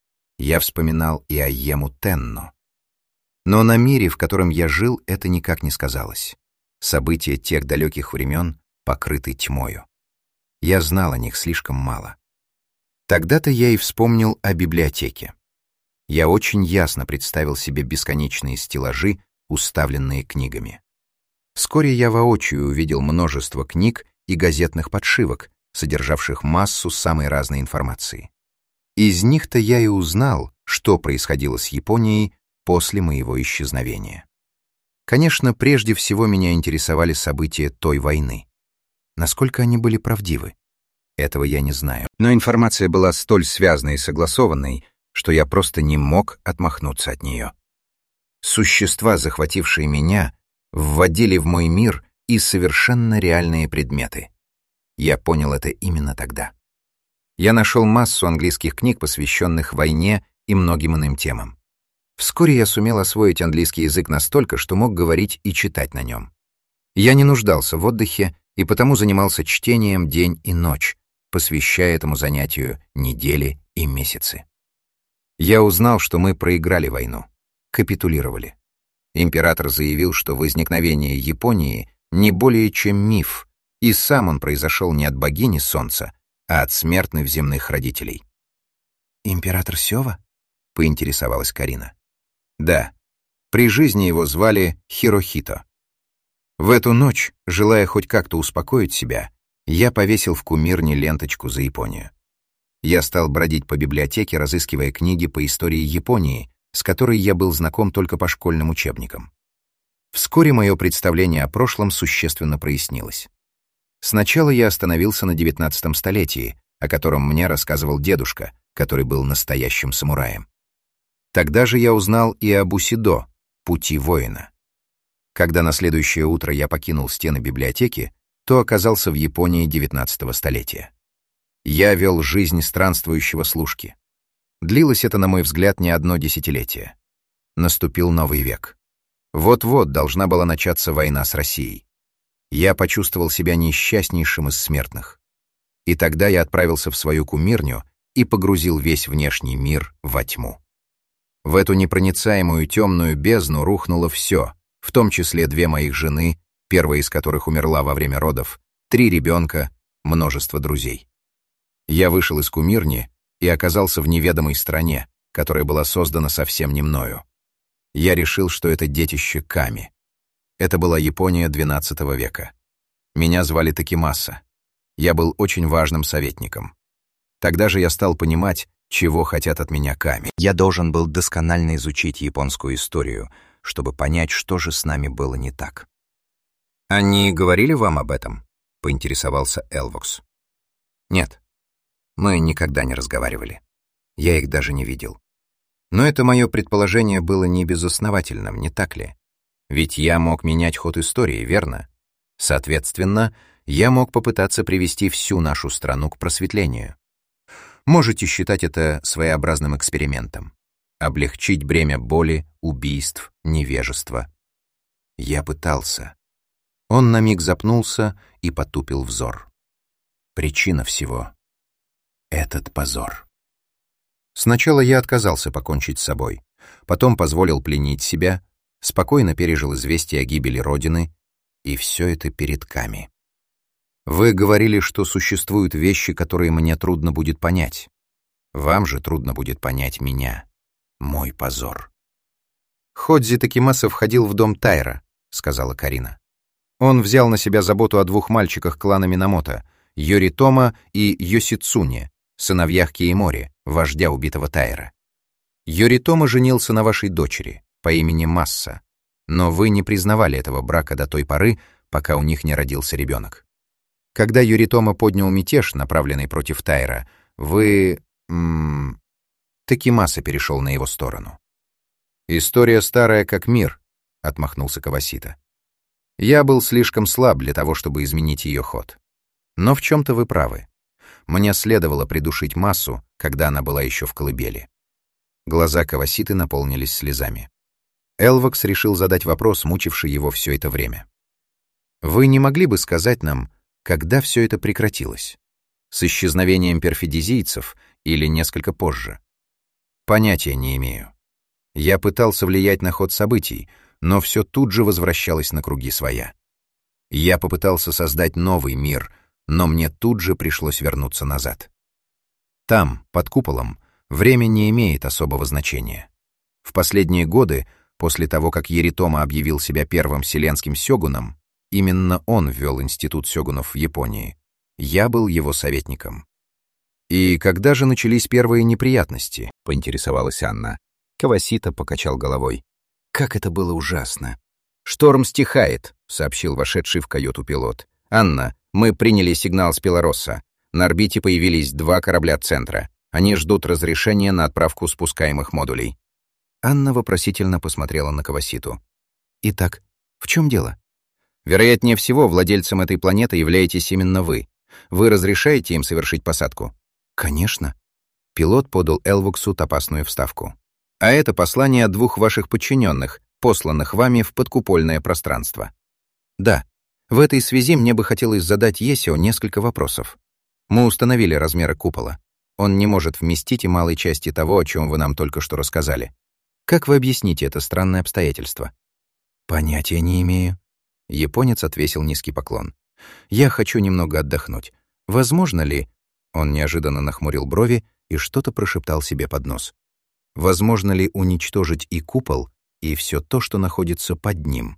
Я вспоминал и о Йему Тенно. Но на мире, в котором я жил, это никак не сказалось. События тех далеких времен покрыты тьмою. Я знал о них слишком мало. Тогда-то я и вспомнил о библиотеке. Я очень ясно представил себе бесконечные стеллажи, уставленные книгами. Вскоре я воочию увидел множество книг и газетных подшивок, содержавших массу самой разной информации. Из них-то я и узнал, что происходило с Японией после моего исчезновения. Конечно, прежде всего меня интересовали события той войны. Насколько они были правдивы? Этого я не знаю. Но информация была столь связанной и согласованной, что я просто не мог отмахнуться от нее. Существа, захватившие меня, вводили в мой мир и совершенно реальные предметы. Я понял это именно тогда. Я нашел массу английских книг, посвященных войне и многим иным темам. Вскоре я сумел освоить английский язык настолько, что мог говорить и читать на нем. Я не нуждался в отдыхе и потому занимался чтением день и ночь, посвящая этому занятию недели и месяцы. Я узнал, что мы проиграли войну, капитулировали. Император заявил, что возникновение Японии не более чем миф, и сам он произошел не от богини Солнца, а от смертных земных родителей. «Император Сёва?» — поинтересовалась Карина. «Да. При жизни его звали Хирохито. В эту ночь, желая хоть как-то успокоить себя, я повесил в кумирне ленточку за Японию. Я стал бродить по библиотеке, разыскивая книги по истории Японии, с которой я был знаком только по школьным учебникам. Вскоре мое представление о прошлом существенно прояснилось. Сначала я остановился на девятнадцатом столетии, о котором мне рассказывал дедушка, который был настоящим самураем. Тогда же я узнал и об Бусидо, пути воина. Когда на следующее утро я покинул стены библиотеки, то оказался в Японии девятнадцатого столетия. Я вел жизнь странствующего служки. Длилось это, на мой взгляд, не одно десятилетие. Наступил новый век. Вот-вот должна была начаться война с Россией. Я почувствовал себя несчастнейшим из смертных. И тогда я отправился в свою кумирню и погрузил весь внешний мир во тьму. В эту непроницаемую темную бездну рухнуло все, в том числе две моих жены, первая из которых умерла во время родов, три ребенка, множество друзей. Я вышел из кумирни и оказался в неведомой стране, которая была создана совсем не мною. Я решил, что это детище Ками. Это была Япония двенадцатого века. Меня звали Такимаса. Я был очень важным советником. Тогда же я стал понимать, чего хотят от меня Ками. Я должен был досконально изучить японскую историю, чтобы понять, что же с нами было не так. «Они говорили вам об этом?» — поинтересовался Элвокс. «Нет. Мы никогда не разговаривали. Я их даже не видел. Но это мое предположение было не безосновательным, не так ли? Ведь я мог менять ход истории, верно? Соответственно, я мог попытаться привести всю нашу страну к просветлению. Можете считать это своеобразным экспериментом. Облегчить бремя боли, убийств, невежества. Я пытался». Он на миг запнулся и потупил взор. Причина всего — этот позор. Сначала я отказался покончить с собой, потом позволил пленить себя, спокойно пережил известие о гибели Родины, и все это перед Ками. Вы говорили, что существуют вещи, которые мне трудно будет понять. Вам же трудно будет понять меня, мой позор. «Ходзи Такимаса входил в дом Тайра», — сказала Карина. Он взял на себя заботу о двух мальчиках клана Минамото, Йоритома и Йосицуне, сыновьях Киемори, вождя убитого Тайра. Йоритома женился на вашей дочери по имени Масса, но вы не признавали этого брака до той поры, пока у них не родился ребенок. Когда Юритома поднял мятеж, направленный против Тайра, вы... М -м, Такимаса перешел на его сторону. «История старая, как мир», — отмахнулся Кавасита. «Я был слишком слаб для того, чтобы изменить ее ход. Но в чем-то вы правы. Мне следовало придушить массу, когда она была еще в колыбели». Глаза Каваситы наполнились слезами. Элвокс решил задать вопрос, мучивший его все это время. «Вы не могли бы сказать нам, когда все это прекратилось? С исчезновением перфидизийцев или несколько позже?» «Понятия не имею. Я пытался влиять на ход событий, но все тут же возвращалось на круги своя. Я попытался создать новый мир, но мне тут же пришлось вернуться назад. Там, под куполом, время не имеет особого значения. В последние годы, после того, как Юритома объявил себя первым вселенским сёгуном, именно он ввел институт сёгунов в Японии. Я был его советником. «И когда же начались первые неприятности?» — поинтересовалась Анна. Кавасита покачал головой. «Как это было ужасно!» «Шторм стихает», — сообщил вошедший в каюту пилот. «Анна, мы приняли сигнал с Пелоросса. На орбите появились два корабля центра. Они ждут разрешения на отправку спускаемых модулей». Анна вопросительно посмотрела на Каваситу. «Итак, в чем дело?» «Вероятнее всего, владельцем этой планеты являетесь именно вы. Вы разрешаете им совершить посадку?» «Конечно». Пилот подал Элвоксу топасную вставку. «А это послание от двух ваших подчиненных, посланных вами в подкупольное пространство». «Да. В этой связи мне бы хотелось задать Есио несколько вопросов. Мы установили размеры купола. Он не может вместить и малой части того, о чем вы нам только что рассказали. Как вы объясните это странное обстоятельство?» «Понятия не имею». Японец отвесил низкий поклон. «Я хочу немного отдохнуть. Возможно ли...» Он неожиданно нахмурил брови и что-то прошептал себе под нос. «Возможно ли уничтожить и купол, и все то, что находится под ним?»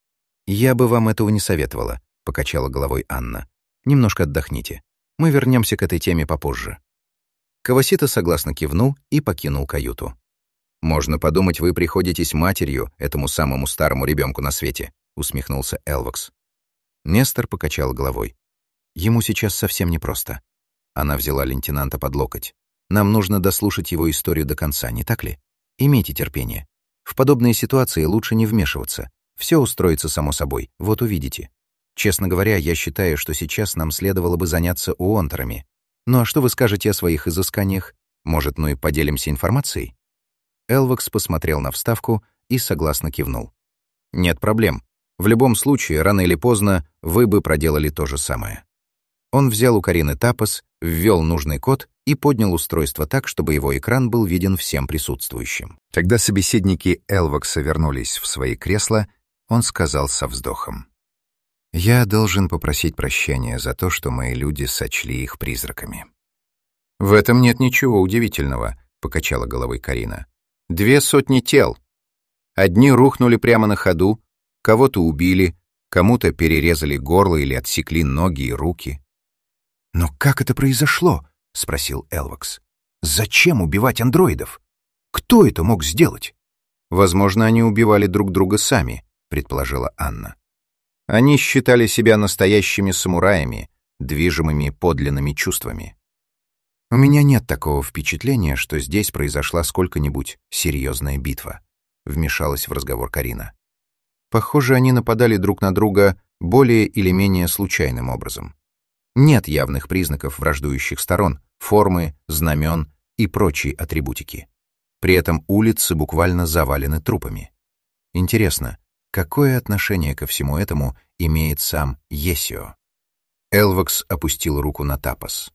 «Я бы вам этого не советовала», — покачала головой Анна. «Немножко отдохните. Мы вернемся к этой теме попозже». Кавасита согласно кивнул и покинул каюту. «Можно подумать, вы приходитесь матерью этому самому старому ребенку на свете», — усмехнулся Элвокс. Нестор покачал головой. «Ему сейчас совсем непросто». Она взяла лейтенанта под локоть. «Нам нужно дослушать его историю до конца, не так ли? Имейте терпение. В подобные ситуации лучше не вмешиваться. Все устроится само собой, вот увидите. Честно говоря, я считаю, что сейчас нам следовало бы заняться уонтерами. Ну а что вы скажете о своих изысканиях? Может, ну и поделимся информацией?» Элвокс посмотрел на вставку и согласно кивнул. «Нет проблем. В любом случае, рано или поздно, вы бы проделали то же самое». Он взял у Карины тапос, ввел нужный код и поднял устройство так, чтобы его экран был виден всем присутствующим. Когда собеседники Элвокса вернулись в свои кресла, он сказал со вздохом: «Я должен попросить прощения за то, что мои люди сочли их призраками». «В этом нет ничего удивительного», — покачала головой Карина. «Две сотни тел. Одни рухнули прямо на ходу, кого-то убили, кому-то перерезали горло или отсекли ноги и руки». «Но как это произошло?» — спросил Элвокс. «Зачем убивать андроидов? Кто это мог сделать?» «Возможно, они убивали друг друга сами», — предположила Анна. «Они считали себя настоящими самураями, движимыми подлинными чувствами». «У меня нет такого впечатления, что здесь произошла сколько-нибудь серьезная битва», — вмешалась в разговор Карина. «Похоже, они нападали друг на друга более или менее случайным образом. Нет явных признаков враждующих сторон, формы, знамен и прочей атрибутики. При этом улицы буквально завалены трупами. Интересно, какое отношение ко всему этому имеет сам Есио?» Элвокс опустил руку на тапос.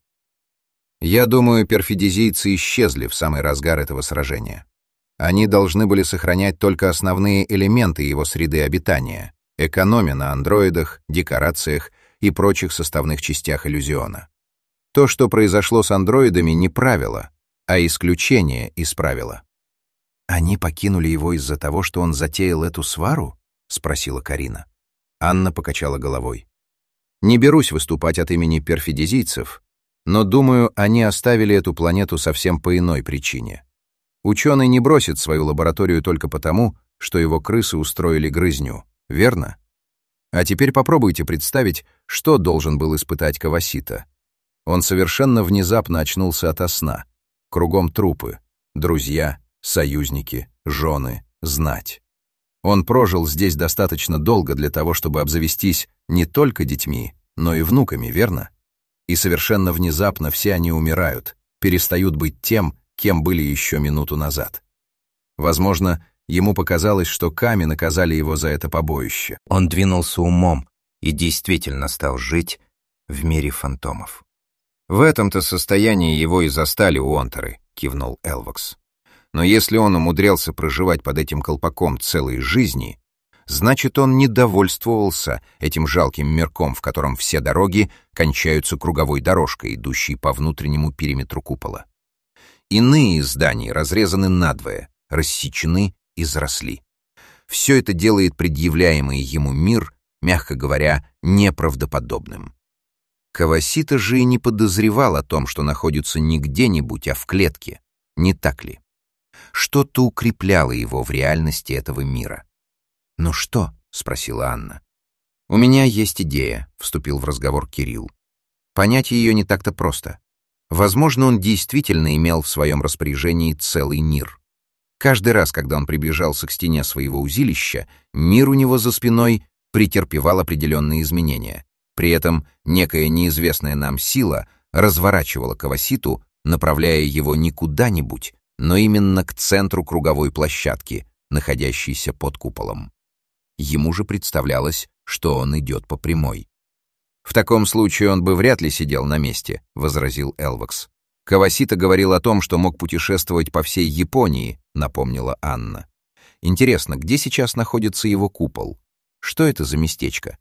«Я думаю, перфидизийцы исчезли в самый разгар этого сражения. Они должны были сохранять только основные элементы его среды обитания, экономя на андроидах, декорациях и прочих составных частях иллюзиона. То, что произошло с андроидами, не правило, а исключение из правила». «Они покинули его из-за того, что он затеял эту свару?» — спросила Карина. Анна покачала головой. «Не берусь выступать от имени перфидизийцев, но, думаю, они оставили эту планету совсем по иной причине. Ученый не бросит свою лабораторию только потому, что его крысы устроили грызню, верно? А теперь попробуйте представить, что должен был испытать Кавасита. Он совершенно внезапно очнулся ото сна. Кругом трупы, друзья, союзники, жены, знать. Он прожил здесь достаточно долго для того, чтобы обзавестись не только детьми, но и внуками, верно? И совершенно внезапно все они умирают, перестают быть тем, кем были еще минуту назад. Возможно, ему показалось, что Ками наказали его за это побоище. Он двинулся умом и действительно стал жить в мире фантомов. «В этом-то состоянии его и застали уонтеры», — кивнул Элвокс. «Но если он умудрялся проживать под этим колпаком целой жизни, значит, он не довольствовался этим жалким мирком, в котором все дороги кончаются круговой дорожкой, идущей по внутреннему периметру купола. Иные здания разрезаны надвое, рассечены и заросли. Все это делает предъявляемый ему мир, мягко говоря, неправдоподобным. Кавасита же и не подозревал о том, что находится не где-нибудь, а в клетке. Не так ли? Что-то укрепляло его в реальности этого мира. «Ну что?» — спросила Анна. «У меня есть идея», — вступил в разговор Кирилл. «Понять ее не так-то просто. Возможно, он действительно имел в своем распоряжении целый мир. Каждый раз, когда он приближался к стене своего узилища, мир у него за спиной претерпевал определенные изменения. При этом некая неизвестная нам сила разворачивала Каваситу, направляя его не куда-нибудь, но именно к центру круговой площадки, находящейся под куполом. Ему же представлялось, что он идет по прямой. «В таком случае он бы вряд ли сидел на месте», — возразил Элвокс. «Кавасита говорил о том, что мог путешествовать по всей Японии», — напомнила Анна. «Интересно, где сейчас находится его купол? Что это за местечко?»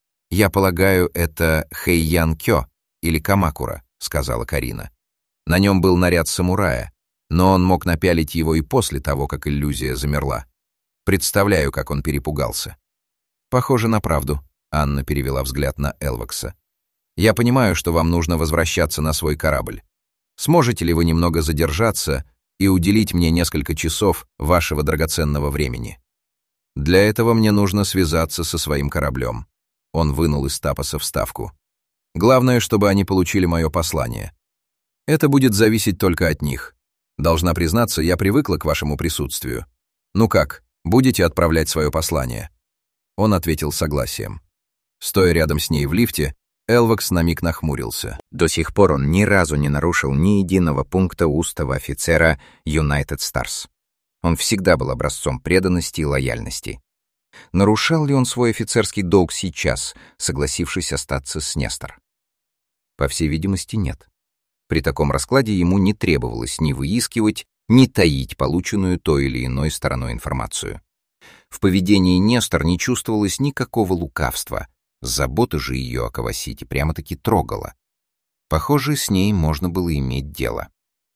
«Я полагаю, это Хэйян-кё или Камакура», — сказала Карина. На нем был наряд самурая, но он мог напялить его и после того, как иллюзия замерла. Представляю, как он перепугался. «Похоже на правду», — Анна перевела взгляд на Элвокса. «Я понимаю, что вам нужно возвращаться на свой корабль. Сможете ли вы немного задержаться и уделить мне несколько часов вашего драгоценного времени? Для этого мне нужно связаться со своим кораблем». Он вынул из тапоса вставку. «Главное, чтобы они получили мое послание. Это будет зависеть только от них. Должна признаться, я привыкла к вашему присутствию. Ну как, будете отправлять свое послание?» Он ответил согласием. Стоя рядом с ней в лифте, Элвокс на миг нахмурился. До сих пор он ни разу не нарушил ни единого пункта устава офицера United Stars. Он всегда был образцом преданности и лояльности. Нарушал ли он свой офицерский долг сейчас, согласившись остаться с Нестор? По всей видимости, нет. При таком раскладе ему не требовалось ни выискивать, ни таить полученную той или иной стороной информацию. В поведении Нестор не чувствовалось никакого лукавства, забота же ее о Кавасите прямо-таки трогала. Похоже, с ней можно было иметь дело.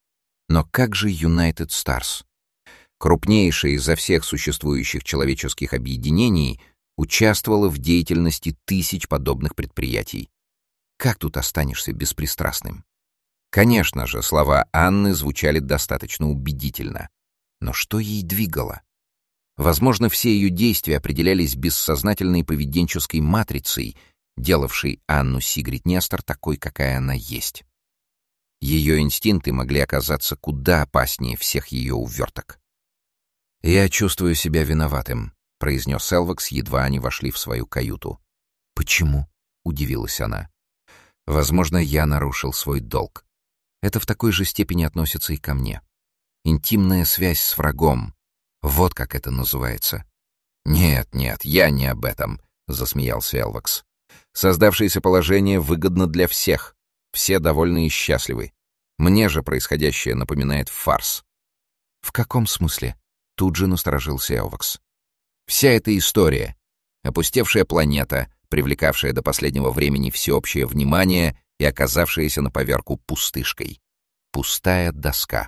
Но как же United Stars? Крупнейшее изо всех существующих человеческих объединений участвовало в деятельности тысяч подобных предприятий. Как тут останешься беспристрастным? Конечно же, слова Анны звучали достаточно убедительно. Но что ей двигало? Возможно, все ее действия определялись бессознательной поведенческой матрицей, делавшей Анну Сигрид Нестор такой, какая она есть. Ее инстинкты могли оказаться куда опаснее всех ее уверток. «Я чувствую себя виноватым», — произнес Элвокс, едва они вошли в свою каюту. «Почему?» — удивилась она. «Возможно, я нарушил свой долг. Это в такой же степени относится и ко мне. Интимная связь с врагом. Вот как это называется». «Нет, нет, я не об этом», — засмеялся Элвокс. «Создавшееся положение выгодно для всех. Все довольны и счастливы. Мне же происходящее напоминает фарс». «В каком смысле?» — тут же насторожился Элвокс. «Вся эта история. Опустевшая планета, привлекавшая до последнего времени всеобщее внимание и оказавшаяся на поверку пустышкой. Пустая доска».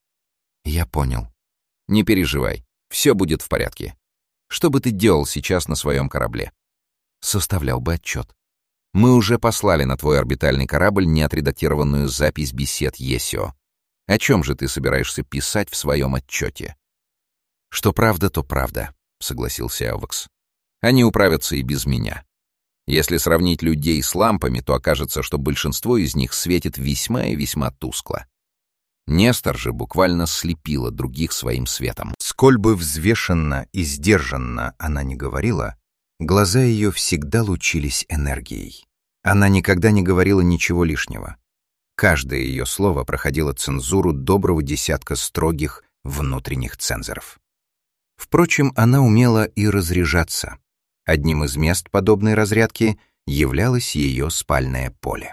«Я понял. Не переживай, все будет в порядке. Что бы ты делал сейчас на своем корабле?» «Составлял бы отчет. Мы уже послали на твой орбитальный корабль неотредактированную запись бесед Есио. О чем же ты собираешься писать в своем отчете?» «Что правда, то правда», — согласился Элвокс. Они управятся и без меня. Если сравнить людей с лампами, то окажется, что большинство из них светит весьма и весьма тускло. Нестор же буквально слепила других своим светом. Сколь бы взвешенно и сдержанно она ни говорила, глаза ее всегда лучились энергией. Она никогда не говорила ничего лишнего. Каждое ее слово проходило цензуру доброго десятка строгих внутренних цензоров. Впрочем, она умела и разряжаться. Одним из мест подобной разрядки являлось ее спальное поле.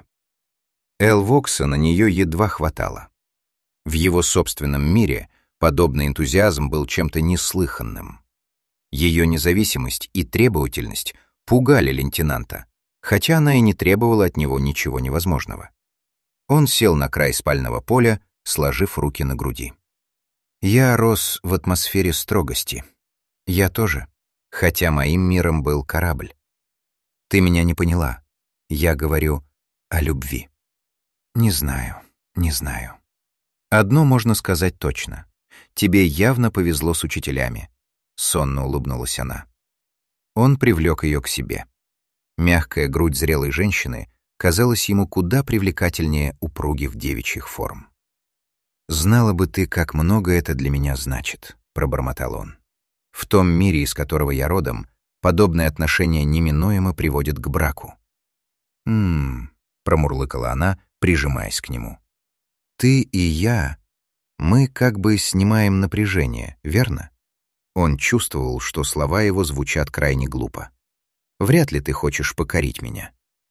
Элвокса на нее едва хватало. В его собственном мире подобный энтузиазм был чем-то неслыханным. Ее независимость и требовательность пугали лейтенанта, хотя она и не требовала от него ничего невозможного. Он сел на край спального поля, сложив руки на груди. «Я рос в атмосфере строгости. Я тоже, хотя моим миром был корабль. Ты меня не поняла. Я говорю о любви. Не знаю, не знаю. Одно можно сказать точно. Тебе явно повезло с учителями», — сонно улыбнулась она. Он привлек ее к себе. Мягкая грудь зрелой женщины казалась ему куда привлекательнее упругих девичьих форм. «Знала бы ты, как много это для меня значит», — пробормотал он. «В том мире, из которого я родом, подобное отношение неминуемо приводит к браку». «М-м-м», промурлыкала она, прижимаясь к нему. «Ты и я, мы как бы снимаем напряжение, верно?» Он чувствовал, что слова его звучат крайне глупо. «Вряд ли ты хочешь покорить меня».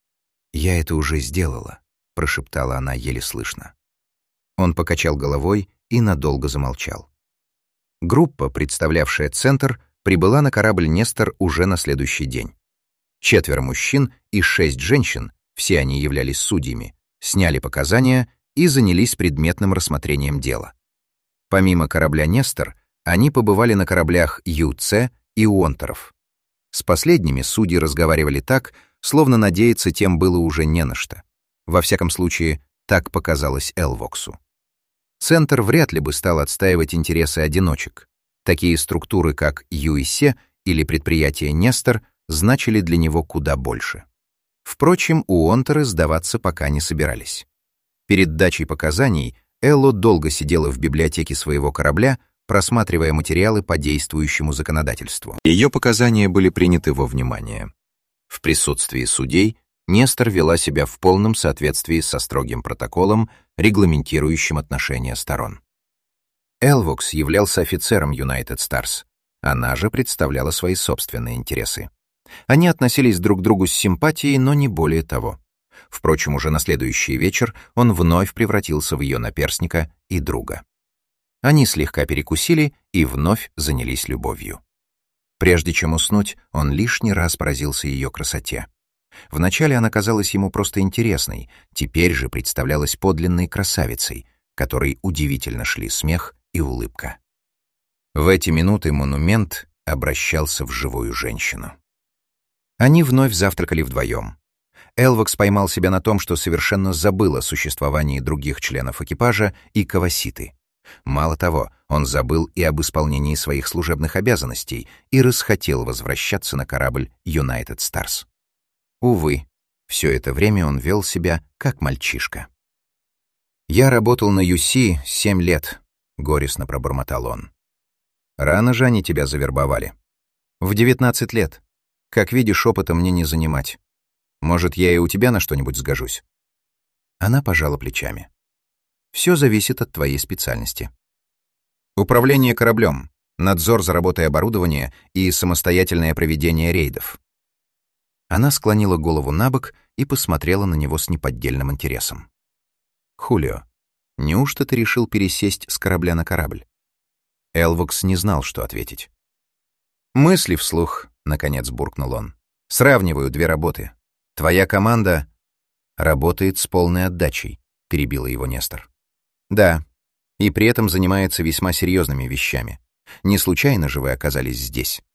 «Я это уже сделала», — прошептала она еле слышно. Он покачал головой и надолго замолчал. Группа, представлявшая центр, прибыла на корабль «Нестор» уже на следующий день. Четверо мужчин и шесть женщин, все они являлись судьями, сняли показания и занялись предметным рассмотрением дела. Помимо корабля «Нестор», они побывали на кораблях Ю Це и Уонтеров. С последними судьи разговаривали так, словно надеяться тем было уже не на что. Во всяком случае, так показалось Элвоксу. Центр вряд ли бы стал отстаивать интересы одиночек. Такие структуры, как Ю Це или предприятие «Нестор», значили для него куда больше. Впрочем, Уонтеры сдаваться пока не собирались. Перед дачей показаний Элло долго сидела в библиотеке своего корабля, просматривая материалы по действующему законодательству. Ее показания были приняты во внимание. В присутствии судей Нестор вела себя в полном соответствии со строгим протоколом, регламентирующим отношения сторон. Элвокс являлся офицером United Stars, она же представляла свои собственные интересы. Они относились друг к другу с симпатией, но не более того. Впрочем, уже на следующий вечер он вновь превратился в ее наперсника и друга. Они слегка перекусили и вновь занялись любовью. Прежде чем уснуть, он лишний раз поразился ее красоте. Вначале она казалась ему просто интересной, теперь же представлялась подлинной красавицей, которой удивительно шли смех и улыбка. В эти минуты монумент обращался в живую женщину. Они вновь завтракали вдвоем. Элвокс поймал себя на том, что совершенно забыл о существовании других членов экипажа и Каваситы. Мало того, он забыл и об исполнении своих служебных обязанностей и расхотел возвращаться на корабль United Stars. Увы, все это время он вел себя как мальчишка. «Я работал на Ю Си семь лет», — горестно пробормотал он. «Рано же они тебя завербовали». «В девятнадцать лет. Как видишь, опыта мне не занимать. Может, я и у тебя на что-нибудь сгожусь?» Она пожала плечами. «Все зависит от твоей специальности. Управление кораблем, надзор за работой оборудования и самостоятельное проведение рейдов». Она склонила голову набок и посмотрела на него с неподдельным интересом. «Хулио, неужто ты решил пересесть с корабля на корабль?» Элвокс не знал, что ответить. «Мысли вслух», — наконец буркнул он. «Сравниваю две работы. Твоя команда работает с полной отдачей», — перебила его Нестор. «Да, и при этом занимается весьма серьезными вещами. Не случайно же вы оказались здесь.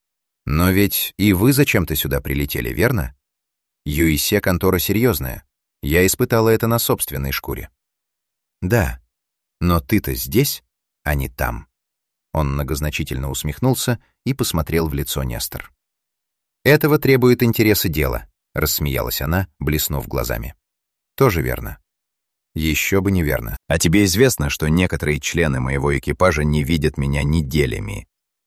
Но ведь и вы зачем-то сюда прилетели, верно? Ю Це контора серьезная. Я испытала это на собственной шкуре». «Да, но ты-то здесь, а не там». Он многозначительно усмехнулся и посмотрел в лицо Нестор. Этого требует интересы дела, рассмеялась она, блеснув глазами. Тоже верно. Еще бы не верно. А тебе известно, что некоторые члены моего экипажа не видят меня неделями?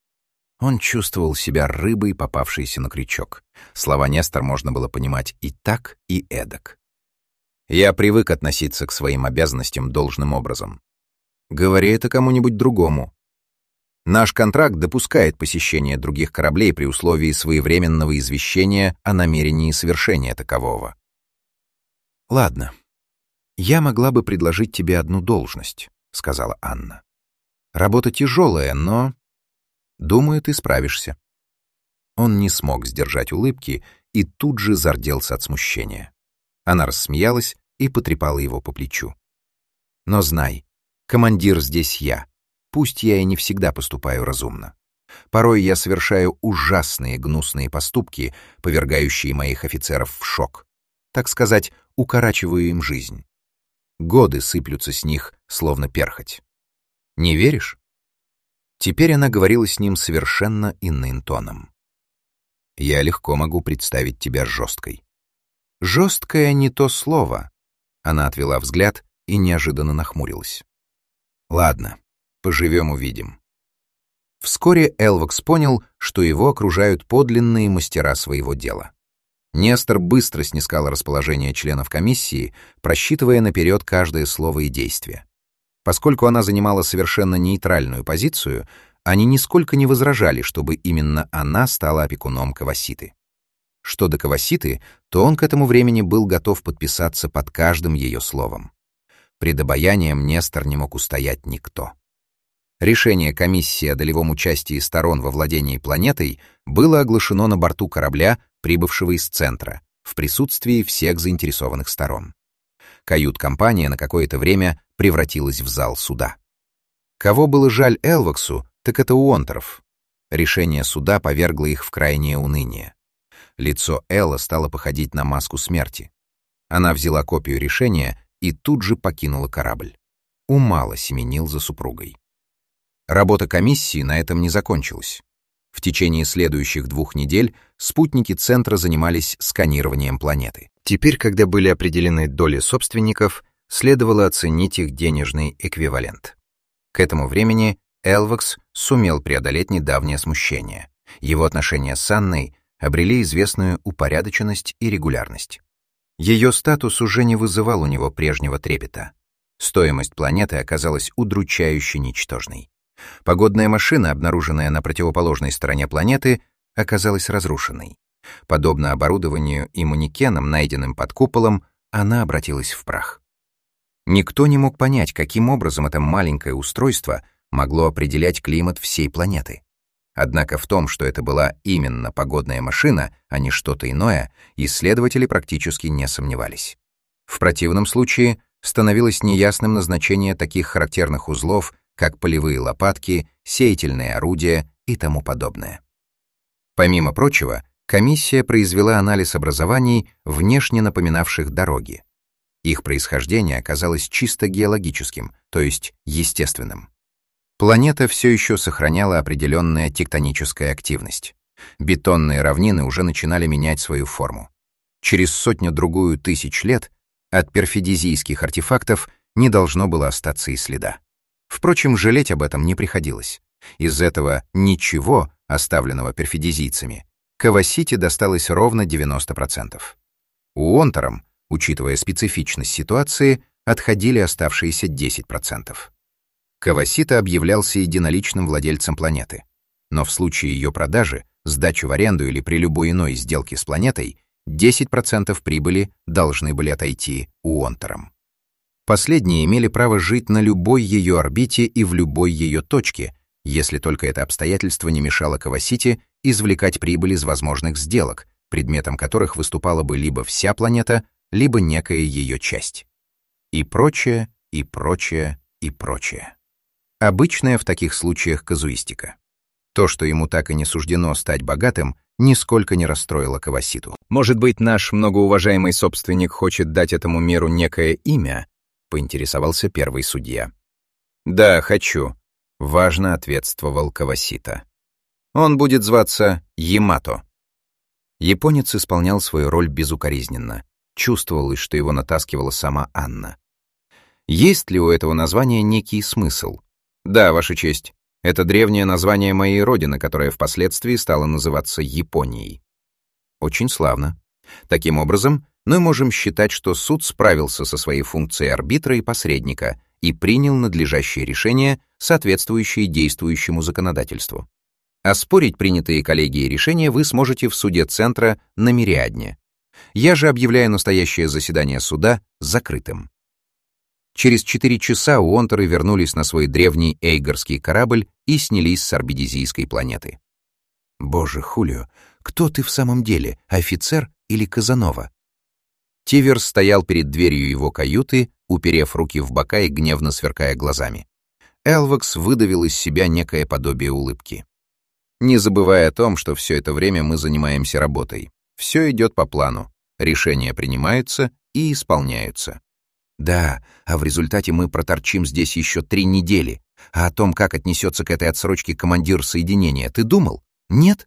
Он чувствовал себя рыбой, попавшейся на крючок. Слова Нестор можно было понимать и так, и эдак. Я привык относиться к своим обязанностям должным образом. Говори это кому-нибудь другому. Наш контракт допускает посещение других кораблей при условии своевременного извещения о намерении совершения такового. Ладно. «Я могла бы предложить тебе одну должность», — сказала Анна. «Работа тяжелая, но, думаю, ты справишься». Он не смог сдержать улыбки и тут же зарделся от смущения. Она рассмеялась и потрепала его по плечу. «Но знай, командир здесь я, пусть я и не всегда поступаю разумно. Порой я совершаю ужасные гнусные поступки, повергающие моих офицеров в шок. Так сказать, укорачиваю им жизнь. Годы сыплются с них, словно перхоть. Не веришь?» Теперь она говорила с ним совершенно иным тоном. «Я легко могу представить тебя жесткой». «Жесткое не то слово». Она отвела взгляд и неожиданно нахмурилась. «Ладно, поживем увидим». Вскоре Элвокс понял, что его окружают подлинные мастера своего дела. Нестор быстро снискал расположение членов комиссии, просчитывая наперед каждое слово и действие. Поскольку она занимала совершенно нейтральную позицию, они нисколько не возражали, чтобы именно она стала опекуном Каваситы. Что до Каваситы, то он к этому времени был готов подписаться под каждым ее словом. Пред обаянием Нестор не мог устоять никто. Решение комиссии о долевом участии сторон во владении планетой было оглашено на борту корабля, прибывшего из центра, в присутствии всех заинтересованных сторон. Кают-компания на какое-то время превратилась в зал суда. Кого было жаль Элвоксу, так это уонтеров. Решение суда повергло их в крайнее уныние. Лицо Элла стало походить на маску смерти. Она взяла копию решения и тут же покинула корабль. Умало семенил за супругой. Работа комиссии на этом не закончилась. В течение следующих двух недель спутники Центра занимались сканированием планеты. Теперь, когда были определены доли собственников, следовало оценить их денежный эквивалент. К этому времени Элвокс сумел преодолеть недавнее смущение. Его отношения с Анной обрели известную упорядоченность и регулярность. Ее статус уже не вызывал у него прежнего трепета. Стоимость планеты оказалась удручающе ничтожной. Погодная машина, обнаруженная на противоположной стороне планеты, оказалась разрушенной. Подобно оборудованию и манекенам, найденным под куполом, она обратилась в прах. Никто не мог понять, каким образом это маленькое устройство могло определять климат всей планеты. Однако в том, что это была именно погодная машина, а не что-то иное, исследователи практически не сомневались. В противном случае становилось неясным назначение таких характерных узлов, как полевые лопатки, сеятельные орудия и тому подобное. Помимо прочего, комиссия произвела анализ образований, внешне напоминавших дороги. Их происхождение оказалось чисто геологическим, то есть естественным. Планета все еще сохраняла определенная тектоническая активность. Бетонные равнины уже начинали менять свою форму. Через сотню-другую тысяч лет от перфидизийских артефактов не должно было остаться и следа. Впрочем, жалеть об этом не приходилось. Из этого ничего, оставленного перфидизийцами, Кавасите досталось ровно девяносто процентов. Уонтерам, учитывая специфичность ситуации, отходили оставшиеся десять процентов. Кавасита объявлялся единоличным владельцем планеты, но в случае ее продажи, сдачи в аренду или при любой иной сделке с планетой, десять процентов прибыли должны были отойти уонтерам. Последние имели право жить на любой ее орбите и в любой ее точке, если только это обстоятельство не мешало Кавасите извлекать прибыль из возможных сделок, предметом которых выступала бы либо вся планета, либо некая ее часть. И прочее, и прочее, и прочее. Обычная в таких случаях казуистика. То, что ему так и не суждено стать богатым, нисколько не расстроило Каваситу. «Может быть, наш многоуважаемый собственник хочет дать этому миру некое имя?» — поинтересовался первый судья. «Да, хочу», — важно ответствовал Кавасита. «Он будет зваться Ямато». Японец исполнял свою роль безукоризненно. Чувствовалось, что его натаскивала сама Анна. Есть ли у этого названия некий смысл? Да, Ваша честь. Это древнее название моей родины, которое впоследствии стало называться Японией. Очень славно. Таким образом, мы можем считать, что суд справился со своей функцией арбитра и посредника и принял надлежащее решение, соответствующее действующему законодательству. Оспорить принятые коллегией решения вы сможете в суде Центра на Мириадне. Я же объявляю настоящее заседание суда закрытым. Через четыре часа уонтеры вернулись на свой древний эйгорский корабль и снялись с арбидизийской планеты. Боже, Хулио, кто ты в самом деле, офицер или Казанова? Тиверс стоял перед дверью его каюты, уперев руки в бока и гневно сверкая глазами. Элвокс выдавил из себя некое подобие улыбки. Не забывая о том, что все это время мы занимаемся работой. Все идет по плану. Решения принимаются и исполняются. Да, а в результате мы проторчим здесь еще три недели. А о том, как отнесется к этой отсрочке командир соединения, ты думал? Нет?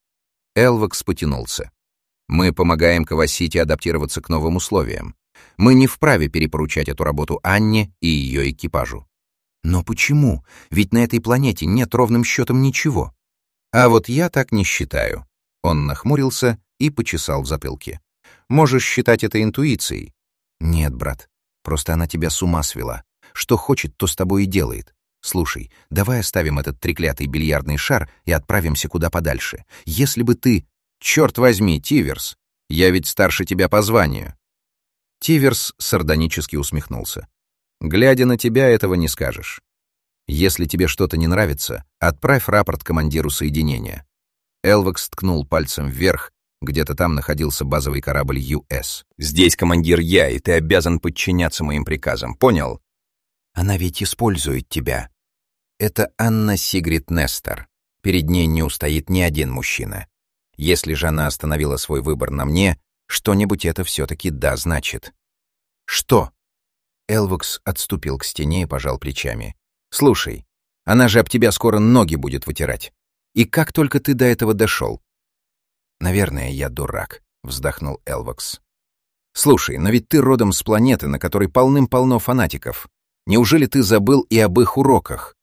Элвокс потянулся. Мы помогаем Кавасити адаптироваться к новым условиям. Мы не вправе перепоручать эту работу Анне и ее экипажу. Но почему? Ведь на этой планете нет ровным счетом ничего. А вот я так не считаю. Он нахмурился и почесал в затылке. Можешь считать это интуицией? Нет, брат. Просто она тебя с ума свела. Что хочет, то с тобой и делает. Слушай, давай оставим этот треклятый бильярдный шар и отправимся куда подальше. Если бы ты... Черт возьми, Тиверс, я ведь старше тебя по званию. Тиверс сардонически усмехнулся. Глядя на тебя, этого не скажешь. Если тебе что-то не нравится, отправь рапорт командиру соединения. Элвокс ткнул пальцем вверх, где-то там находился базовый корабль ю эс. Здесь командир я, и ты обязан подчиняться моим приказам, понял? Она ведь использует тебя. Это Анна Сигрид Нестор. Перед ней не устоит ни один мужчина. Если же она остановила свой выбор на мне, что-нибудь это все-таки да значит. Что? Элвокс отступил к стене и пожал плечами. Слушай, она же об тебя скоро ноги будет вытирать. И как только ты до этого дошел? Наверное, я дурак, вздохнул Элвокс. Слушай, но ведь ты родом с планеты, на которой полным-полно фанатиков. Неужели ты забыл и об их уроках?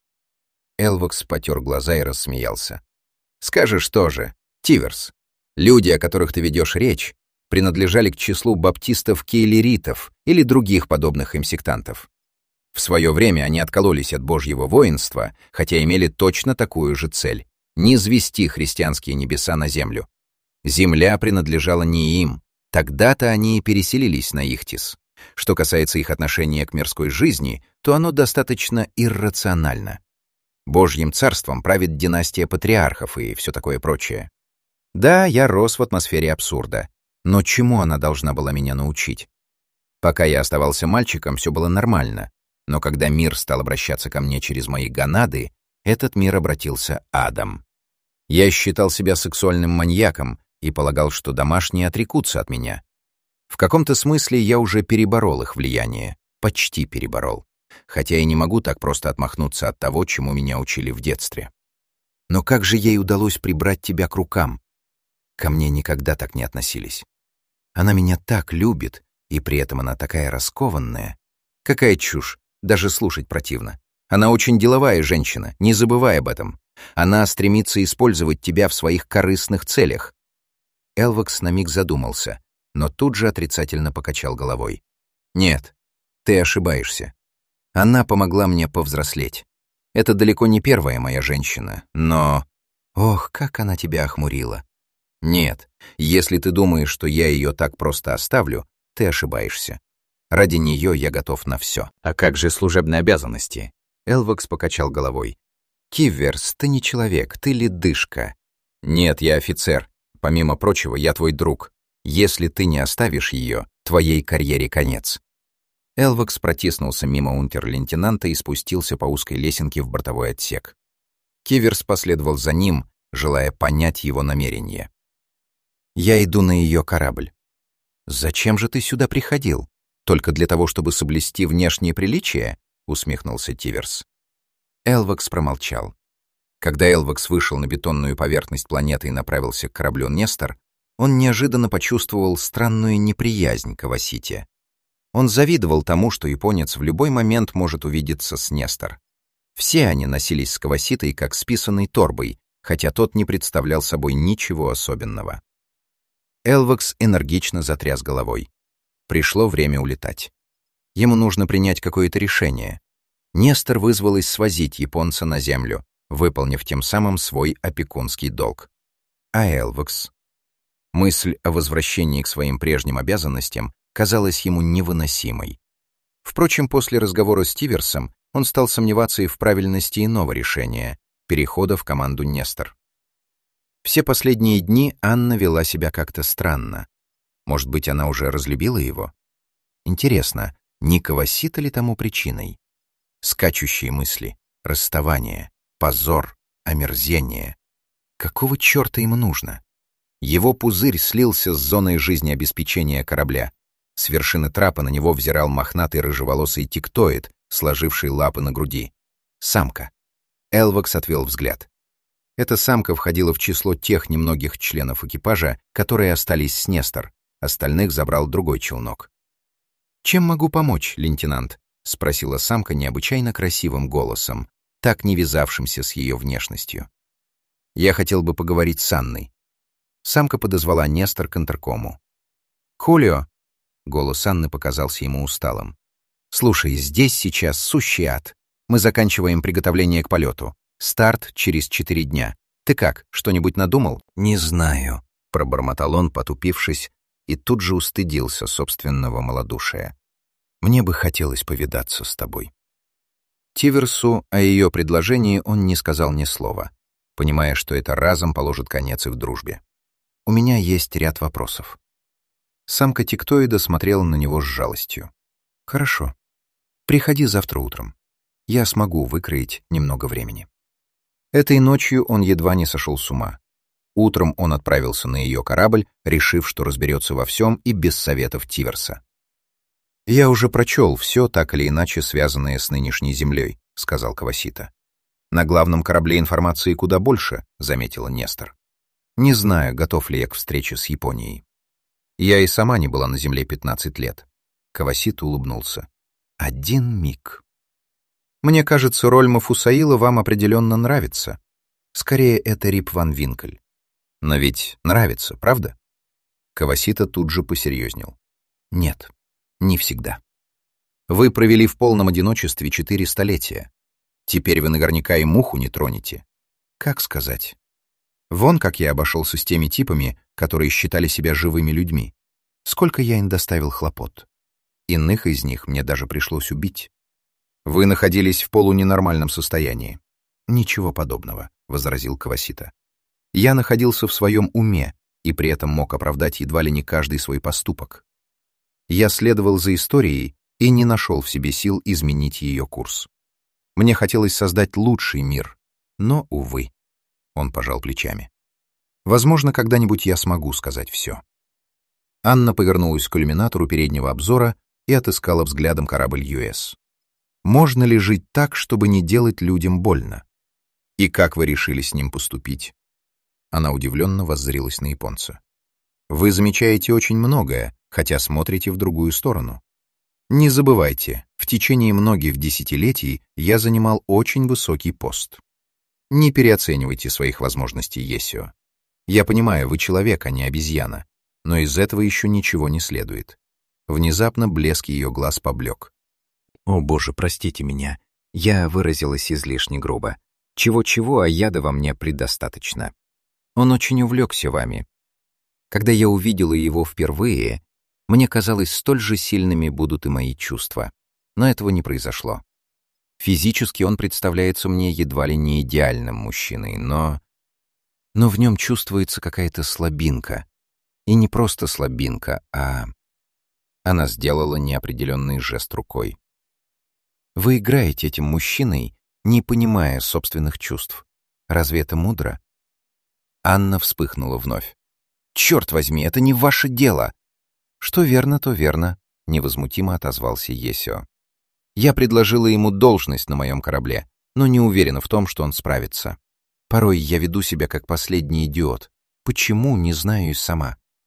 Элвокс потер глаза и рассмеялся. Скажешь тоже, Тиверс, люди, о которых ты ведешь речь, принадлежали к числу баптистов-кейлеритов или других подобных им сектантов. В свое время они откололись от Божьего воинства, хотя имели точно такую же цель — низвести христианские небеса на землю. Земля принадлежала не им, тогда-то они и переселились на Ихтис. Что касается их отношения к мирской жизни, то оно достаточно иррационально. Божьим царством правит династия патриархов и все такое прочее. Да, я рос в атмосфере абсурда, но чему она должна была меня научить? Пока я оставался мальчиком, все было нормально, но когда мир стал обращаться ко мне через мои гонады, этот мир обратился адом. Я считал себя сексуальным маньяком и полагал, что домашние отрекутся от меня. В каком-то смысле я уже переборол их влияние, почти переборол, хотя и не могу так просто отмахнуться от того, чему меня учили в детстве. Но как же ей удалось прибрать тебя к рукам? Ко мне никогда так не относились. Она меня так любит, и при этом она такая раскованная. Какая чушь, даже слушать противно. Она очень деловая женщина, не забывай об этом. Она стремится использовать тебя в своих корыстных целях. Элвокс на миг задумался, но тут же отрицательно покачал головой. Нет, ты ошибаешься. Она помогла мне повзрослеть. Это далеко не первая моя женщина, но... Ох, как она тебя охмурила. Нет, если ты думаешь, что я ее так просто оставлю, ты ошибаешься. Ради нее я готов на все. А как же служебные обязанности? Элвокс покачал головой. Киверс, ты не человек, ты ледышка. Нет, я офицер. Помимо прочего, я твой друг. Если ты не оставишь ее, твоей карьере конец. Элвокс протиснулся мимо унтер-лейтенанта и спустился по узкой лесенке в бортовой отсек. Киверс последовал за ним, желая понять его намерение. «Я иду на ее корабль». «Зачем же ты сюда приходил? Только для того, чтобы соблюсти внешние приличия?» — усмехнулся Тиверс. Элвокс промолчал. Когда Элвокс вышел на бетонную поверхность планеты и направился к кораблю «Нестор», он неожиданно почувствовал странную неприязнь к Авасите. Он завидовал тому, что японец в любой момент может увидеться с Нестор. Все они носились с Каваситой как с писаной торбой, хотя тот не представлял собой ничего особенного. Элвакс энергично затряс головой. Пришло время улетать. Ему нужно принять какое-то решение. Нестор вызвалась свозить японца на землю, выполнив тем самым свой опекунский долг. А Элвакс? Мысль о возвращении к своим прежним обязанностям казалась ему невыносимой. Впрочем, после разговора с Тиверсом он стал сомневаться и в правильности иного решения — перехода в команду Нестор. Все последние дни Анна вела себя как-то странно. Может быть, она уже разлюбила его? Интересно, не Кавасита ли тому причиной? Скачущие мысли, расставание, позор, омерзение. Какого черта ему нужно? Его пузырь слился с зоной жизнеобеспечения корабля. С вершины трапа на него взирал мохнатый рыжеволосый тиктоид, сложивший лапы на груди. Самка. Элвакс отвел взгляд. Эта самка входила в число тех немногих членов экипажа, которые остались с Нестор. Остальных забрал другой челнок. «Чем могу помочь, лейтенант?» — спросила самка необычайно красивым голосом, так не вязавшимся с ее внешностью. «Я хотел бы поговорить с Анной». Самка подозвала Нестор к интеркому. «Хулио!» — голос Анны показался ему усталым. «Слушай, здесь сейчас сущий ад. Мы заканчиваем приготовление к полету. Старт через четыре дня. Ты как, что-нибудь надумал?» «Не знаю», — пробормотал он, потупившись, и тут же устыдился собственного малодушия. «Мне бы хотелось повидаться с тобой». Тиверсу о ее предложении он не сказал ни слова, понимая, что это разом положит конец их дружбе. «У меня есть ряд вопросов». Самка тиктоида смотрела на него с жалостью. «Хорошо. Приходи завтра утром. Я смогу выкроить немного времени». Этой ночью он едва не сошел с ума. Утром он отправился на ее корабль, решив, что разберется во всем и без советов Тиверса. «Я уже прочел все, так или иначе связанное с нынешней землей», — сказал Кавасита. «На главном корабле информации куда больше», — заметила Нестор. «Не знаю, готов ли я к встрече с Японией. Я и сама не была на земле пятнадцать лет». Кавасита улыбнулся. «Один миг. Мне кажется, роль Мафусаила вам определенно нравится. Скорее, это Рип ван Винкель. Но ведь нравится, правда?» Кавасита тут же посерьезнел. «Нет, не всегда. Вы провели в полном одиночестве четыре столетия. Теперь вы наверняка и муху не тронете. Как сказать? Вон как я обошелся с теми типами, которые считали себя живыми людьми. Сколько я им доставил хлопот. Иных из них мне даже пришлось убить. Вы находились в полуненормальном состоянии». «Ничего подобного», — возразил Кавасита. «Я находился в своем уме и при этом мог оправдать едва ли не каждый свой поступок. Я следовал за историей и не нашел в себе сил изменить ее курс. Мне хотелось создать лучший мир, но, увы». Он пожал плечами. «Возможно, когда-нибудь я смогу сказать все». Анна повернулась к иллюминатору переднего обзора и отыскала взглядом корабль ю эс. «Можно ли жить так, чтобы не делать людям больно? И как вы решили с ним поступить?» Она удивленно воззрилась на японца. «Вы замечаете очень многое, хотя смотрите в другую сторону. Не забывайте, в течение многих десятилетий я занимал очень высокий пост. Не переоценивайте своих возможностей, Есио. Я понимаю, вы человек, а не обезьяна, но из этого еще ничего не следует». Внезапно блеск ее глаз поблек. «О, Боже, простите меня. Я выразилась излишне грубо. Чего-чего, а яда во мне предостаточно. Он очень увлекся вами. Когда я увидела его впервые, мне казалось, столь же сильными будут и мои чувства. Но этого не произошло. Физически он представляется мне едва ли не идеальным мужчиной, но... Но в нем чувствуется какая-то слабинка. И не просто слабинка, а...» Она сделала неопределенный жест рукой. «Вы играете этим мужчиной, не понимая собственных чувств. Разве это мудро?» Анна вспыхнула вновь. «Черт возьми, это не ваше дело!» «Что верно, то верно», — невозмутимо отозвался Есио. «Я предложила ему должность на моем корабле, но не уверена в том, что он справится. Порой я веду себя как последний идиот. Почему, не знаю и сама.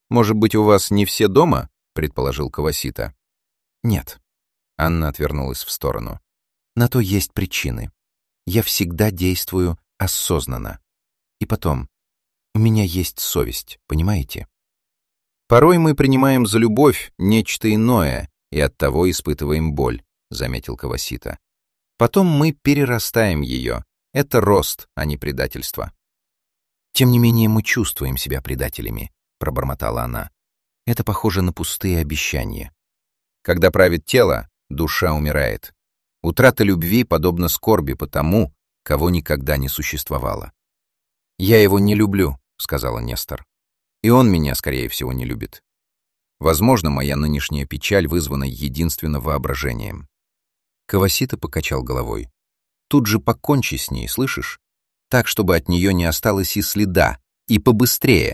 «Может быть, у вас не все дома?» — предположил Кавасита. «Нет». Анна отвернулась в сторону. «На то есть причины. Я всегда действую осознанно. И потом, у меня есть совесть, понимаете?» «Порой мы принимаем за любовь нечто иное и оттого испытываем боль», — заметил Кавасита. «Потом мы перерастаем ее. Это рост, а не предательство». «Тем не менее мы чувствуем себя предателями», — пробормотала она. «Это похоже на пустые обещания». «Когда правит тело, душа умирает. Утрата любви подобна скорби по тому, кого никогда не существовало». «Я его не люблю», — сказала Нестор. «И он меня, скорее всего, не любит. Возможно, моя нынешняя печаль вызвана единственно воображением». Кавасита покачал головой. «Тут же покончи с ней, слышишь? Так, чтобы от нее не осталось и следа, и побыстрее».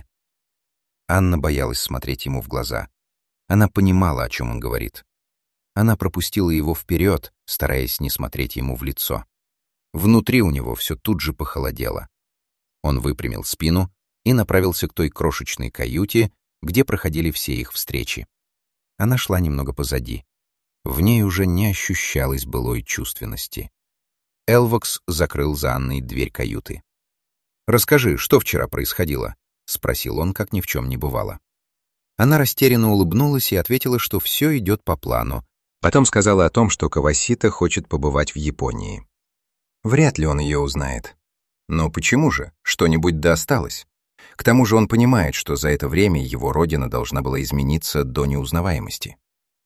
Анна боялась смотреть ему в глаза. Она понимала, о чем он говорит. Она пропустила его вперед, стараясь не смотреть ему в лицо. Внутри у него все тут же похолодело. Он выпрямил спину и направился к той крошечной каюте, где проходили все их встречи. Она шла немного позади. В ней уже не ощущалось былой чувственности. Элвокс закрыл за Анной дверь каюты. «Расскажи, что вчера происходило?» — спросил он, как ни в чем не бывало. Она растерянно улыбнулась и ответила, что все идет по плану. Потом сказала о том, что Кавасита хочет побывать в Японии. Вряд ли он ее узнает. Но почему же? Что-нибудь да осталось. К тому же он понимает, что за это время его родина должна была измениться до неузнаваемости.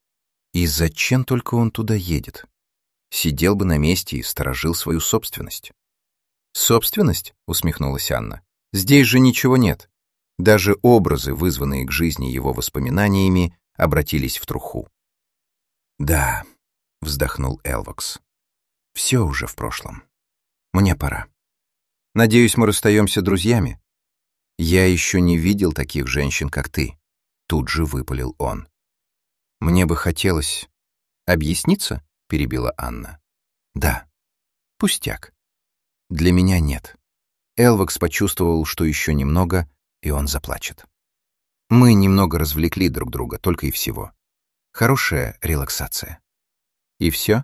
И зачем только он туда едет? Сидел бы на месте и сторожил свою собственность. «Собственность?» — усмехнулась Анна. «Здесь же ничего нет. Даже образы, вызванные к жизни его воспоминаниями, обратились в труху». «Да», — вздохнул Элвокс. «Все уже в прошлом. Мне пора. Надеюсь, мы расстаемся друзьями?» «Я еще не видел таких женщин, как ты», — тут же выпалил он. «Мне бы хотелось...» «Объясниться?» — перебила Анна. «Да. Пустяк. Для меня нет». Элвокс почувствовал, что еще немного, и он заплачет. Мы немного развлекли друг друга, только и всего. Хорошая релаксация. И все?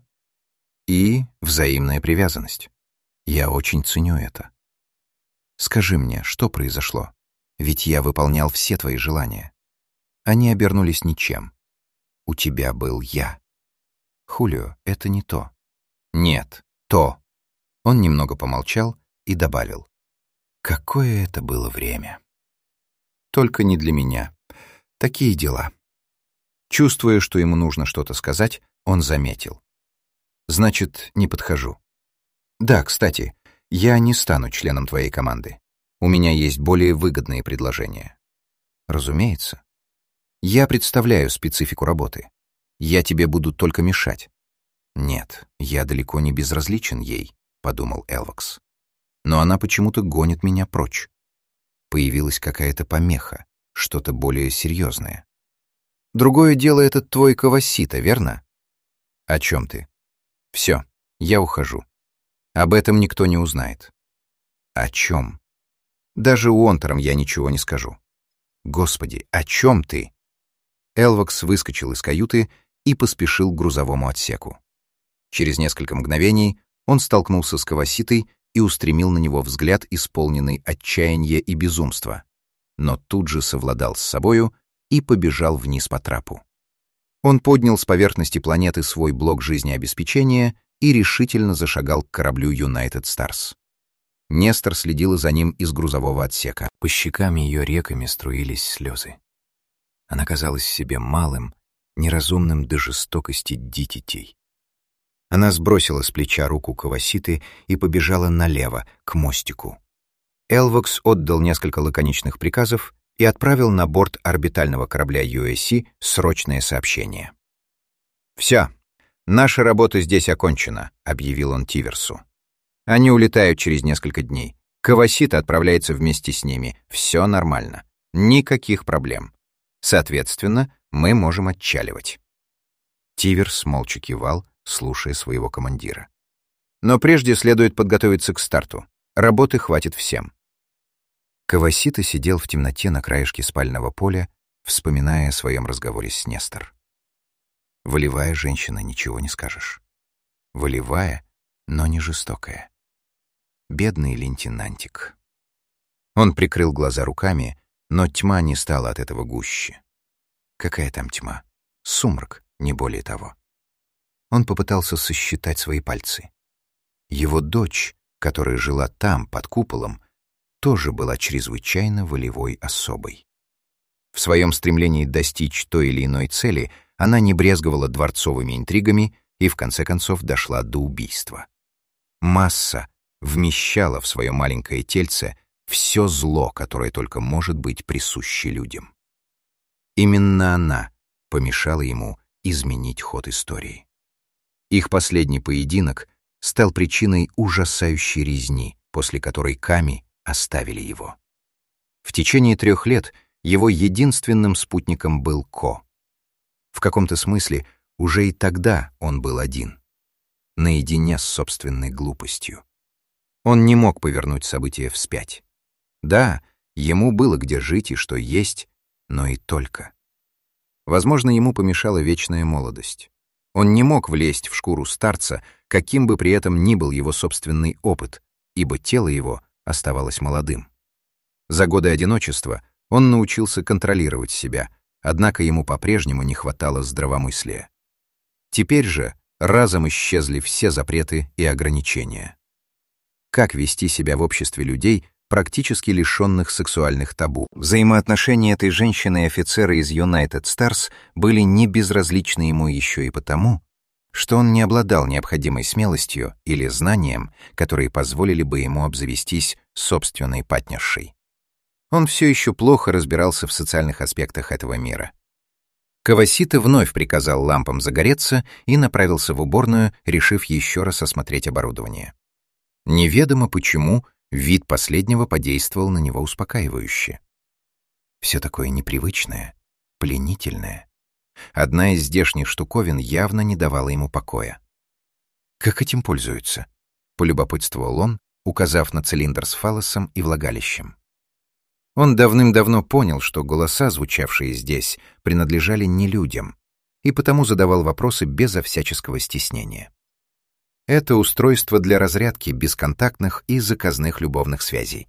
И взаимная привязанность. Я очень ценю это. Скажи мне, что произошло? Ведь я выполнял все твои желания. Они обернулись ничем. У тебя был я. Хулио, это не то. Нет, то. Он немного помолчал и добавил. Какое это было время. Только не для меня. Такие дела. Чувствуя, что ему нужно что-то сказать, он заметил. Значит, не подхожу. Да, кстати, я не стану членом твоей команды. У меня есть более выгодные предложения. Разумеется. Я представляю специфику работы. Я тебе буду только мешать. Нет, я далеко не безразличен ей, подумал Элвокс. Но она почему-то гонит меня прочь. Появилась какая-то помеха, что-то более серьезное. Другое дело — это твой Кавасита, верно? О чем ты? Все, я ухожу. Об этом никто не узнает. О чем? Даже Уонтерам я ничего не скажу. Господи, о чем ты? Элвокс выскочил из каюты и поспешил к грузовому отсеку. Через несколько мгновений он столкнулся с Каваситой и устремил на него взгляд, исполненный отчаяния и безумства, но тут же совладал с собою и побежал вниз по трапу. Он поднял с поверхности планеты свой блок жизнеобеспечения и решительно зашагал к кораблю United Stars. Нестор следила за ним из грузового отсека. По щекам ее реками струились слезы. Она казалась себе малым, неразумным до жестокости дитятей. Она сбросила с плеча руку Каваситы и побежала налево, к мостику. Элвокс отдал несколько лаконичных приказов и отправил на борт орбитального корабля ю эс си срочное сообщение. «Все, наша работа здесь окончена», — объявил он Тиверсу. «Они улетают через несколько дней. Кавасита отправляется вместе с ними. Все нормально. Никаких проблем. Соответственно, мы можем отчаливать». Тиверс молча кивал, слушая своего командира. «Но прежде следует подготовиться к старту. Работы хватит всем». Кавасита сидел в темноте на краешке спального поля, вспоминая о своем разговоре с Нестор. Волевая женщина, ничего не скажешь. Волевая, но не жестокая. Бедный лейтенантик. Он прикрыл глаза руками, но тьма не стала от этого гуще. Какая там тьма? Сумрак, не более того. Он попытался сосчитать свои пальцы. Его дочь, которая жила там, под куполом, тоже была чрезвычайно волевой особой. В своем стремлении достичь той или иной цели она не брезговала дворцовыми интригами и, в конце концов, дошла до убийства. Масса вмещала в свое маленькое тельце все зло, которое только может быть присуще людям. Именно она помешала ему изменить ход истории. Их последний поединок стал причиной ужасающей резни, после которой Ками оставили его. В течение трех лет его единственным спутником был Ко. В каком-то смысле уже и тогда он был один, наедине с собственной глупостью. Он не мог повернуть события вспять. Да, ему было где жить и что есть, но и только. Возможно, ему помешала вечная молодость. Он не мог влезть в шкуру старца, каким бы при этом ни был его собственный опыт, ибо тело его оставалось молодым. За годы одиночества он научился контролировать себя, однако ему по-прежнему не хватало здравомыслия. Теперь же разом исчезли все запреты и ограничения. Как вести себя в обществе людей, практически лишенных сексуальных табу? Взаимоотношения этой женщины и офицера из United Stars были не безразличны ему еще и потому, что он не обладал необходимой смелостью или знанием, которые позволили бы ему обзавестись собственной партнершей. Он все еще плохо разбирался в социальных аспектах этого мира. Кавасита вновь приказал лампам загореться и направился в уборную, решив еще раз осмотреть оборудование. Неведомо почему вид последнего подействовал на него успокаивающе. Все такое непривычное, пленительное. Одна из здешних штуковин явно не давала ему покоя. «Как этим пользуются?» — полюбопытствовал он, указав на цилиндр с фаллосом и влагалищем. Он давным-давно понял, что голоса, звучавшие здесь, принадлежали не людям, и потому задавал вопросы безо всяческого стеснения. Это устройство для разрядки бесконтактных и заказных любовных связей.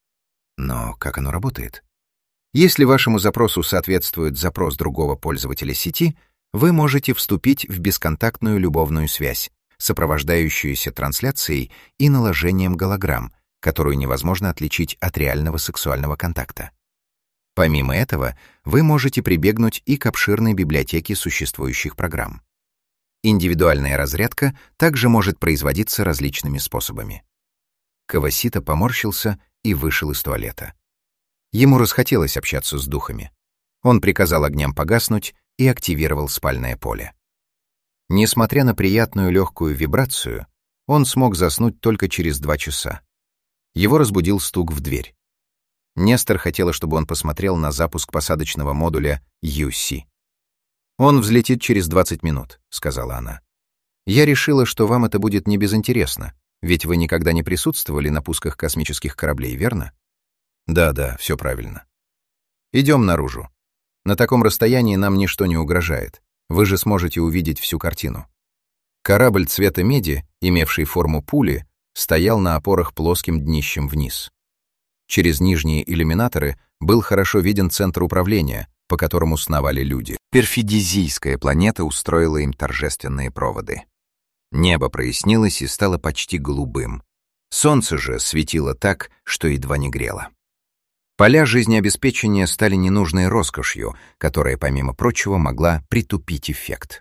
Но как оно работает? Если вашему запросу соответствует запрос другого пользователя сети, вы можете вступить в бесконтактную любовную связь, сопровождающуюся трансляцией и наложением голограмм, которую невозможно отличить от реального сексуального контакта. Помимо этого, вы можете прибегнуть и к обширной библиотеке существующих программ. Индивидуальная разрядка также может производиться различными способами. Кавасита поморщился и вышел из туалета. Ему расхотелось общаться с духами. Он приказал огням погаснуть и активировал спальное поле. Несмотря на приятную легкую вибрацию, он смог заснуть только через два часа. Его разбудил стук в дверь. Нестор хотела, чтобы он посмотрел на запуск посадочного модуля ю си. «Он взлетит через двадцать минут», — сказала она. «Я решила, что вам это будет не безинтересно, ведь вы никогда не присутствовали на пусках космических кораблей, верно?» «Да-да, все правильно. Идем наружу. На таком расстоянии нам ничто не угрожает. Вы же сможете увидеть всю картину». Корабль цвета меди, имевший форму пули, стоял на опорах плоским днищем вниз. Через нижние иллюминаторы был хорошо виден центр управления, по которому сновали люди. Перфидизийская планета устроила им торжественные проводы. Небо прояснилось и стало почти голубым. Солнце же светило так, что едва не грело. Поля жизнеобеспечения стали ненужной роскошью, которая, помимо прочего, могла притупить эффект.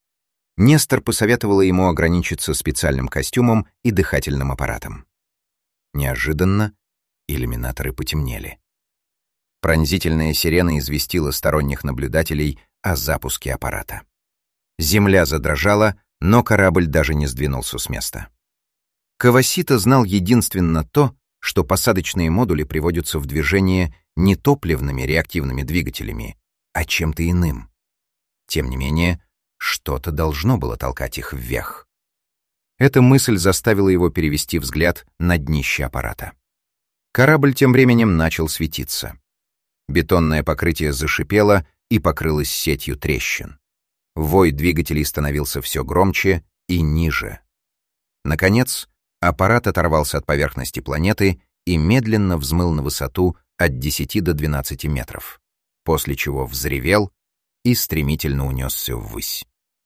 Нестор посоветовала ему ограничиться специальным костюмом и дыхательным аппаратом. Неожиданно иллюминаторы потемнели. Пронзительная сирена известила сторонних наблюдателей о запуске аппарата. Земля задрожала, но корабль даже не сдвинулся с места. Кавасита знал единственно то, что посадочные модули приводятся в движение не топливными реактивными двигателями, а чем-то иным. Тем не менее, что-то должно было толкать их вверх. Эта мысль заставила его перевести взгляд на днище аппарата. Корабль тем временем начал светиться. Бетонное покрытие зашипело и покрылось сетью трещин. Вой двигателей становился все громче и ниже. Наконец, аппарат оторвался от поверхности планеты и медленно взмыл на высоту от десяти до двенадцати метров, после чего взревел и стремительно унесся ввысь.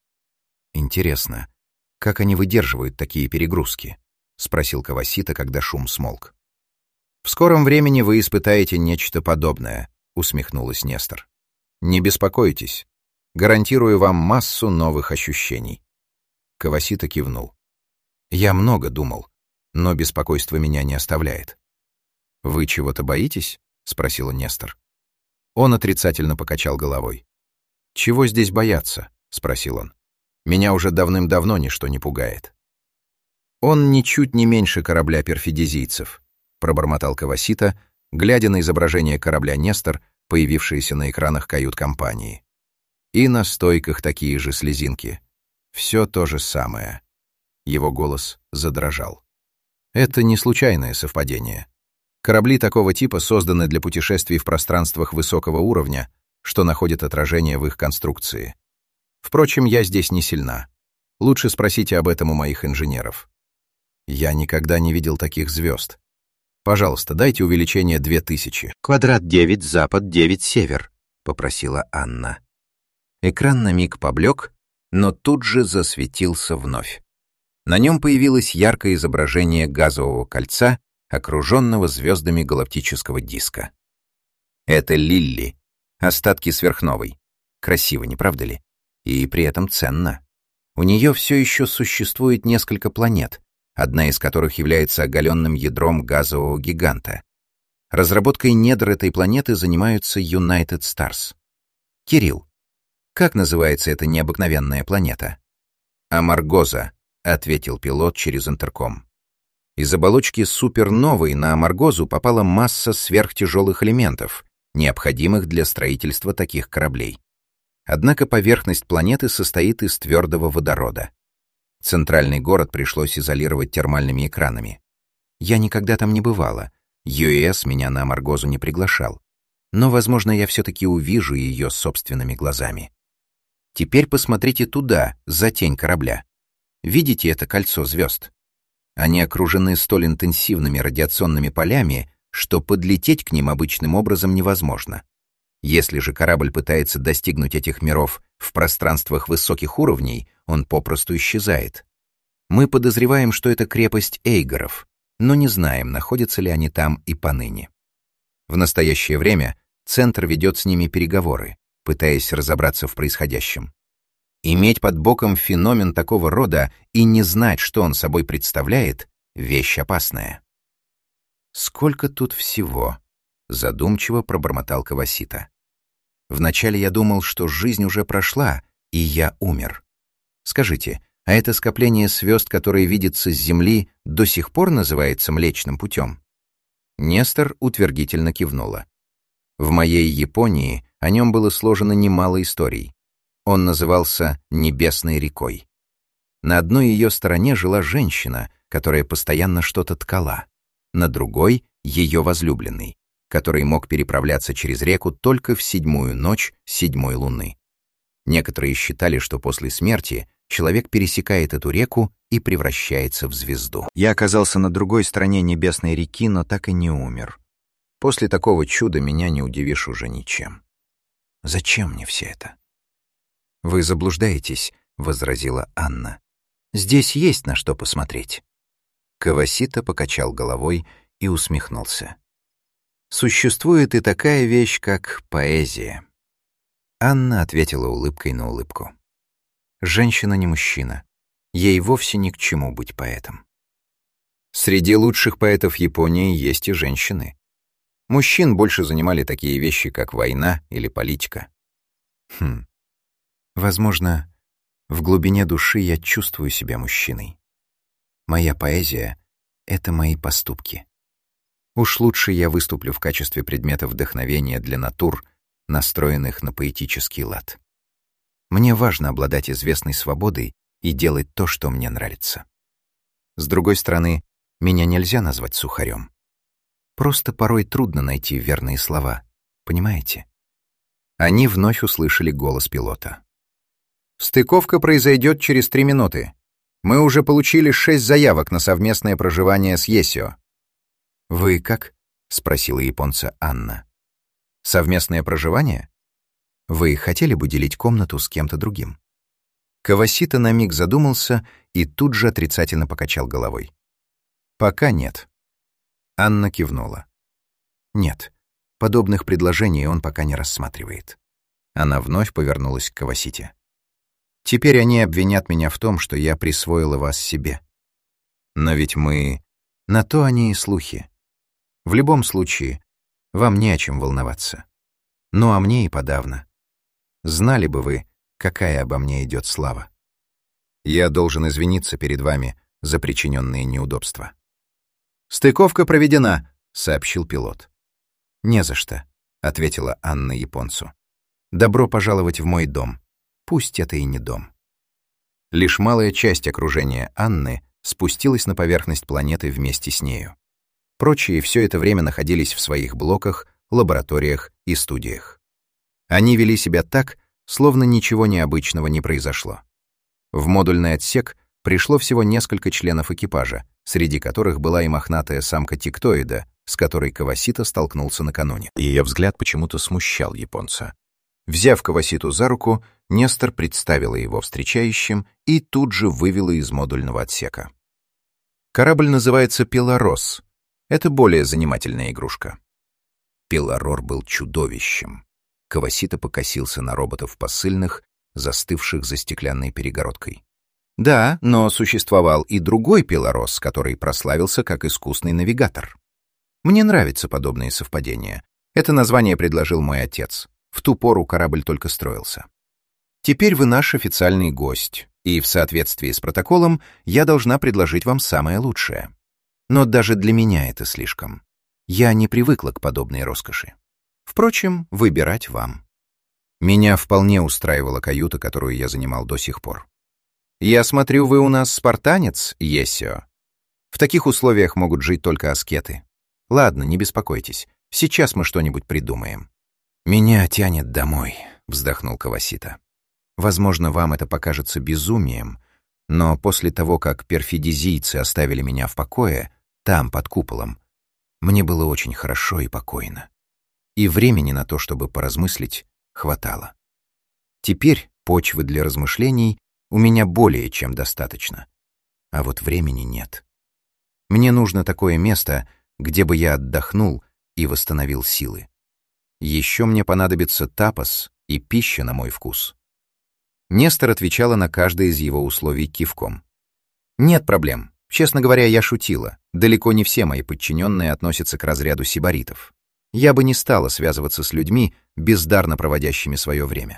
«Интересно, как они выдерживают такие перегрузки?» — спросил Кавасита, когда шум смолк. «В скором времени вы испытаете нечто подобное», — усмехнулась Нестор. «Не беспокойтесь. Гарантирую вам массу новых ощущений». Кавасита кивнул. «Я много думал, но беспокойство меня не оставляет». «Вы чего-то боитесь?» — спросила Нестор. Он отрицательно покачал головой. «Чего здесь бояться?» — спросил он. «Меня уже давным-давно ничто не пугает». «Он ничуть не меньше корабля перфидизийцев», — пробормотал Кавасита, глядя на изображение корабля «Нестор», появившееся на экранах кают-компании. «И на стойках такие же слезинки. Все то же самое». Его голос задрожал. «Это не случайное совпадение. Корабли такого типа созданы для путешествий в пространствах высокого уровня, что находит отражение в их конструкции. Впрочем, я здесь не сильна. Лучше спросите об этом у моих инженеров. Я никогда не видел таких звезд. Пожалуйста, дайте увеличение две тысячи. «Квадрат девять, запад, девять, север», — попросила Анна. Экран на миг поблек, но тут же засветился вновь. На нем появилось яркое изображение газового кольца, окруженного звездами галактического диска. Это Лилли, остатки сверхновой. Красиво, не правда ли? И при этом ценно. У нее все еще существует несколько планет, одна из которых является оголенным ядром газового гиганта. Разработкой недр этой планеты занимаются United Stars. Кирилл, как называется эта необыкновенная планета? Амаргоза, ответил пилот через интерком. Из оболочки суперновой на Амаргозу попала масса сверхтяжелых элементов, необходимых для строительства таких кораблей. Однако поверхность планеты состоит из твердого водорода. Центральный город пришлось изолировать термальными экранами. Я никогда там не бывала, ю эс меня на Амаргозу не приглашал, но, возможно, я все-таки увижу ее собственными глазами. Теперь посмотрите туда, за тень корабля. Видите это кольцо звезд? Они окружены столь интенсивными радиационными полями, что подлететь к ним обычным образом невозможно. Если же корабль пытается достигнуть этих миров в пространствах высоких уровней, он попросту исчезает. Мы подозреваем, что это крепость Эйгоров, но не знаем, находятся ли они там и поныне. В настоящее время Центр ведет с ними переговоры, пытаясь разобраться в происходящем. Иметь под боком феномен такого рода и не знать, что он собой представляет, — вещь опасная. «Сколько тут всего?» — задумчиво пробормотал Кавасита. «Вначале я думал, что жизнь уже прошла, и я умер. Скажите, а это скопление звезд, которое видится с Земли, до сих пор называется Млечным путем?» Нестор утвердительно кивнула. В моей Японии о нем было сложено немало историй. Он назывался Небесной рекой. На одной ее стороне жила женщина, которая постоянно что-то ткала, на другой — ее возлюбленный, который мог переправляться через реку только в седьмую ночь седьмой луны. Некоторые считали, что после смерти человек пересекает эту реку и превращается в звезду. Я оказался на другой стороне Небесной реки, но так и не умер. После такого чуда меня не удивишь уже ничем. Зачем мне все это? «Вы заблуждаетесь», — возразила Анна. «Здесь есть на что посмотреть». Кавасита покачал головой и усмехнулся. «Существует и такая вещь, как поэзия». Анна ответила улыбкой на улыбку. «Женщина не мужчина. Ей вовсе ни к чему быть поэтом. Среди лучших поэтов Японии есть и женщины. Мужчин больше занимали такие вещи, как война или политика». Хм. Возможно, в глубине души я чувствую себя мужчиной. Моя поэзия — это мои поступки. Уж лучше я выступлю в качестве предмета вдохновения для натур, настроенных на поэтический лад. Мне важно обладать известной свободой и делать то, что мне нравится. С другой стороны, меня нельзя назвать сухарем. Просто порой трудно найти верные слова, Понимаете? Они вновь услышали голос пилота. «Стыковка произойдет через три минуты. Мы уже получили шесть заявок на совместное проживание с Есио». «Вы как?» — спросила японца Анна. «Совместное проживание? Вы хотели бы делить комнату с кем-то другим?» Кавасита на миг задумался и тут же отрицательно покачал головой. «Пока нет». Анна кивнула. «Нет, подобных предложений он пока не рассматривает». Она вновь повернулась к Кавасите. «Теперь они обвинят меня в том, что я присвоила вас себе. Но ведь мы... На то они и слухи. В любом случае, вам не о чем волноваться. Ну а мне и подавно. Знали бы вы, какая обо мне идет слава. Я должен извиниться перед вами за причиненные неудобства». «Стыковка проведена», — сообщил пилот. «Не за что», — ответила Анна японцу. «Добро пожаловать в мой дом. Пусть это и не дом». Лишь малая часть окружения Анны спустилась на поверхность планеты вместе с нею. Прочие все это время находились в своих блоках, лабораториях и студиях. Они вели себя так, словно ничего необычного не произошло. В модульный отсек пришло всего несколько членов экипажа, среди которых была и мохнатая самка тектоида, с которой Кавасита столкнулся накануне. Ее взгляд почему-то смущал японца. Взяв Каваситу за руку, Нестор представила его встречающим и тут же вывела из модульного отсека. Корабль называется «Пелорос». Это более занимательная игрушка. Пелорор был чудовищем. Кавасита покосился на роботов посыльных, застывших за стеклянной перегородкой. Да, но существовал и другой Пелорос, который прославился как искусный навигатор. Мне нравятся подобные совпадения. Это название предложил мой отец. В ту пору корабль только строился. Теперь вы наш официальный гость, и в соответствии с протоколом я должна предложить вам самое лучшее. Но даже для меня это слишком. Я не привыкла к подобной роскоши. Впрочем, выбирать вам. Меня вполне устраивала каюта, которую я занимал до сих пор. Я смотрю, вы у нас спартанец, Есио. В таких условиях могут жить только аскеты. Ладно, не беспокойтесь. Сейчас мы что-нибудь придумаем. «Меня тянет домой», — вздохнул Кавасита. «Возможно, вам это покажется безумием, но после того, как перфидизийцы оставили меня в покое, там, под куполом, мне было очень хорошо и покойно. И времени на то, чтобы поразмыслить, хватало. Теперь почвы для размышлений у меня более чем достаточно, а вот времени нет. Мне нужно такое место, где бы я отдохнул и восстановил силы. Еще мне понадобится тапос и пища на мой вкус». Нестор отвечала на каждое из его условий кивком. «Нет проблем. Честно говоря, я шутила. Далеко не все мои подчиненные относятся к разряду сибаритов. Я бы не стала связываться с людьми, бездарно проводящими свое время.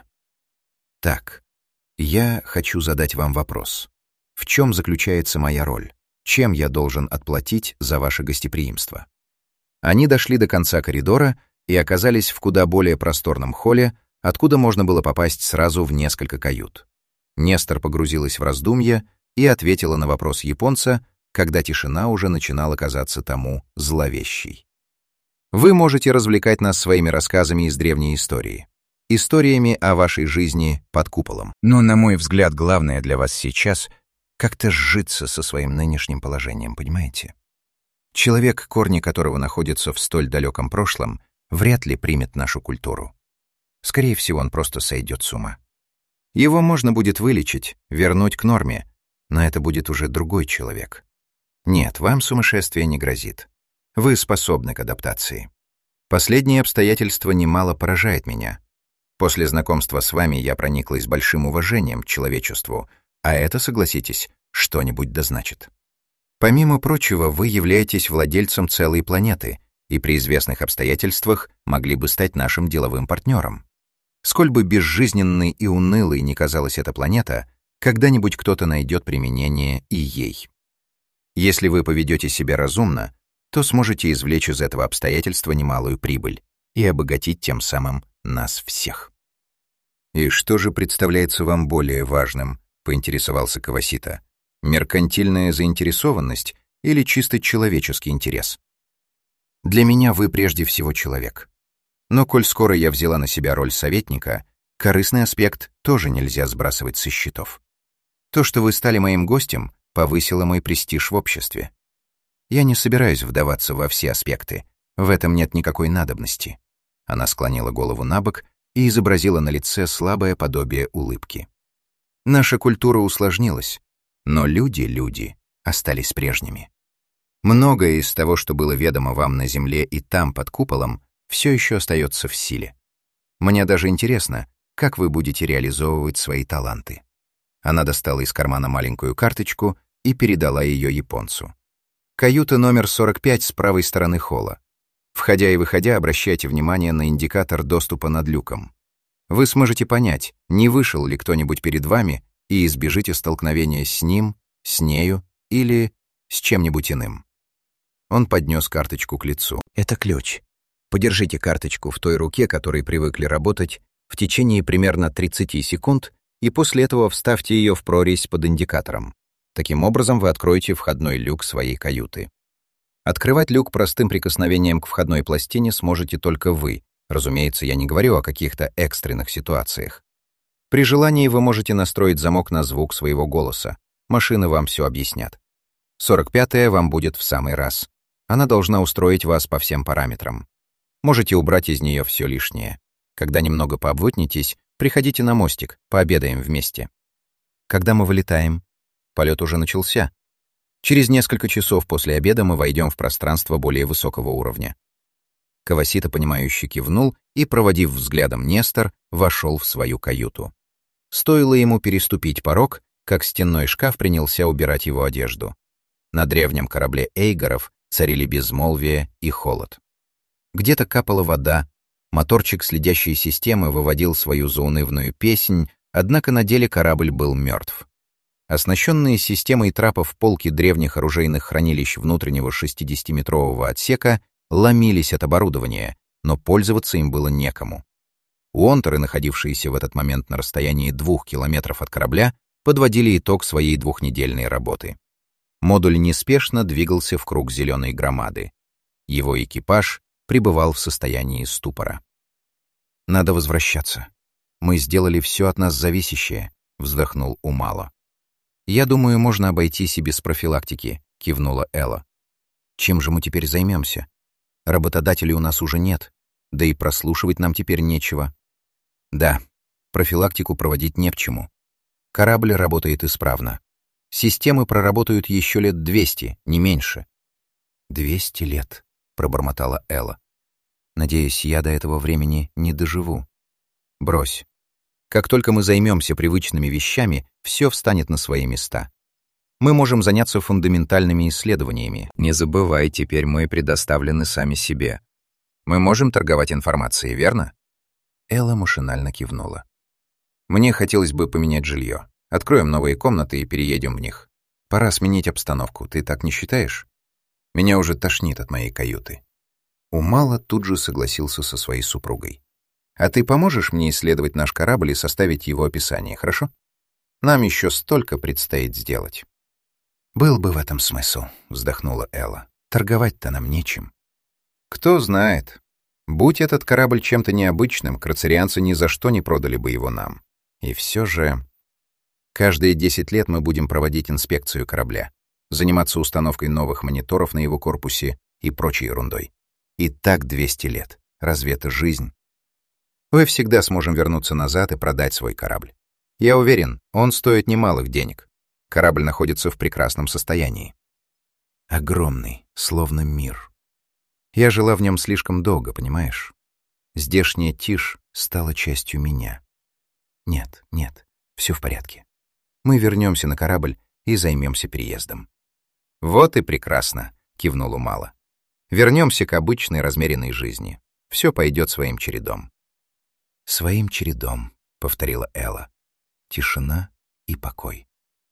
Так, я хочу задать вам вопрос. В чем заключается моя роль? Чем я должен отплатить за ваше гостеприимство?» Они дошли до конца коридора и оказались в куда более просторном холле, откуда можно было попасть сразу в несколько кают. Нестор погрузилась в раздумья и ответила на вопрос японца, когда тишина уже начинала казаться тому зловещей. «Вы можете развлекать нас своими рассказами из древней истории, историями о вашей жизни под куполом. Но, на мой взгляд, главное для вас сейчас — как-то сжиться со своим нынешним положением, понимаете? Человек, корни которого находятся в столь далеком прошлом, вряд ли примет нашу культуру. Скорее всего, он просто сойдет с ума. Его можно будет вылечить, вернуть к норме, но это будет уже другой человек. Нет, вам сумасшествие не грозит. Вы способны к адаптации. Последнее обстоятельство немало поражает меня. После знакомства с вами я прониклась большим уважением к человечеству, а это, согласитесь, что-нибудь да значит. Помимо прочего, вы являетесь владельцем целой планеты — и при известных обстоятельствах могли бы стать нашим деловым партнером. Сколь бы безжизненной и унылой ни казалась эта планета, когда-нибудь кто-то найдет применение и ей. Если вы поведете себя разумно, то сможете извлечь из этого обстоятельства немалую прибыль и обогатить тем самым нас всех. «И что же представляется вам более важным?» — поинтересовался Кавасита. «Меркантильная заинтересованность или чисто человеческий интерес?» «Для меня вы прежде всего человек. Но коль скоро я взяла на себя роль советника, корыстный аспект тоже нельзя сбрасывать со счетов. То, что вы стали моим гостем, повысило мой престиж в обществе. Я не собираюсь вдаваться во все аспекты, в этом нет никакой надобности». Она склонила голову набок и изобразила на лице слабое подобие улыбки. «Наша культура усложнилась, но люди-люди остались прежними. Многое из того, что было ведомо вам на Земле и там, под куполом, все еще остается в силе. Мне даже интересно, как вы будете реализовывать свои таланты». Она достала из кармана маленькую карточку и передала ее японцу. «Каюта номер сорок пять с правой стороны холла. Входя и выходя, обращайте внимание на индикатор доступа над люком. Вы сможете понять, не вышел ли кто-нибудь перед вами, и избежите столкновения с ним, с нею или с чем-нибудь иным». Он поднес карточку к лицу. «Это ключ. Подержите карточку в той руке, которой привыкли работать, в течение примерно тридцати секунд, и после этого вставьте ее в прорезь под индикатором. Таким образом вы откроете входной люк своей каюты. Открывать люк простым прикосновением к входной пластине сможете только вы. Разумеется, я не говорю о каких-то экстренных ситуациях. При желании вы можете настроить замок на звук своего голоса. Машины вам все объяснят. сорок пятая вам будет в самый раз. Она должна устроить вас по всем параметрам. Можете убрать из нее все лишнее. Когда немного пообвыкнетесь, приходите на мостик, пообедаем вместе. Когда мы вылетаем? Полет уже начался. Через несколько часов после обеда мы войдем в пространство более высокого уровня. Кавасита, понимающе кивнул и, проводив взглядом Нестор, вошел в свою каюту. Стоило ему переступить порог, как стенной шкаф принялся убирать его одежду. На древнем корабле Эйгоров царили безмолвие и холод. Где-то капала вода, моторчик следящей системы выводил свою заунывную песнь, однако на деле корабль был мертв. Оснащенные системой трапов полки древних оружейных хранилищ внутреннего шестидесятиметрового отсека ломились от оборудования, но пользоваться им было некому. Уонтеры, находившиеся в этот момент на расстоянии двух километров от корабля, подводили итог своей двухнедельной работы. Модуль неспешно двигался в круг зеленой громады. Его экипаж пребывал в состоянии ступора. «Надо возвращаться. Мы сделали все от нас зависящее», — вздохнул Умало. «Я думаю, можно обойтись и без профилактики», — кивнула Элла. «Чем же мы теперь займемся? Работодателей у нас уже нет, да и прослушивать нам теперь нечего». «Да, профилактику проводить не к чему. Корабль работает исправно. Системы проработают еще лет двести, не меньше». «Двести лет», — пробормотала Элла. «Надеюсь, я до этого времени не доживу». «Брось. Как только мы займемся привычными вещами, все встанет на свои места. Мы можем заняться фундаментальными исследованиями. Не забывай, теперь мы предоставлены сами себе. Мы можем торговать информацией, верно?» Элла машинально кивнула. «Мне хотелось бы поменять жилье. Откроем новые комнаты и переедем в них. Пора сменить обстановку, ты так не считаешь? Меня уже тошнит от моей каюты». Умало тут же согласился со своей супругой. «А ты поможешь мне исследовать наш корабль и составить его описание, хорошо? Нам еще столько предстоит сделать». «Был бы в этом смысл», — вздохнула Элла. «Торговать-то нам нечем». «Кто знает. Будь этот корабль чем-то необычным, крацерианцы ни за что не продали бы его нам. И все же... Каждые десять лет мы будем проводить инспекцию корабля, заниматься установкой новых мониторов на его корпусе и прочей ерундой. И так двести лет. Разве это жизнь? Мы всегда сможем вернуться назад и продать свой корабль. Я уверен, он стоит немалых денег. Корабль находится в прекрасном состоянии. Огромный, словно мир. Я жила в нем слишком долго, понимаешь? Здешняя тишь стала частью меня. Нет, нет, все в порядке. Мы вернемся на корабль и займемся переездом. Вот и прекрасно, кивнул Умало. Вернемся к обычной размеренной жизни. Все пойдет своим чередом. Своим чередом, повторила Элла. Тишина и покой.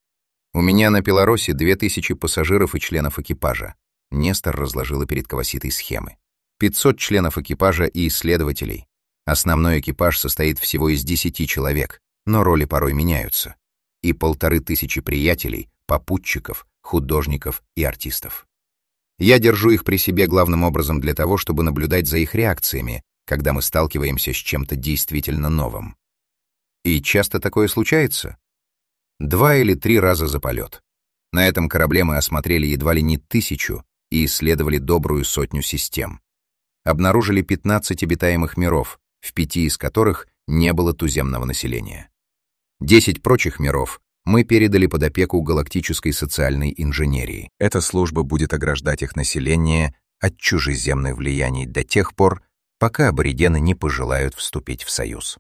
У меня на Пеларосе две тысячи пассажиров и членов экипажа. Нестор разложила перед Каваситой схемы. пятьсот членов экипажа и исследователей. Основной экипаж состоит всего из десяти человек, но роли порой меняются. И полторы тысячи приятелей, попутчиков, художников и артистов. Я держу их при себе главным образом для того, чтобы наблюдать за их реакциями, когда мы сталкиваемся с чем-то действительно новым. И часто такое случается. Два или три раза за полет. На этом корабле мы осмотрели едва ли не тысячу и исследовали добрую сотню систем. Обнаружили пятнадцать обитаемых миров, в пяти из которых не было туземного населения. Десять прочих миров мы передали под опеку галактической социальной инженерии. Эта служба будет ограждать их население от чужеземных влияний до тех пор, пока аборигены не пожелают вступить в союз.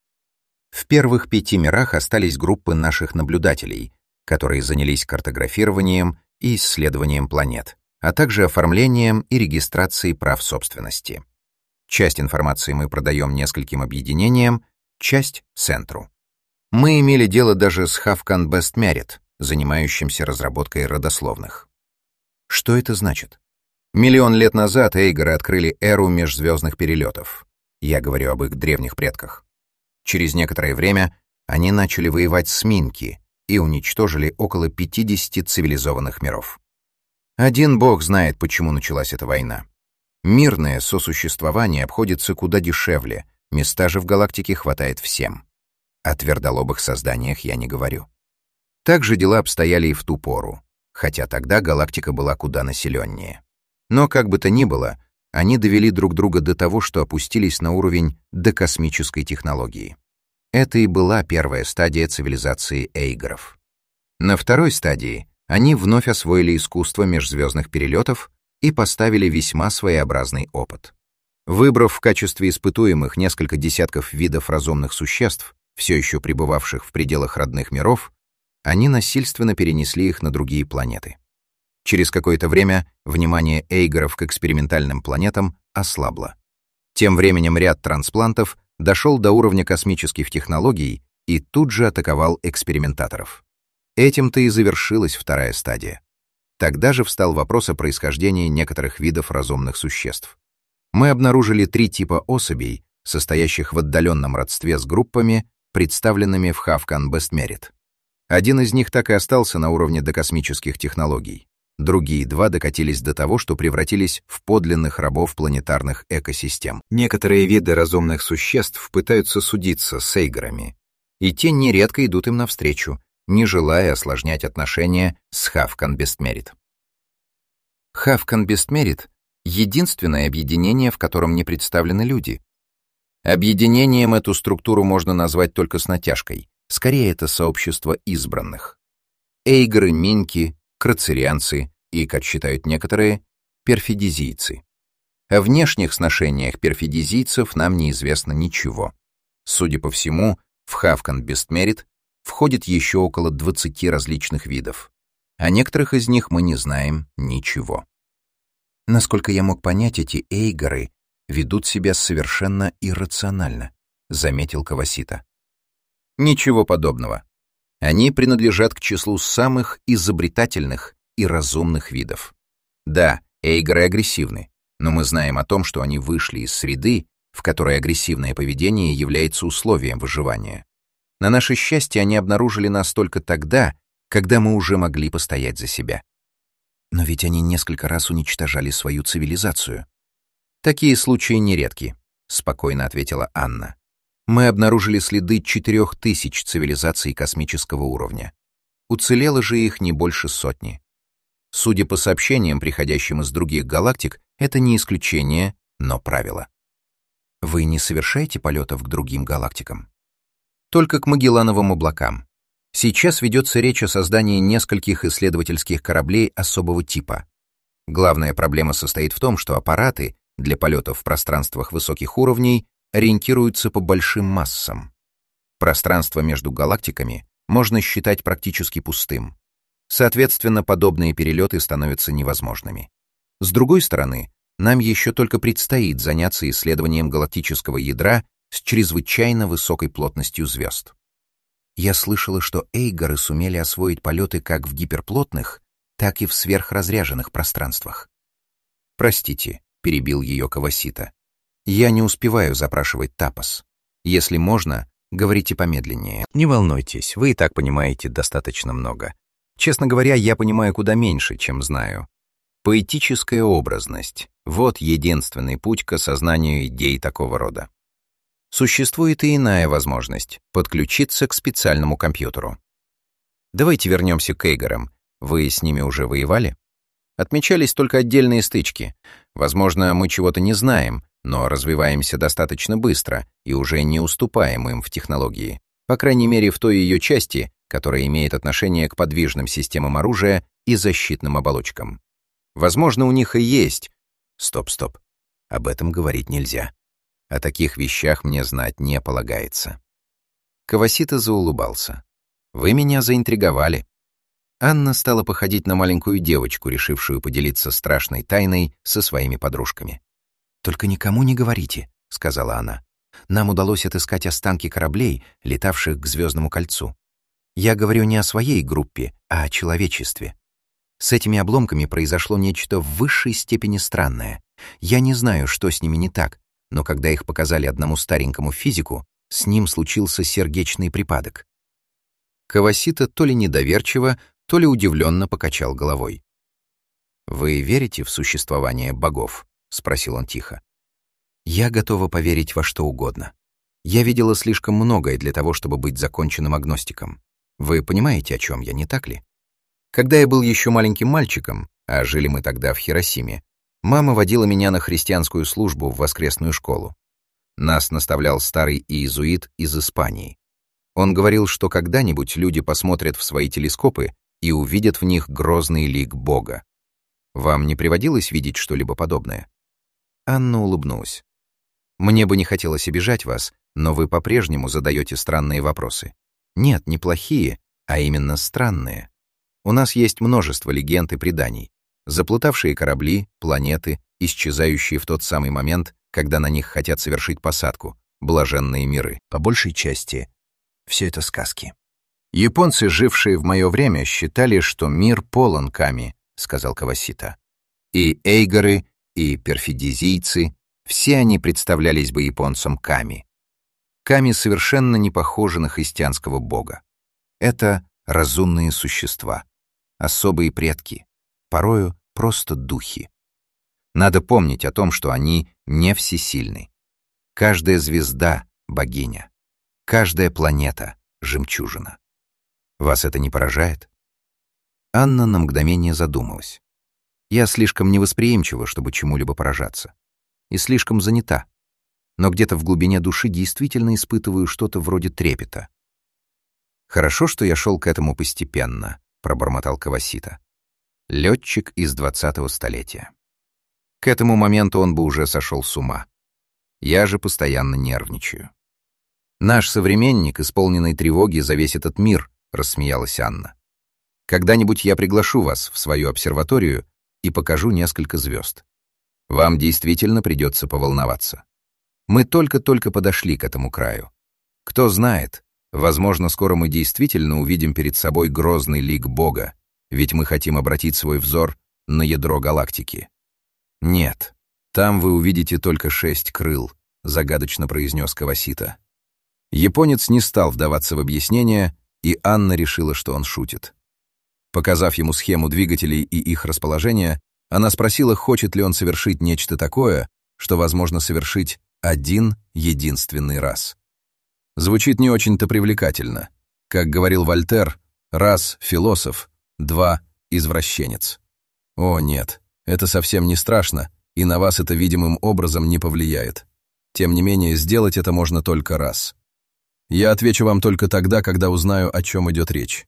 В первых пяти мирах остались группы наших наблюдателей, которые занялись картографированием и исследованием планет, а также оформлением и регистрацией прав собственности. Часть информации мы продаем нескольким объединениям, часть — Центру. Мы имели дело даже с Хавкан Бест Мерит, занимающимся разработкой родословных. Что это значит? Миллион лет назад эйгоры открыли эру межзвездных перелетов. Я говорю об их древних предках. Через некоторое время они начали воевать с Минки и уничтожили около пятидесяти цивилизованных миров. Один бог знает, почему началась эта война. Мирное сосуществование обходится куда дешевле, места же в галактике хватает всем. О твердолобых созданиях я не говорю. Так же дела обстояли и в ту пору, хотя тогда галактика была куда населеннее. Но, как бы то ни было, они довели друг друга до того, что опустились на уровень докосмической технологии. Это и была первая стадия цивилизации эйгоров. На второй стадии они вновь освоили искусство межзвездных перелетов и поставили весьма своеобразный опыт. Выбрав в качестве испытуемых несколько десятков видов разумных существ, все еще пребывавших в пределах родных миров, они насильственно перенесли их на другие планеты. Через какое-то время внимание эйгоров к экспериментальным планетам ослабло. Тем временем ряд трансплантов дошел до уровня космических технологий и тут же атаковал экспериментаторов. Этим-то и завершилась вторая стадия. Тогда же встал вопрос о происхождении некоторых видов разумных существ. Мы обнаружили три типа особей, состоящих в отдаленном родстве с группами, представленными в Хавкан Бест Мерит. Один из них так и остался на уровне докосмических технологий. Другие два докатились до того, что превратились в подлинных рабов планетарных экосистем. Некоторые виды разумных существ пытаются судиться с эйгорами, и те нередко идут им навстречу, не желая осложнять отношения с Хавкан Бест Мерит. Хавкан Бест Мерит — единственное объединение, в котором не представлены люди. Объединением эту структуру можно назвать только с натяжкой. Скорее, это сообщество избранных. Эйгоры, минки, крацерианцы и, как считают некоторые, перфидизийцы. О внешних сношениях перфидизийцев нам неизвестно ничего. Судя по всему, в Хавкан Бест Мерит входит еще около двадцати различных видов. О некоторых из них мы не знаем ничего. Насколько я мог понять, эти эйгоры ведут себя совершенно иррационально, заметил Кавасита. Ничего подобного. Они принадлежат к числу самых изобретательных и разумных видов. Да, эйгоры агрессивны, но мы знаем о том, что они вышли из среды, в которой агрессивное поведение является условием выживания. На наше счастье, они обнаружили нас только тогда, когда мы уже могли постоять за себя. Но ведь они несколько раз уничтожали свою цивилизацию. Такие случаи нередки, спокойно ответила Анна. Мы обнаружили следы четырех тысяч цивилизаций космического уровня. Уцелело же их не больше сотни. Судя по сообщениям, приходящим из других галактик, это не исключение, но правило. Вы не совершаете полетов к другим галактикам? Только к Магеллановым облакам. Сейчас ведется речь о создании нескольких исследовательских кораблей особого типа. Главная проблема состоит в том, что аппараты для полетов в пространствах высоких уровней ориентируются по большим массам. Пространство между галактиками можно считать практически пустым. Соответственно, подобные перелеты становятся невозможными. С другой стороны, нам еще только предстоит заняться исследованием галактического ядра с чрезвычайно высокой плотностью звезд. Я слышала, что эйгоры сумели освоить полеты как в гиперплотных, так и в сверхразряженных пространствах. «Простите», — перебил ее Кавасита, — «я не успеваю запрашивать тапос. Если можно, говорите помедленнее». «Не волнуйтесь, вы и так понимаете достаточно много. Честно говоря, я понимаю куда меньше, чем знаю. Поэтическая образность — вот единственный путь к осознанию идей такого рода. Существует и иная возможность — подключиться к специальному компьютеру. Давайте вернемся к Эйгорам. Вы с ними уже воевали? Отмечались только отдельные стычки. Возможно, мы чего-то не знаем, но развиваемся достаточно быстро и уже не уступаем им в технологии. По крайней мере, в той ее части, которая имеет отношение к подвижным системам оружия и защитным оболочкам. Возможно, у них и есть... Стоп, стоп. Об этом говорить нельзя. О таких вещах мне знать не полагается. Кавасита заулыбался. Вы меня заинтриговали. Анна стала походить на маленькую девочку, решившую поделиться страшной тайной со своими подружками. «Только никому не говорите», — сказала она. «Нам удалось отыскать останки кораблей, летавших к Звездному кольцу. Я говорю не о своей группе, а о человечестве. С этими обломками произошло нечто в высшей степени странное. Я не знаю, что с ними не так, но когда их показали одному старенькому физику, с ним случился сердечный припадок». Кавасита то ли недоверчиво, то ли удивленно покачал головой. «Вы верите в существование богов?» — спросил он тихо. «Я готова поверить во что угодно. Я видела слишком многое для того, чтобы быть законченным агностиком. Вы понимаете, о чем я, не так ли? Когда я был еще маленьким мальчиком, а жили мы тогда в Хиросиме, мама водила меня на христианскую службу в воскресную школу. Нас наставлял старый иезуит из Испании. Он говорил, что когда-нибудь люди посмотрят в свои телескопы и увидят в них грозный лик Бога. Вам не приводилось видеть что-либо подобное?» Анна улыбнулась. «Мне бы не хотелось обижать вас, но вы по-прежнему задаете странные вопросы. Нет, не плохие, а именно странные. У нас есть множество легенд и преданий. Заплутавшие корабли, планеты, исчезающие в тот самый момент, когда на них хотят совершить посадку, блаженные миры. По большей части, все это сказки. Японцы, жившие в мое время, считали, что мир полон ками», — сказал Кавасита. «И эйгоры, и перфидизийцы, все они представлялись бы японцам ками. Ками совершенно не похожи на христианского бога. Это разумные существа, особые предки, порою просто духи. Надо помнить о том, что они не всесильны. Каждая звезда — богиня, каждая планета — жемчужина. Вас это не поражает?» Анна на мгновение задумалась. «Я слишком невосприимчива, чтобы чему-либо поражаться. И слишком занята. Но где-то в глубине души действительно испытываю что-то вроде трепета». «Хорошо, что я шел к этому постепенно», — пробормотал Кавасита. «Летчик из двадцатого столетия. К этому моменту он бы уже сошел с ума. Я же постоянно нервничаю». «Наш современник, исполненный тревоги за весь этот мир», — рассмеялась Анна. «Когда-нибудь я приглашу вас в свою обсерваторию и покажу несколько звезд. Вам действительно придется поволноваться. Мы только-только подошли к этому краю. Кто знает, возможно, скоро мы действительно увидим перед собой грозный лик Бога, ведь мы хотим обратить свой взор на ядро галактики». «Нет, там вы увидите только шесть крыл», — загадочно произнес Кавасита. Японец не стал вдаваться в объяснения, и Анна решила, что он шутит. Показав ему схему двигателей и их расположения, она спросила, хочет ли он совершить нечто такое, что возможно совершить один единственный раз. Звучит не очень-то привлекательно. Как говорил Вольтер, раз — философ, два — извращенец. О, нет, это совсем не страшно, и на вас это видимым образом не повлияет. Тем не менее, сделать это можно только раз. Я отвечу вам только тогда, когда узнаю, о чем идет речь.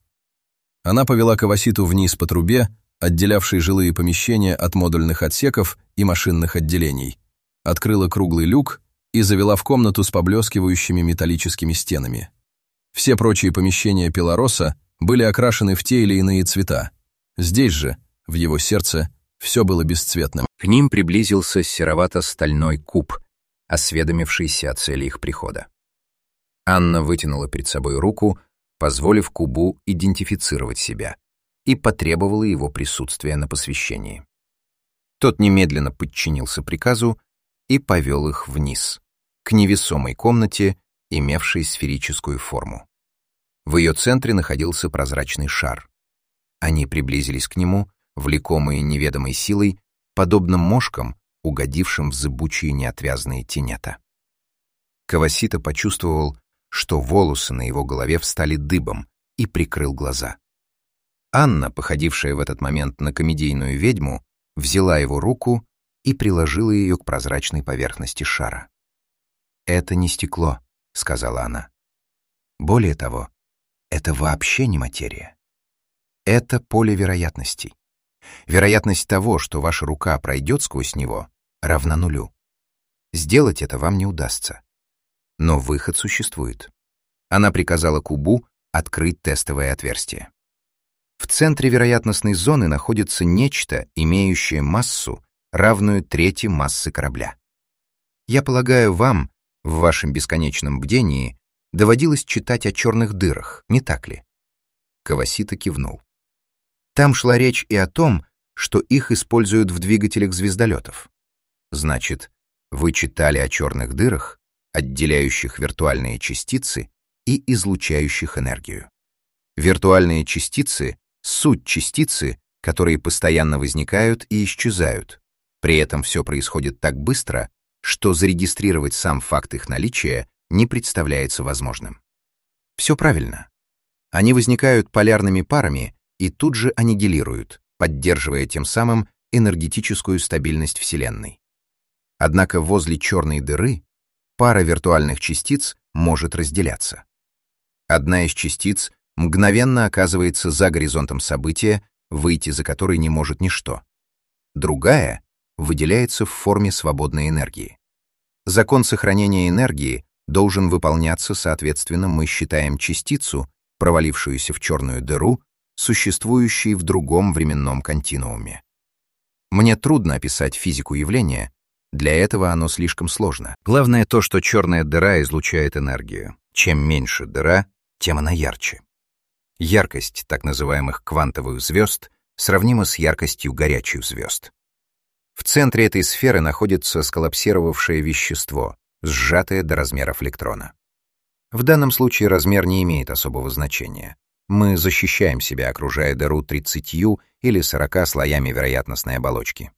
Она повела Каваситу вниз по трубе, отделявшей жилые помещения от модульных отсеков и машинных отделений, открыла круглый люк и завела в комнату с поблескивающими металлическими стенами. Все прочие помещения Пелароса были окрашены в те или иные цвета. Здесь же, в его сердце, все было бесцветным. К ним приблизился серовато-стальной куб, осведомившийся о цели их прихода. Анна вытянула перед собой руку, позволив кубу идентифицировать себя, и потребовала его присутствия на посвящении. Тот немедленно подчинился приказу и повел их вниз, к невесомой комнате, имевшей сферическую форму. В ее центре находился прозрачный шар. Они приблизились к нему, влекомые неведомой силой, подобно мошкам, угодившим в зыбучие неотвязные тенета. Кавасита почувствовал, что волосы на его голове встали дыбом, и прикрыл глаза. Анна, походившая в этот момент на комедийную ведьму, взяла его руку и приложила ее к прозрачной поверхности шара. «Это не стекло», — сказала она. «Более того, это вообще не материя. Это поле вероятностей. Вероятность того, что ваша рука пройдет сквозь него, равна нулю. Сделать это вам не удастся. Но выход существует». Она приказала кубу открыть тестовое отверстие. В центре вероятностной зоны находится нечто, имеющее массу, равную трети массы корабля. Я полагаю, вам, в вашем бесконечном бдении, доводилось читать о черных дырах, не так ли? Кавасита кивнул. Там шла речь и о том, что их используют в двигателях звездолетов. Значит, вы читали о черных дырах, отделяющих виртуальные частицы и излучающих энергию. Виртуальные частицы — суть частицы, которые постоянно возникают и исчезают. При этом все происходит так быстро, что зарегистрировать сам факт их наличия не представляется возможным. Все правильно. Они возникают полярными парами и тут же аннигилируют, поддерживая тем самым энергетическую стабильность Вселенной. Однако возле черной дыры пара виртуальных частиц может разделяться. Одна из частиц мгновенно оказывается за горизонтом события, выйти за который не может ничто. Другая выделяется в форме свободной энергии. Закон сохранения энергии должен выполняться, соответственно, мы считаем частицу, провалившуюся в черную дыру, существующей в другом временном континууме. Мне трудно описать физику явления, для этого оно слишком сложно. Главное то, что черная дыра излучает энергию. Чем меньше дыра, тем она ярче. Яркость так называемых квантовых звезд сравнима с яркостью горячих звезд. В центре этой сферы находится сколлапсировавшее вещество, сжатое до размеров электрона. В данном случае размер не имеет особого значения. Мы защищаем себя, окружая дыру тридцатью или сорока слоями вероятностной оболочки.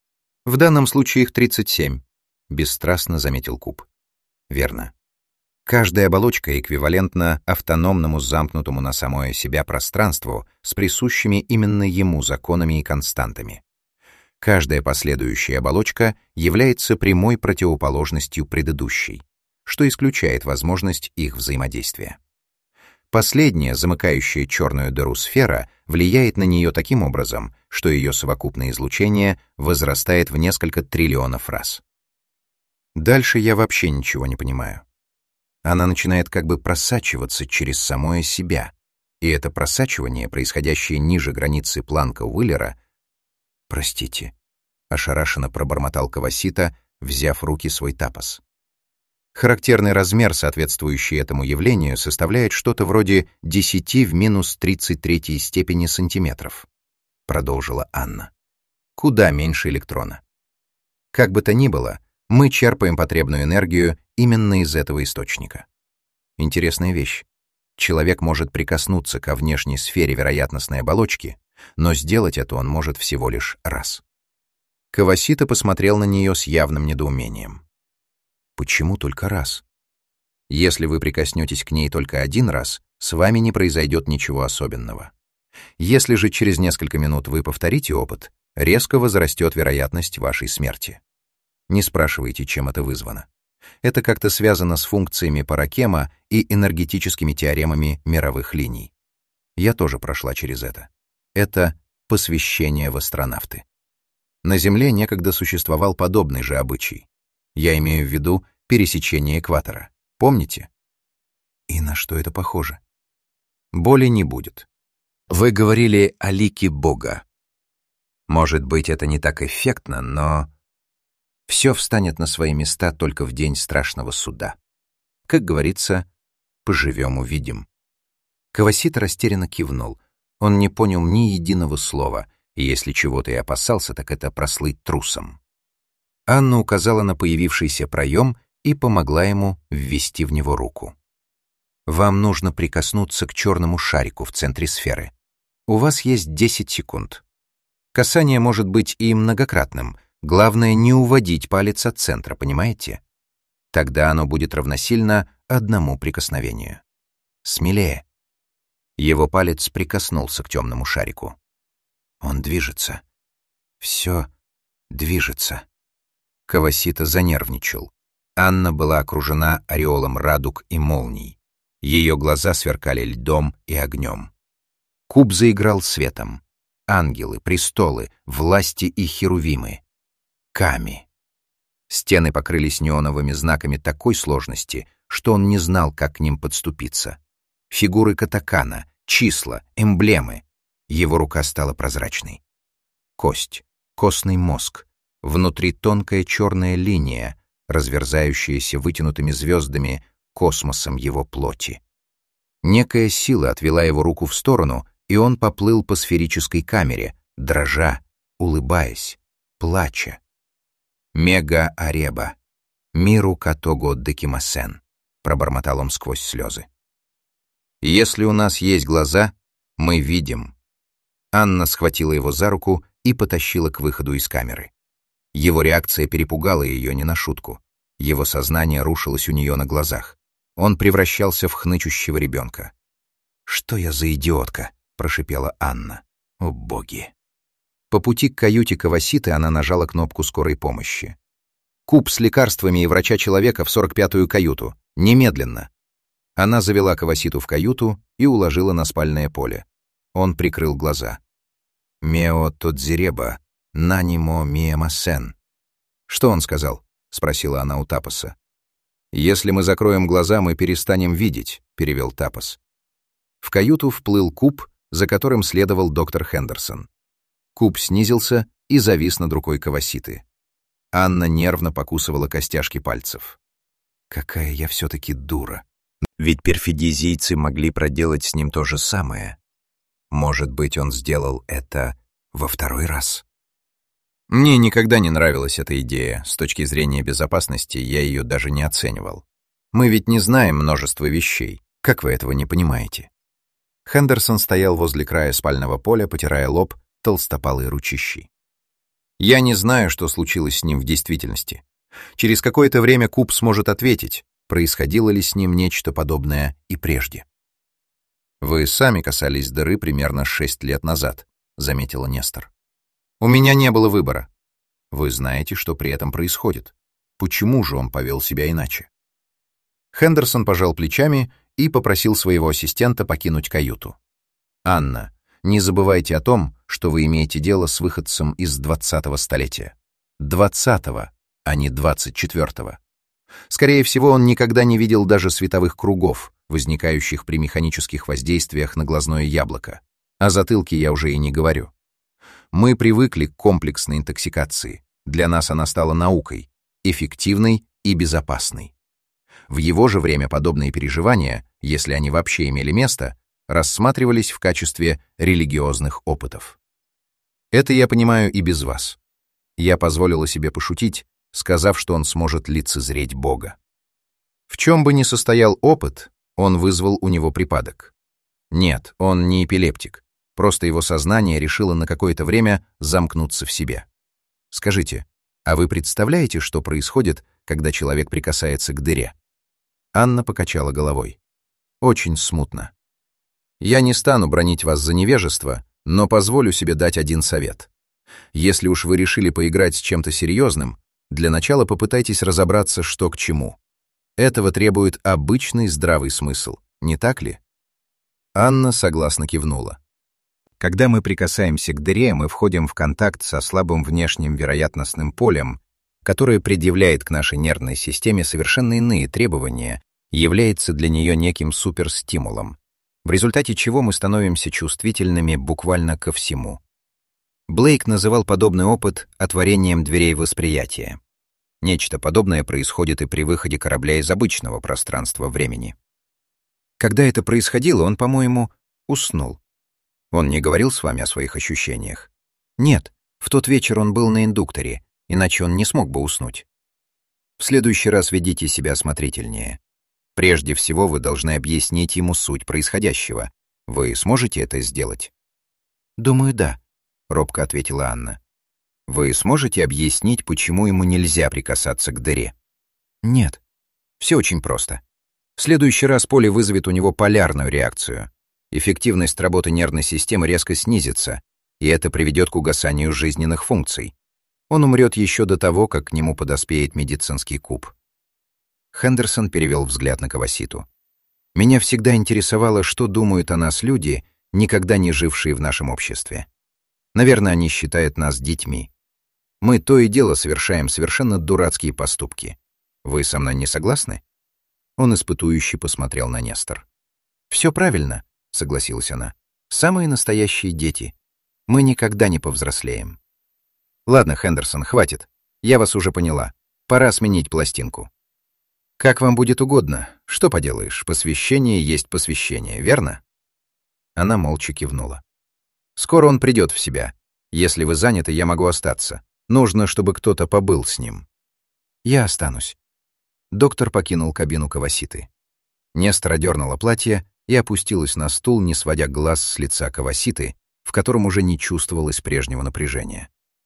В данном случае их тридцать семь, бесстрастно заметил Куб. Верно. Каждая оболочка эквивалентна автономному замкнутому на самое себя пространству с присущими именно ему законами и константами. Каждая последующая оболочка является прямой противоположностью предыдущей, что исключает возможность их взаимодействия. Последняя, замыкающая черную дыру сфера, влияет на нее таким образом, что ее совокупное излучение возрастает в несколько триллионов раз. Дальше я вообще ничего не понимаю. Она начинает как бы просачиваться через самое себя, и это просачивание, происходящее ниже границы Планка-Уиллера, «Простите», — ошарашенно пробормотал Кавасита, взяв в руки свой тапос. Характерный размер, соответствующий этому явлению, составляет что-то вроде десяти в минус тридцать третьей степени сантиметров, продолжила Анна. Куда меньше электрона. Как бы то ни было, мы черпаем потребную энергию именно из этого источника. Интересная вещь. Человек может прикоснуться ко внешней сфере вероятностной оболочки, но сделать это он может всего лишь раз. Кавасита посмотрел на нее с явным недоумением. Почему только раз? Если вы прикоснетесь к ней только один раз, с вами не произойдет ничего особенного. Если же через несколько минут вы повторите опыт, резко возрастет вероятность вашей смерти. Не спрашивайте, чем это вызвано. Это как-то связано с функциями Паракема и энергетическими теоремами мировых линий. Я тоже прошла через это. Это посвящение в астронавты. На Земле некогда существовал подобный же обычай. Я имею в виду пересечение экватора. Помните? И на что это похоже? Боли не будет. Вы говорили о лике Бога. Может быть, это не так эффектно, но все встанет на свои места только в день страшного суда. Как говорится, поживем — увидим. Кавасита растерянно кивнул. Он не понял ни единого слова, и если чего-то и опасался, так это прослыть трусом. Анна указала на появившийся проем и помогла ему ввести в него руку. «Вам нужно прикоснуться к черному шарику в центре сферы. У вас есть десять секунд». Касание может быть и многократным. Главное, не уводить палец от центра, понимаете? Тогда оно будет равносильно одному прикосновению. Смелее. Его палец прикоснулся к темному шарику. Он движется. Все движется. Кавасита занервничал. Анна была окружена ореолом радуг и молний. Ее глаза сверкали льдом и огнем. Куб заиграл светом. Ангелы, престолы, власти и херувимы. Ками. Стены покрылись неоновыми знаками такой сложности, что он не знал, как к ним подступиться. Фигуры катакана, числа, эмблемы. Его рука стала прозрачной. Кость, костный мозг. Внутри тонкая черная линия, разверзающаяся вытянутыми звездами космосом его плоти. Некая сила отвела его руку в сторону, и он поплыл по сферической камере, дрожа, улыбаясь, плача. «Мега Ареба, миру Катого Декимасен», — пробормотал он сквозь слезы. «Если у нас есть глаза, мы видим». Анна схватила его за руку и потащила к выходу из камеры. Его реакция перепугала ее не на шутку. Его сознание рушилось у нее на глазах. Он превращался в хнычущего ребенка. «Что я за идиотка?» — прошипела Анна. «О, боги!» По пути к каюте Каваситы она нажала кнопку скорой помощи. «Куб с лекарствами и врача-человека в сорок пятую каюту. Немедленно!» Она завела Каваситу в каюту и уложила на спальное поле. Он прикрыл глаза. «Мео Тодзиреба, нанимо миэмасен». «Что он сказал?» — спросила она у Тапоса. «Если мы закроем глаза, мы перестанем видеть», — перевел Тапос. В каюту вплыл куб, за которым следовал доктор Хендерсон. Куб снизился и завис над рукой Каваситы. Анна нервно покусывала костяшки пальцев. «Какая я все-таки дура. Ведь перфидизийцы могли проделать с ним то же самое. Может быть, он сделал это во второй раз?» Мне никогда не нравилась эта идея. С точки зрения безопасности я ее даже не оценивал. Мы ведь не знаем множество вещей. Как вы этого не понимаете? Хендерсон стоял возле края спального поля, потирая лоб толстопалой ручищей. Я не знаю, что случилось с ним в действительности. Через какое-то время куб сможет ответить, происходило ли с ним нечто подобное и прежде. «Вы сами касались дыры примерно шесть лет назад», — заметила Нестор. «У меня не было выбора. Вы знаете, что при этом происходит. Почему же он повел себя иначе?» Хендерсон пожал плечами и попросил своего ассистента покинуть каюту. «Анна, не забывайте о том, что вы имеете дело с выходцем из двадцатого столетия. Двадцатого, а не двадцать четвертого. Скорее всего, он никогда не видел даже световых кругов, возникающих при механических воздействиях на глазное яблоко. О затылке я уже и не говорю. Мы привыкли к комплексной интоксикации. Для нас она стала наукой, эффективной и безопасной. В его же время подобные переживания, если они вообще имели место, рассматривались в качестве религиозных опытов. Это я понимаю и без вас. Я позволила себе пошутить, сказав, что он сможет лицезреть Бога. В чем бы ни состоял опыт, он вызвал у него припадок. Нет, он не эпилептик. Просто его сознание решило на какое-то время замкнуться в себе. Скажите, а вы представляете, что происходит, когда человек прикасается к дыре? Анна покачала головой. Очень смутно. Я не стану бранить вас за невежество, но позволю себе дать один совет. Если уж вы решили поиграть с чем-то серьезным, для начала попытайтесь разобраться, что к чему. Этого требует обычный здравый смысл, не так ли? Анна согласно кивнула. Когда мы прикасаемся к дыре, мы входим в контакт со слабым внешним вероятностным полем, которое предъявляет к нашей нервной системе совершенно иные требования, является для нее неким суперстимулом, в результате чего мы становимся чувствительными буквально ко всему. Блейк называл подобный опыт отворением дверей восприятия. Нечто подобное происходит и при выходе корабля из обычного пространства-времени. Когда это происходило, он, по-моему, уснул. Он не говорил с вами о своих ощущениях? Нет, в тот вечер он был на индукторе, иначе он не смог бы уснуть. В следующий раз ведите себя осмотрительнее. Прежде всего, вы должны объяснить ему суть происходящего. Вы сможете это сделать? Думаю, да. робко ответила Анна. «Вы сможете объяснить, почему ему нельзя прикасаться к дыре?» «Нет. Все очень просто. В следующий раз поле вызовет у него полярную реакцию. Эффективность работы нервной системы резко снизится, и это приведет к угасанию жизненных функций. Он умрет еще до того, как к нему подоспеет медицинский куб». Хендерсон перевел взгляд на Каваситу. «Меня всегда интересовало, что думают о нас люди, никогда не жившие в нашем обществе. Наверное, они считают нас детьми. Мы то и дело совершаем совершенно дурацкие поступки. Вы со мной не согласны?» Он испытующе посмотрел на Нестор. «Все правильно», — согласилась она. «Самые настоящие дети. Мы никогда не повзрослеем». «Ладно, Хендерсон, хватит. Я вас уже поняла. Пора сменить пластинку». «Как вам будет угодно. Что поделаешь, посвящение есть посвящение, верно?» Она молча кивнула. «Скоро он придет в себя. Если вы заняты, я могу остаться. Нужно, чтобы кто-то побыл с ним». «Я останусь». Доктор покинул кабину Каваситы. Нестор одернула платье и опустилась на стул, не сводя глаз с лица Каваситы, в котором уже не чувствовалось прежнего напряжения.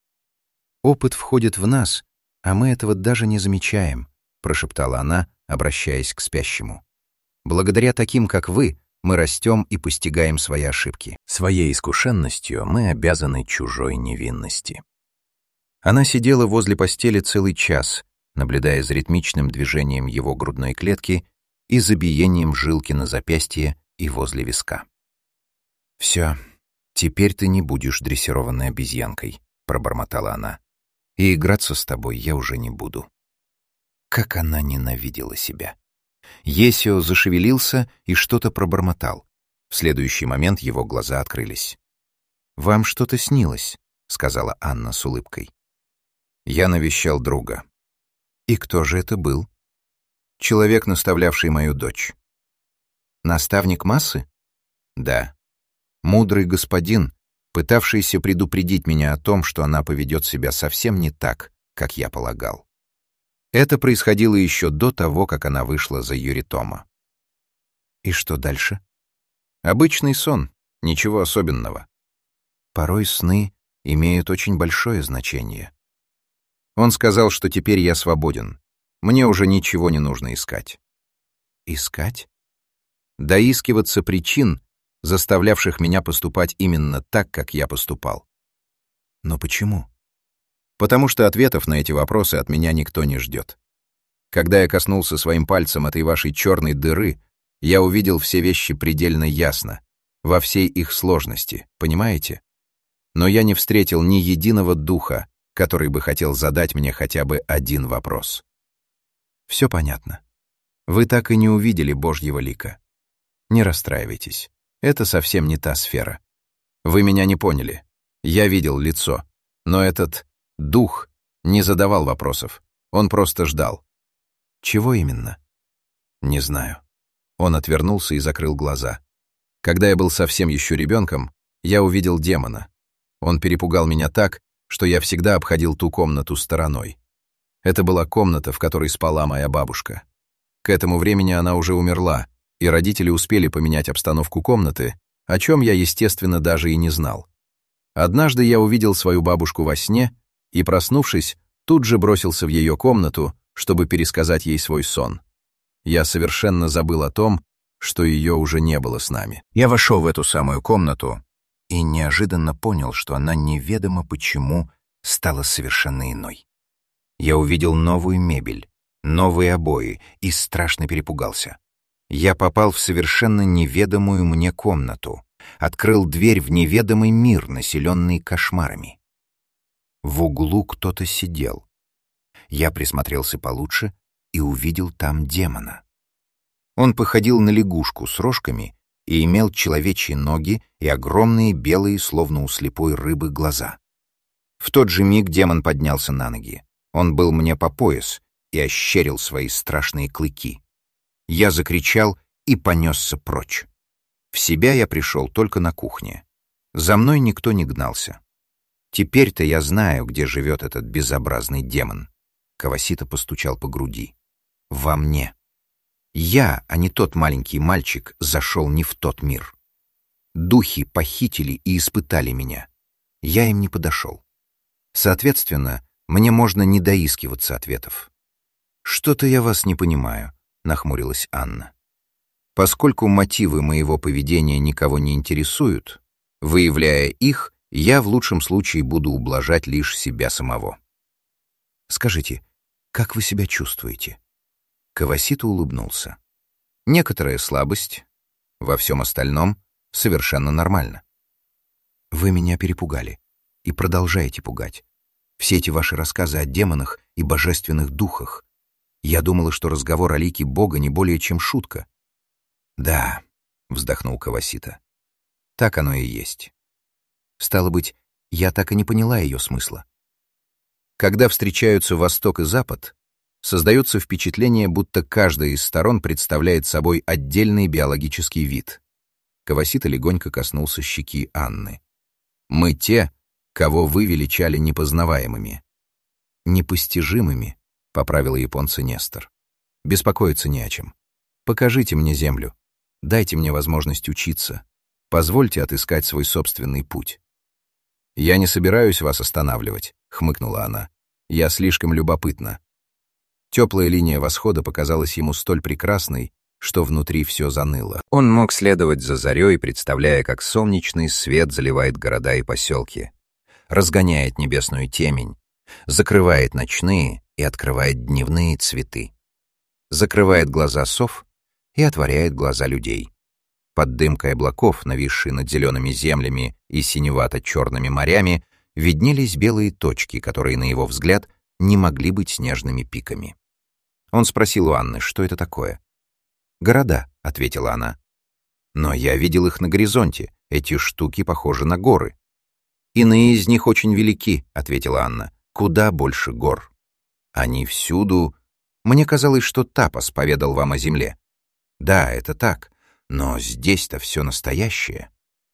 «Опыт входит в нас, а мы этого даже не замечаем», — прошептала она, обращаясь к спящему. «Благодаря таким, как вы, мы растем и постигаем свои ошибки. Своей искушенностью мы обязаны чужой невинности». Она сидела возле постели целый час, наблюдая за ритмичным движением его грудной клетки и за биением жилки на запястье и возле виска. «Все, теперь ты не будешь дрессированной обезьянкой», — пробормотала она. «И играться с тобой я уже не буду». Как она ненавидела себя. Есио зашевелился и что-то пробормотал. В следующий момент его глаза открылись. «Вам что-то снилось», — сказала Анна с улыбкой. «Я навещал друга». «И кто же это был?» «Человек, наставлявший мою дочь». «Наставник массы?» «Да. Мудрый господин, пытавшийся предупредить меня о том, что она поведет себя совсем не так, как я полагал. Это происходило еще до того, как она вышла за Юритома». «И что дальше?» «Обычный сон, ничего особенного». «Порой сны имеют очень большое значение». Он сказал, что теперь я свободен. Мне уже ничего не нужно искать. Искать? Доискиваться причин, заставлявших меня поступать именно так, как я поступал. Но почему? Потому что ответов на эти вопросы от меня никто не ждет. Когда я коснулся своим пальцем этой вашей черной дыры, я увидел все вещи предельно ясно, во всей их сложности, понимаете? Но я не встретил ни единого духа, который бы хотел задать мне хотя бы один вопрос. Все понятно. Вы так и не увидели Божьего лика. Не расстраивайтесь. Это совсем не та сфера. Вы меня не поняли. Я видел лицо. Но этот дух не задавал вопросов. Он просто ждал. Чего именно? Не знаю. Он отвернулся и закрыл глаза. Когда я был совсем еще ребенком, я увидел демона. Он перепугал меня так, что я всегда обходил ту комнату стороной. Это была комната, в которой спала моя бабушка. К этому времени она уже умерла, и родители успели поменять обстановку комнаты, о чем я, естественно, даже и не знал. Однажды я увидел свою бабушку во сне и, проснувшись, тут же бросился в ее комнату, чтобы пересказать ей свой сон. Я совершенно забыл о том, что ее уже не было с нами. Я вошел в эту самую комнату и неожиданно понял, что она неведомо почему стала совершенно иной. Я увидел новую мебель, новые обои и страшно перепугался. Я попал в совершенно неведомую мне комнату, открыл дверь в неведомый мир, населенный кошмарами. В углу кто-то сидел. Я присмотрелся получше и увидел там демона. Он походил на лягушку с рожками и имел человечьи ноги и огромные белые, словно у слепой рыбы, глаза. В тот же миг демон поднялся на ноги. Он был мне по пояс и ощерил свои страшные клыки. Я закричал и понесся прочь. В себя я пришел только на кухне. За мной никто не гнался. Теперь-то я знаю, где живет этот безобразный демон. Кавасита постучал по груди. Во мне. Я, а не тот маленький мальчик, зашел не в тот мир. Духи похитили и испытали меня. я им не подошел. Соответственно, мне можно не доискиваться ответов. «Что-то я вас не понимаю», — нахмурилась Анна. «Поскольку мотивы моего поведения никого не интересуют, выявляя их, я в лучшем случае буду ублажать лишь себя самого». «Скажите, как вы себя чувствуете?» Кавасита улыбнулся. «Некоторая слабость, во всем остальном совершенно нормально». «Вы меня перепугали и продолжаете пугать. Все эти ваши рассказы о демонах и божественных духах. Я думала, что разговор о лике Бога не более чем шутка». «Да», — вздохнул Кавасита, — «так оно и есть». Стало быть, я так и не поняла ее смысла. Когда встречаются Восток и Запад, создается впечатление, будто каждая из сторон представляет собой отдельный биологический вид. Кавасита легонько коснулся щеки Анны. «Мы те, кого вы величали непознаваемыми». «Непостижимыми», — поправил японца Нестор. «Беспокоиться не о чем. Покажите мне землю. Дайте мне возможность учиться. Позвольте отыскать свой собственный путь». «Я не собираюсь вас останавливать», — хмыкнула она. «Я слишком любопытна». Теплая линия восхода показалась ему столь прекрасной, что внутри все заныло. Он мог следовать за зарей, представляя, как солнечный свет заливает города и поселки, разгоняет небесную темень, закрывает ночные и открывает дневные цветы, закрывает глаза сов и отворяет глаза людей. Под дымкой облаков, нависшей над зелеными землями и синевато-черными морями, виднелись белые точки, которые, на его взгляд, не могли быть снежными пиками. Он спросил у Анны, что это такое. «Города», — ответила она. «Но я видел их на горизонте. Эти штуки похожи на горы». «Иные из них очень велики», — ответила Анна. «Куда больше гор». «Они всюду...» «Мне казалось, что Тапос поведал вам о земле». «Да, это так. Но здесь-то все настоящее».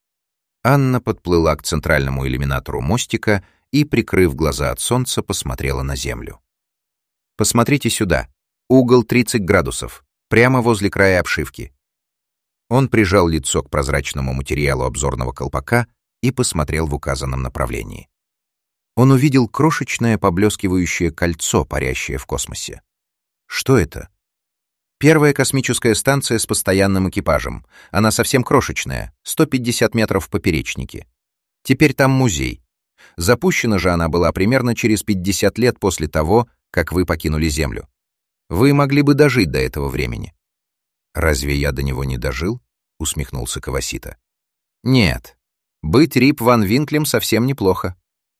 Анна подплыла к центральному иллюминатору мостика и, прикрыв глаза от солнца, посмотрела на землю. «Посмотрите сюда. Угол тридцать градусов. Прямо возле края обшивки». Он прижал лицо к прозрачному материалу обзорного колпака и посмотрел в указанном направлении. Он увидел крошечное поблескивающее кольцо, парящее в космосе. Что это? Первая космическая станция с постоянным экипажем. Она совсем крошечная, сто пятьдесят метров в поперечнике. Теперь там музей. Запущена же она была примерно через пятьдесят лет после того, как вы покинули Землю. Вы могли бы дожить до этого времени. «Разве я до него не дожил?» — усмехнулся Кавасита. «Нет. Быть Рип ван Винклем совсем неплохо.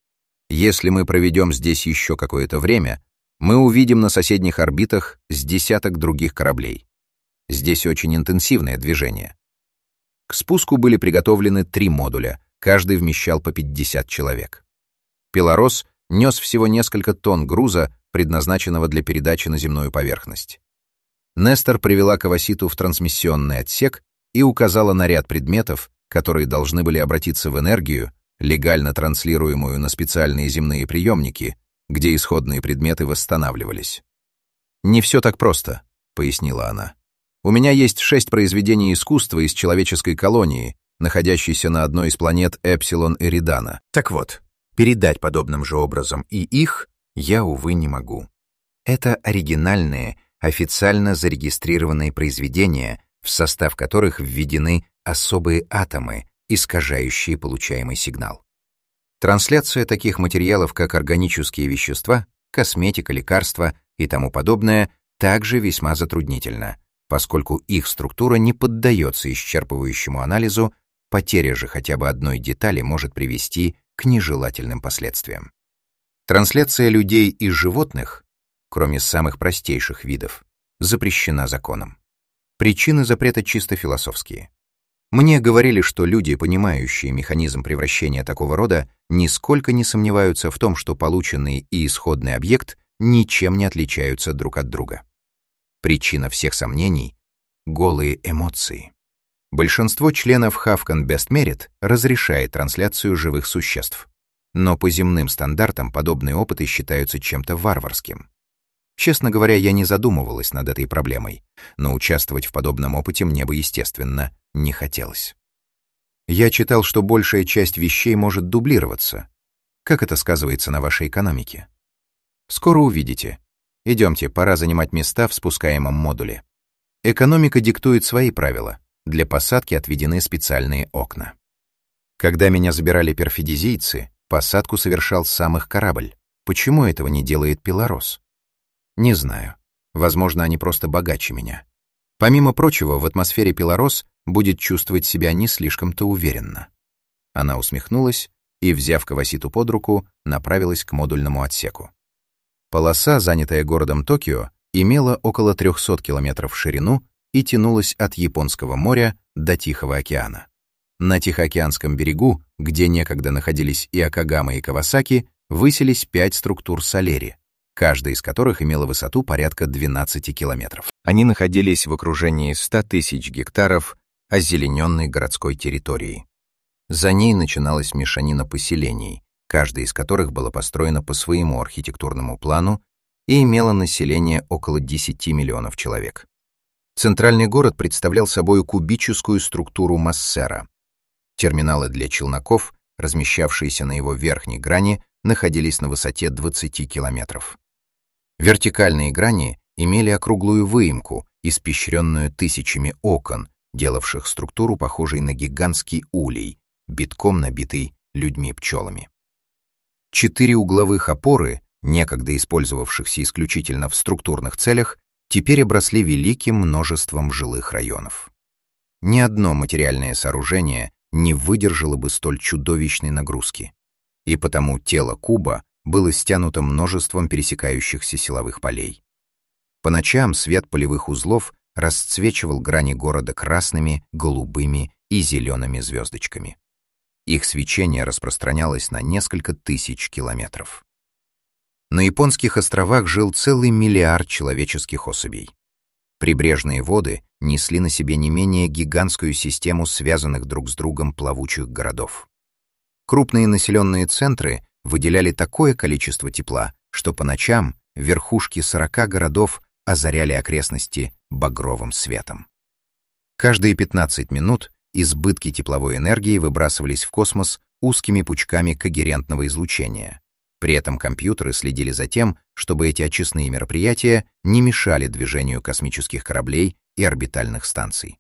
Если мы проведем здесь еще какое-то время, мы увидим на соседних орбитах с десяток других кораблей. Здесь очень интенсивное движение. К спуску были приготовлены три модуля, каждый вмещал по пятьдесят человек. Пелорос нес всего несколько тонн груза, предназначенного для передачи на земную поверхность. Нестор привела Каваситу в трансмиссионный отсек и указала на ряд предметов, которые должны были обратиться в энергию, легально транслируемую на специальные земные приемники, где исходные предметы восстанавливались. «Не все так просто», — пояснила она. «У меня есть шесть произведений искусства из человеческой колонии, находящейся на одной из планет Эпсилон Эридана. Так вот, передать подобным же образом и их я, увы, не могу. Это оригинальные, официально зарегистрированные произведения, в состав которых введены особые атомы, искажающие получаемый сигнал. Трансляция таких материалов, как органические вещества, косметика, лекарства и тому подобное, также весьма затруднительна, поскольку их структура не поддается исчерпывающему анализу, потеря же хотя бы одной детали может привести к нежелательным последствиям. Трансляция людей и животных, кроме самых простейших видов, запрещена законом. Причины запрета чисто философские. Мне говорили, что люди, понимающие механизм превращения такого рода, нисколько не сомневаются в том, что полученный и исходный объект ничем не отличаются друг от друга. Причина всех сомнений — голые эмоции. Большинство членов Havcan Best Merit разрешает трансляцию живых существ. Но по земным стандартам подобные опыты считаются чем-то варварским. Честно говоря, я не задумывалась над этой проблемой, но участвовать в подобном опыте мне бы, естественно, не хотелось. Я читал, что большая часть вещей может дублироваться. Как это сказывается на вашей экономике? Скоро увидите. Идемте, пора занимать места в спускаемом модуле. Экономика диктует свои правила. Для посадки отведены специальные окна. Когда меня забирали перфидизийцы, посадку совершал сам их корабль. Почему этого не делает Пелорос? Не знаю. Возможно, они просто богаче меня. Помимо прочего, в атмосфере Пелорос будет чувствовать себя не слишком-то уверенно. Она усмехнулась и, взяв Каваситу под руку, направилась к модульному отсеку. Полоса, занятая городом Токио, имела около трехсот километров в ширину и тянулась от Японского моря до Тихого океана. На Тихоокеанском берегу, где некогда находились и Акагама, и Кавасаки, высились пять структур Солери, каждая из которых имела высоту порядка двенадцати километров. Они находились в окружении ста тысяч гектаров озелененной городской территории. За ней начиналась мешанина поселений, каждая из которых была построена по своему архитектурному плану и имела население около десяти миллионов человек. Центральный город представлял собой кубическую структуру Массера. Терминалы для челноков, размещавшиеся на его верхней грани, находились на высоте двадцати километров. Вертикальные грани имели округлую выемку, испещренную тысячами окон, делавших структуру похожей на гигантский улей, битком набитый людьми-пчелами. Четыре угловых опоры, некогда использовавшихся исключительно в структурных целях, теперь обросли великим множеством жилых районов. Ни одно материальное сооружение не выдержало бы столь чудовищной нагрузки, и потому тело куба было стянуто множеством пересекающихся силовых полей. По ночам свет полевых узлов расцвечивал грани города красными, голубыми и зелеными звездочками. Их свечение распространялось на несколько тысяч километров. На японских островах жил целый миллиард человеческих особей. Прибрежные воды несли на себе не менее гигантскую систему связанных друг с другом плавучих городов. Крупные населенные центры выделяли такое количество тепла, что по ночам верхушки сорока городов озаряли окрестности багровым светом. Каждые пятнадцать минут избытки тепловой энергии выбрасывались в космос узкими пучками когерентного излучения. При этом компьютеры следили за тем, чтобы эти очистные мероприятия не мешали движению космических кораблей и орбитальных станций.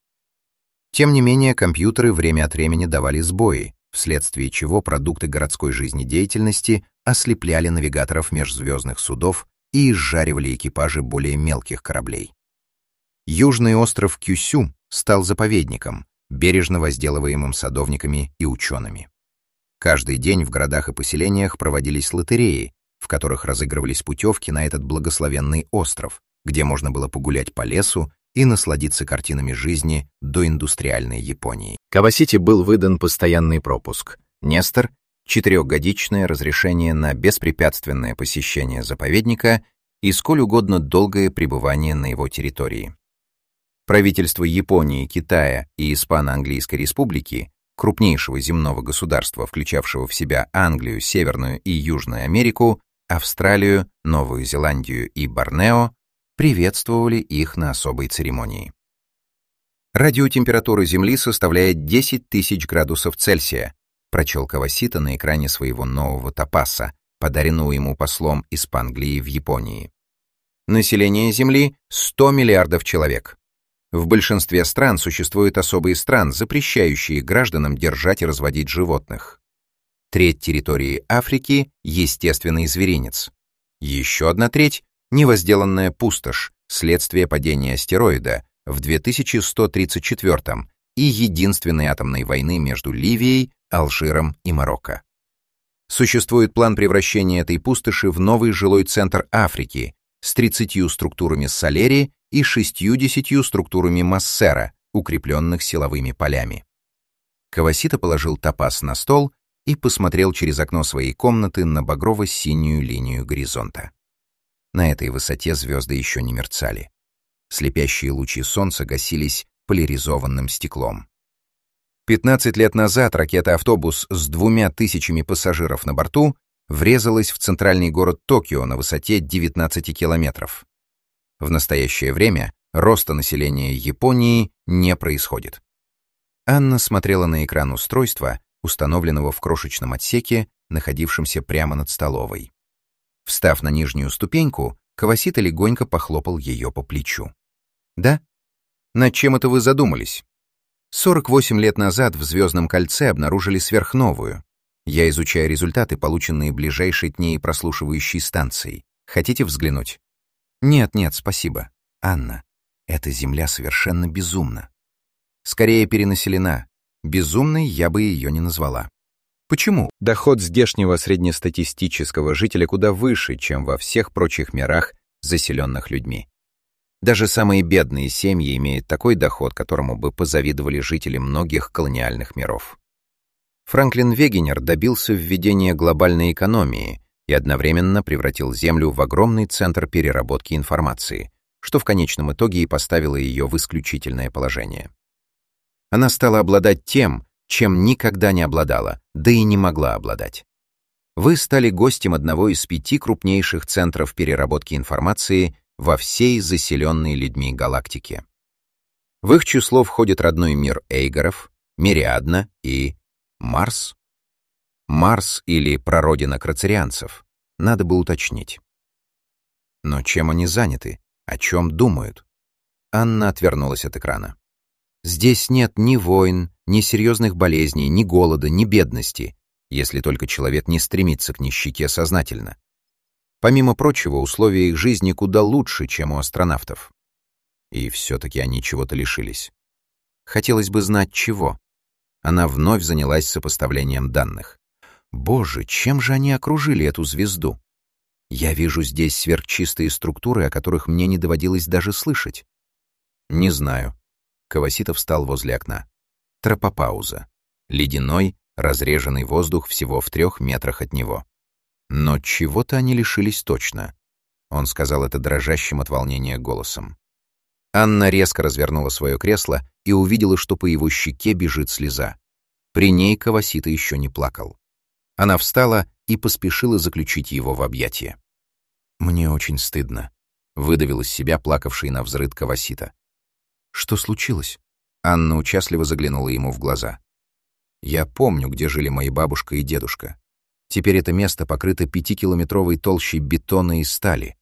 Тем не менее, компьютеры время от времени давали сбои, вследствие чего продукты городской жизнедеятельности ослепляли навигаторов межзвездных судов и изжаривали экипажи более мелких кораблей. Южный остров Кюсю стал заповедником, бережно возделываемым садовниками и учеными. Каждый день в городах и поселениях проводились лотереи, в которых разыгрывались путевки на этот благословенный остров, где можно было погулять по лесу и насладиться картинами жизни доиндустриальной Японии. Кавасити был выдан постоянный пропуск. Нестор — четырехгодичное разрешение на беспрепятственное посещение заповедника и сколь угодно долгое пребывание на его территории. Правительства Японии, Китая и Испано-Английской республики, крупнейшего земного государства, включавшего в себя Англию, Северную и Южную Америку, Австралию, Новую Зеландию и Борнео, приветствовали их на особой церемонии. Радиотемпература Земли составляет десять тысяч градусов Цельсия, прочел Кавасита на экране своего нового топаса, подаренного ему послом Испанглии в Японии. Население Земли — сто миллиардов человек. В большинстве стран существуют особые страны, запрещающие гражданам держать и разводить животных. Треть территории Африки — естественный зверинец. Еще одна треть — невозделанная пустошь, следствие падения астероида в две тысячи сто тридцать четвёртом и единственной атомной войны между Ливией, Алжиром и Марокко. Существует план превращения этой пустоши в новый жилой центр Африки с тридцатью структурами Солери и шестьюдесятью структурами Массера, укрепленных силовыми полями. Кавасита положил топаз на стол и посмотрел через окно своей комнаты на багрово-синюю линию горизонта. На этой высоте звезды еще не мерцали. Слепящие лучи солнца гасились поляризованным стеклом. Пятнадцать лет назад ракета-автобус с двумя тысячами пассажиров на борту врезалась в центральный город Токио на высоте девятнадцати километров. В настоящее время роста населения Японии не происходит. Анна смотрела на экран устройства, установленного в крошечном отсеке, находившемся прямо над столовой. Встав на нижнюю ступеньку, Кавасита легонько похлопал ее по плечу. «Да? Над чем это вы задумались? сорок восемь лет назад в Звездном кольце обнаружили сверхновую. Я изучаю результаты, полученные ближайшей к ней прослушивающей станцией. Хотите взглянуть?» «Нет, нет, спасибо. Анна, эта Земля совершенно безумна. Скорее перенаселена. Безумной я бы ее не назвала». Почему? Доход здешнего среднестатистического жителя куда выше, чем во всех прочих мирах, заселенных людьми. Даже самые бедные семьи имеют такой доход, которому бы позавидовали жители многих колониальных миров. Франклин Вегенер добился введения глобальной экономии и одновременно превратил Землю в огромный центр переработки информации, что в конечном итоге и поставило ее в исключительное положение. Она стала обладать тем, чем никогда не обладала, да и не могла обладать. Вы стали гостем одного из пяти крупнейших центров переработки информации во всей заселенной людьми галактике. В их число входит родной мир Эйгоров, Мириадна и Марс. Марс или прародина крацерианцев, надо бы уточнить. Но чем они заняты? О чем думают? Анна отвернулась от экрана. Здесь нет ни войн, ни серьезных болезней, ни голода, ни бедности, если только человек не стремится к нищете сознательно. Помимо прочего, условия их жизни куда лучше, чем у астронавтов. И все-таки они чего-то лишились. Хотелось бы знать, чего. Она вновь занялась сопоставлением данных. Боже, чем же они окружили эту звезду? Я вижу здесь сверхчистые структуры, о которых мне не доводилось даже слышать. Не знаю. Кавасита встал возле окна. Тропопауза. Ледяной, разреженный воздух всего в трех метрах от него. Но чего-то они лишились точно. Он сказал это дрожащим от волнения голосом. Анна резко развернула свое кресло и увидела, что по его щеке бежит слеза. При ней Кавасита еще не плакал. Она встала и поспешила заключить его в объятия. «Мне очень стыдно», — выдавил из себя плакавший навзрыд Кавасита. «Что случилось?» Анна участливо заглянула ему в глаза. «Я помню, где жили мои бабушка и дедушка. Теперь это место покрыто пятикилометровой толщей бетона и стали».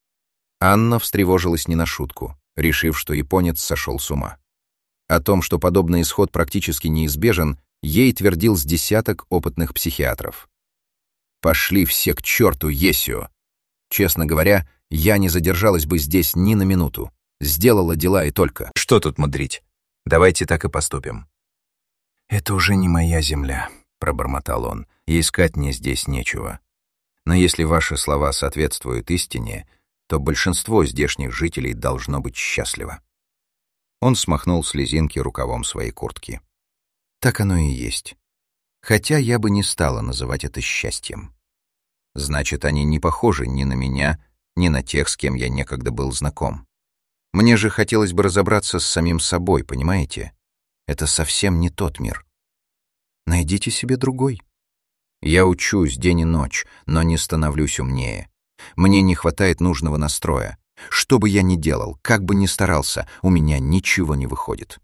Анна встревожилась не на шутку, решив, что японец сошел с ума. О том, что подобный исход практически неизбежен, ей твердил с десяток опытных психиатров. «Пошли все к черту, Есио! Честно говоря, я не задержалась бы здесь ни на минуту. Сделала дела и только. Что тут мудрить? Давайте так и поступим». «Это уже не моя земля», — пробормотал он, — «и искать мне здесь нечего. Но если ваши слова соответствуют истине, то большинство здешних жителей должно быть счастливо». Он смахнул слезинки рукавом своей куртки. «Так оно и есть. Хотя я бы не стала называть это счастьем. Значит, они не похожи ни на меня, ни на тех, с кем я некогда был знаком. Мне же хотелось бы разобраться с самим собой, понимаете? Это совсем не тот мир. Найдите себе другой. Я учусь день и ночь, но не становлюсь умнее. Мне не хватает нужного настроя. Что бы я ни делал, как бы ни старался, у меня ничего не выходит».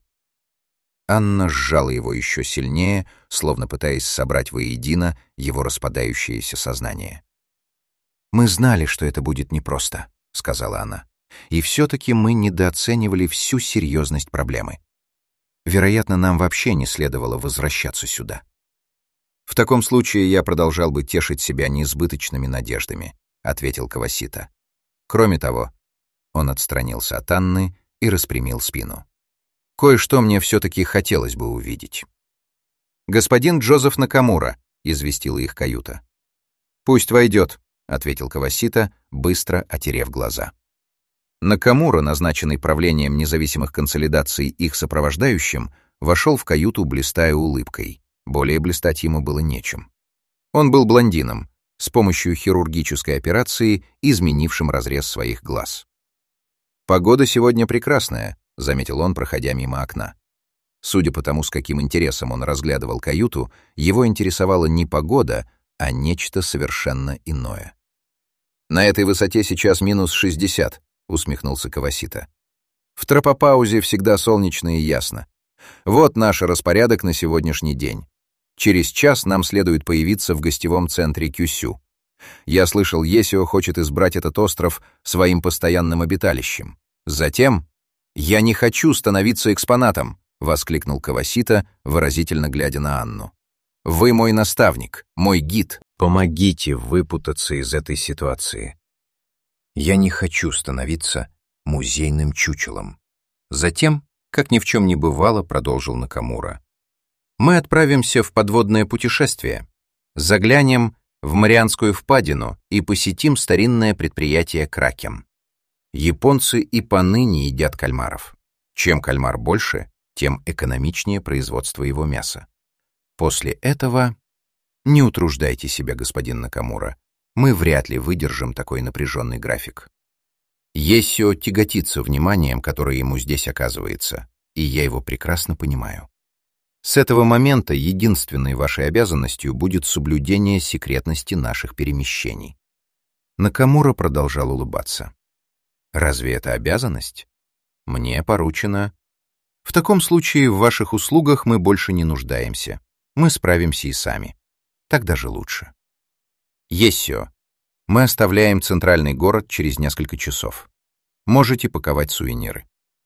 Анна сжала его еще сильнее, словно пытаясь собрать воедино его распадающееся сознание. «Мы знали, что это будет непросто», — сказала она. «И все-таки мы недооценивали всю серьезность проблемы. Вероятно, нам вообще не следовало возвращаться сюда». «В таком случае я продолжал бы тешить себя неизбыточными надеждами», — ответил Кавасита. «Кроме того...» Он отстранился от Анны и распрямил спину. «Кое-что мне все-таки хотелось бы увидеть». «Господин Джозеф Накамура», — известила их каюта. «Пусть войдет», — ответил Кавасита, быстро отерев глаза. Накамура, назначенный правлением независимых консолидаций их сопровождающим, вошел в каюту, блистая улыбкой. Более блистать ему было нечем. Он был блондином, с помощью хирургической операции, изменившим разрез своих глаз. «Погода сегодня прекрасная», — заметил он, проходя мимо окна. Судя по тому, с каким интересом он разглядывал каюту, его интересовала не погода, а нечто совершенно иное. «На этой высоте сейчас минус шестьдесят», — усмехнулся Кавасита. «В тропопаузе всегда солнечно и ясно. Вот наш распорядок на сегодняшний день. Через час нам следует появиться в гостевом центре Кюсю. Я слышал, Есио хочет избрать этот остров своим постоянным обиталищем. Затем... «Я не хочу становиться экспонатом», — воскликнул Кавасита, выразительно глядя на Анну. «Вы мой наставник, мой гид. Помогите выпутаться из этой ситуации. Я не хочу становиться музейным чучелом». Затем, как ни в чем не бывало, продолжил Накамура. «Мы отправимся в подводное путешествие. Заглянем в Марианскую впадину и посетим старинное предприятие Кракен. Японцы и поныне едят кальмаров. Чем кальмар больше, тем экономичнее производство его мяса. После этого не утруждайте себя, господин Накамура. Мы вряд ли выдержим такой напряженный график. Есио тяготится вниманием, которое ему здесь оказывается, и я его прекрасно понимаю. С этого момента единственной вашей обязанностью будет соблюдение секретности наших перемещений». Накамура продолжал улыбаться. «Разве это обязанность? Мне поручено. В таком случае в ваших услугах мы больше не нуждаемся. Мы справимся и сами. Так даже лучше. Есио, мы оставляем центральный город через несколько часов. Можете паковать сувениры».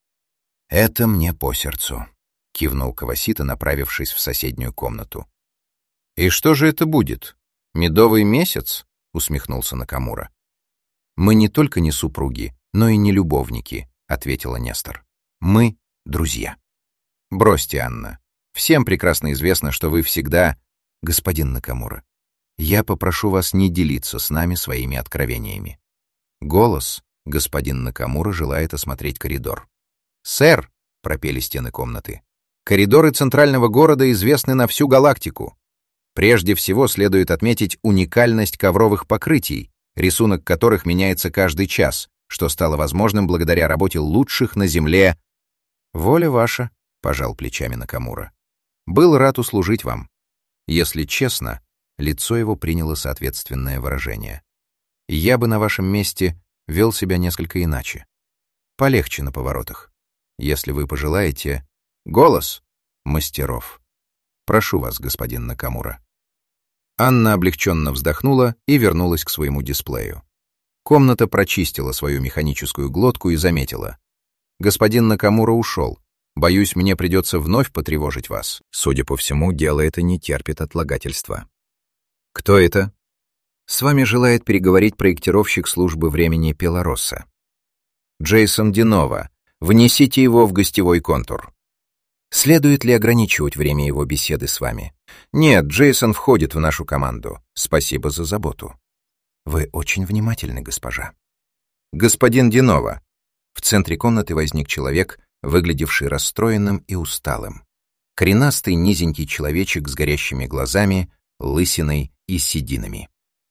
«Это мне по сердцу», — кивнул Кавасита, направившись в соседнюю комнату. «И что же это будет? Медовый месяц?» — усмехнулся Накамура. «Мы не только не супруги, но и не любовники», — ответила Нестор. «Мы — друзья». «Бросьте, Анна. Всем прекрасно известно, что вы всегда...» «Господин Накамура, я попрошу вас не делиться с нами своими откровениями». Голос «Господин Накамура желает осмотреть коридор». «Сэр!» — пропели стены комнаты. «Коридоры центрального города известны на всю галактику. Прежде всего следует отметить уникальность ковровых покрытий, рисунок которых меняется каждый час, что стало возможным благодаря работе лучших на Земле». «Воля ваша», — пожал плечами Накамура. «Был рад услужить вам». Если честно, лицо его приняло соответственное выражение. «Я бы на вашем месте вел себя несколько иначе. Полегче на поворотах. Если вы пожелаете... Голос мастеров. Прошу вас, господин Накамура». Анна облегченно вздохнула и вернулась к своему дисплею. Комната прочистила свою механическую глотку и заметила. «Господин Накамура ушел. Боюсь, мне придется вновь потревожить вас». Судя по всему, дело это не терпит отлагательства. «Кто это?» «С вами желает переговорить проектировщик службы времени Пелоросса. Джейсон Динова. Внесите его в гостевой контур». «Следует ли ограничивать время его беседы с вами?» «Нет, Джейсон входит в нашу команду. Спасибо за заботу». «Вы очень внимательны, госпожа». «Господин Динова». В центре комнаты возник человек, выглядевший расстроенным и усталым. Коренастый, низенький человечек с горящими глазами, лысиной и сединами.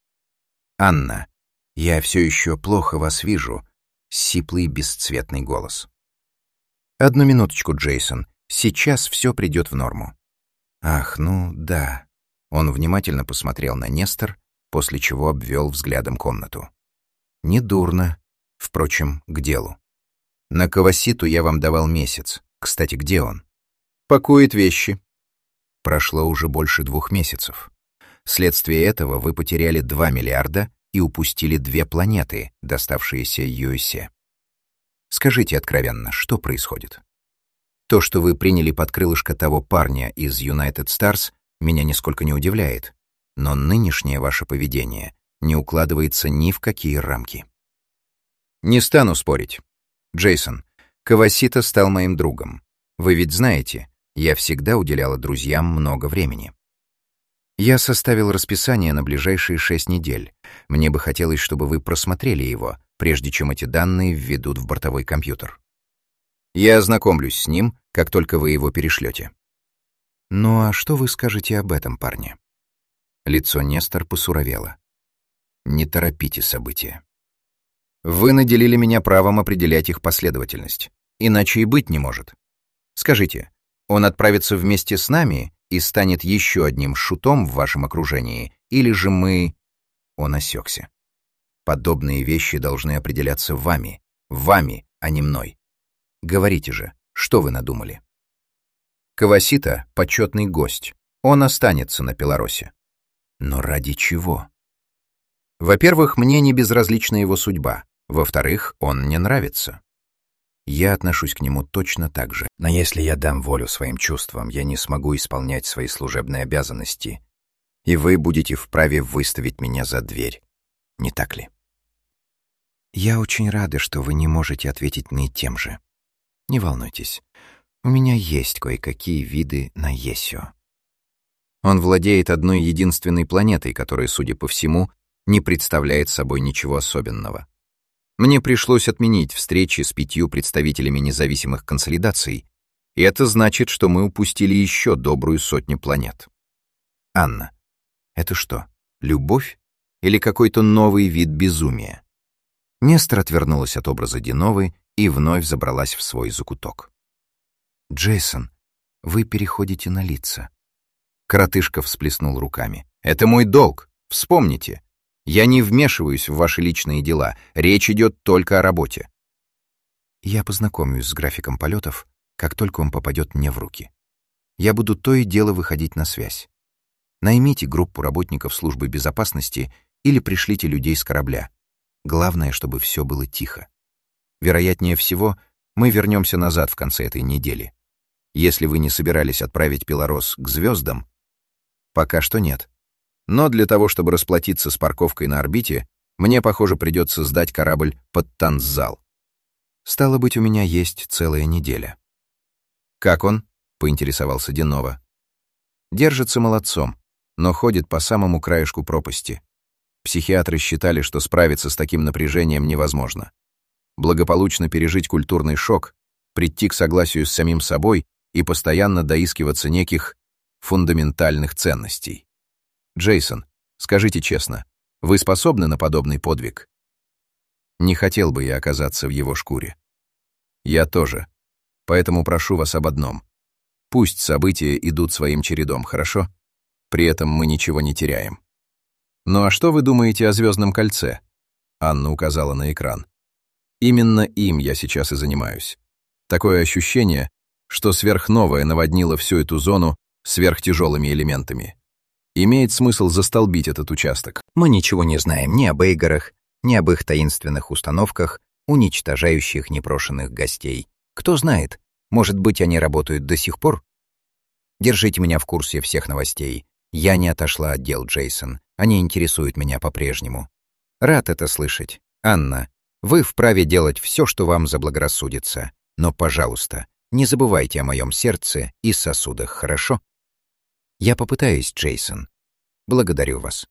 «Анна, я все еще плохо вас вижу», — сиплый бесцветный голос. «Одну минуточку, Джейсон. Сейчас все придет в норму». «Ах, ну да». Он внимательно посмотрел на Нестор, после чего обвел взглядом комнату. «Недурно. Впрочем, к делу. На Каваситу я вам давал месяц. Кстати, где он?» «Пакует вещи». «Прошло уже больше двух месяцев. Вследствие этого вы потеряли два миллиарда и упустили две планеты, доставшиеся ю эс е. Скажите откровенно, что происходит? То, что вы приняли под крылышко того парня из United Stars, меня нисколько не удивляет, но нынешнее ваше поведение не укладывается ни в какие рамки». «Не стану спорить. Джейсон, Кавасита стал моим другом. Вы ведь знаете, я всегда уделяла друзьям много времени. Я составил расписание на ближайшие шесть недель. Мне бы хотелось, чтобы вы просмотрели его, прежде чем эти данные введут в бортовой компьютер. Я ознакомлюсь с ним, как только вы его перешлете». «Ну а что вы скажете об этом парне?» Лицо Нестор посуровело. «Не торопите события. Вы наделили меня правом определять их последовательность. Иначе и быть не может. Скажите, он отправится вместе с нами и станет еще одним шутом в вашем окружении, или же мы...» Он осекся. «Подобные вещи должны определяться вами, вами, а не мной. Говорите же, что вы надумали?» Кавасита — почетный гость. Он останется на Пеларосе. Но ради чего? Во-первых, мне не безразлична его судьба. Во-вторых, он мне нравится. Я отношусь к нему точно так же. Но если я дам волю своим чувствам, я не смогу исполнять свои служебные обязанности, и вы будете вправе выставить меня за дверь. Не так ли? Я очень рада, что вы не можете ответить мне тем же. Не волнуйтесь, у меня есть кое-какие виды на Ессио. Он владеет одной единственной планетой, которая, судя по всему, не представляет собой ничего особенного. Мне пришлось отменить встречи с пятью представителями независимых консолидаций, и это значит, что мы упустили еще добрую сотню планет. Анна, это что, любовь или какой-то новый вид безумия? Нестор отвернулась от образа Диновы и вновь забралась в свой закуток. «Джейсон, вы переходите на лица». Коротышка всплеснул руками. «Это мой долг, вспомните. Я не вмешиваюсь в ваши личные дела, речь идет только о работе». «Я познакомлюсь с графиком полетов, как только он попадет мне в руки. Я буду то и дело выходить на связь. Наймите группу работников службы безопасности или пришлите людей с корабля. Главное, чтобы все было тихо. Вероятнее всего, мы вернемся назад в конце этой недели. Если вы не собирались отправить Пеларос к звездам, пока что нет. Но для того, чтобы расплатиться с парковкой на орбите, мне, похоже, придется сдать корабль под танцзал. Стало быть, у меня есть целая неделя». «Как он?» — поинтересовался Динова. «Держится молодцом, но ходит по самому краешку пропасти. Психиатры считали, что справиться с таким напряжением невозможно. Благополучно пережить культурный шок, прийти к согласию с самим собой и постоянно доискиваться неких фундаментальных ценностей. Джейсон, скажите честно, вы способны на подобный подвиг?» Не хотел бы я оказаться в его шкуре. Я тоже. Поэтому прошу вас об одном. Пусть события идут своим чередом, хорошо? При этом мы ничего не теряем. «Ну а что вы думаете о Звездном кольце?» Анна указала на экран. «Именно им я сейчас и занимаюсь. Такое ощущение, что сверхновая наводнила всю эту зону сверхтяжелыми элементами. Имеет смысл застолбить этот участок». Мы ничего не знаем ни об Эйгорах, ни об их таинственных установках, уничтожающих непрошенных гостей. Кто знает, может быть, они работают до сих пор? Держите меня в курсе всех новостей. Я не отошла от дел, Джейсон. Они интересуют меня по-прежнему. Рад это слышать. Анна, вы вправе делать все, что вам заблагорассудится. Но, пожалуйста, не забывайте о моем сердце и сосудах, хорошо? Я попытаюсь, Джейсон. Благодарю вас.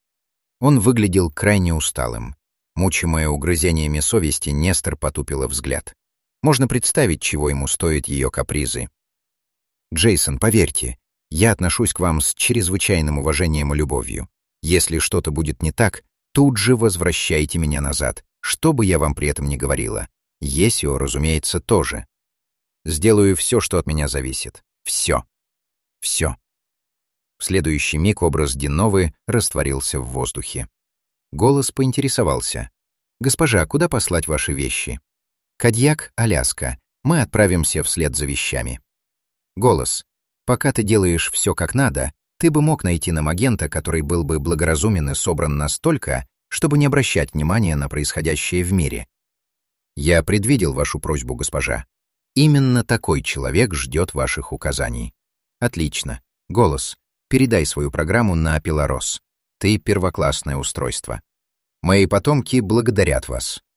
Он выглядел крайне усталым. Мучимая угрызениями совести, Нестор потупила взгляд. Можно представить, чего ему стоят ее капризы. «Джейсон, поверьте, я отношусь к вам с чрезвычайным уважением и любовью. Если что-то будет не так, тут же возвращайте меня назад, что бы я вам при этом ни говорила. Ессио, разумеется, тоже. Сделаю все, что от меня зависит. Все. Все». В следующий миг образ Диновы растворился в воздухе. Голос поинтересовался. «Госпожа, куда послать ваши вещи?» «Кадьяк, Аляска. Мы отправимся вслед за вещами». Голос. «Пока ты делаешь все как надо, ты бы мог найти нам агента, который был бы благоразумен и собран настолько, чтобы не обращать внимания на происходящее в мире». «Я предвидел вашу просьбу, госпожа. Именно такой человек ждет ваших указаний». «Отлично. Голос. Передай свою программу на Пеларос. Ты первоклассное устройство. Мои потомки благодарят вас.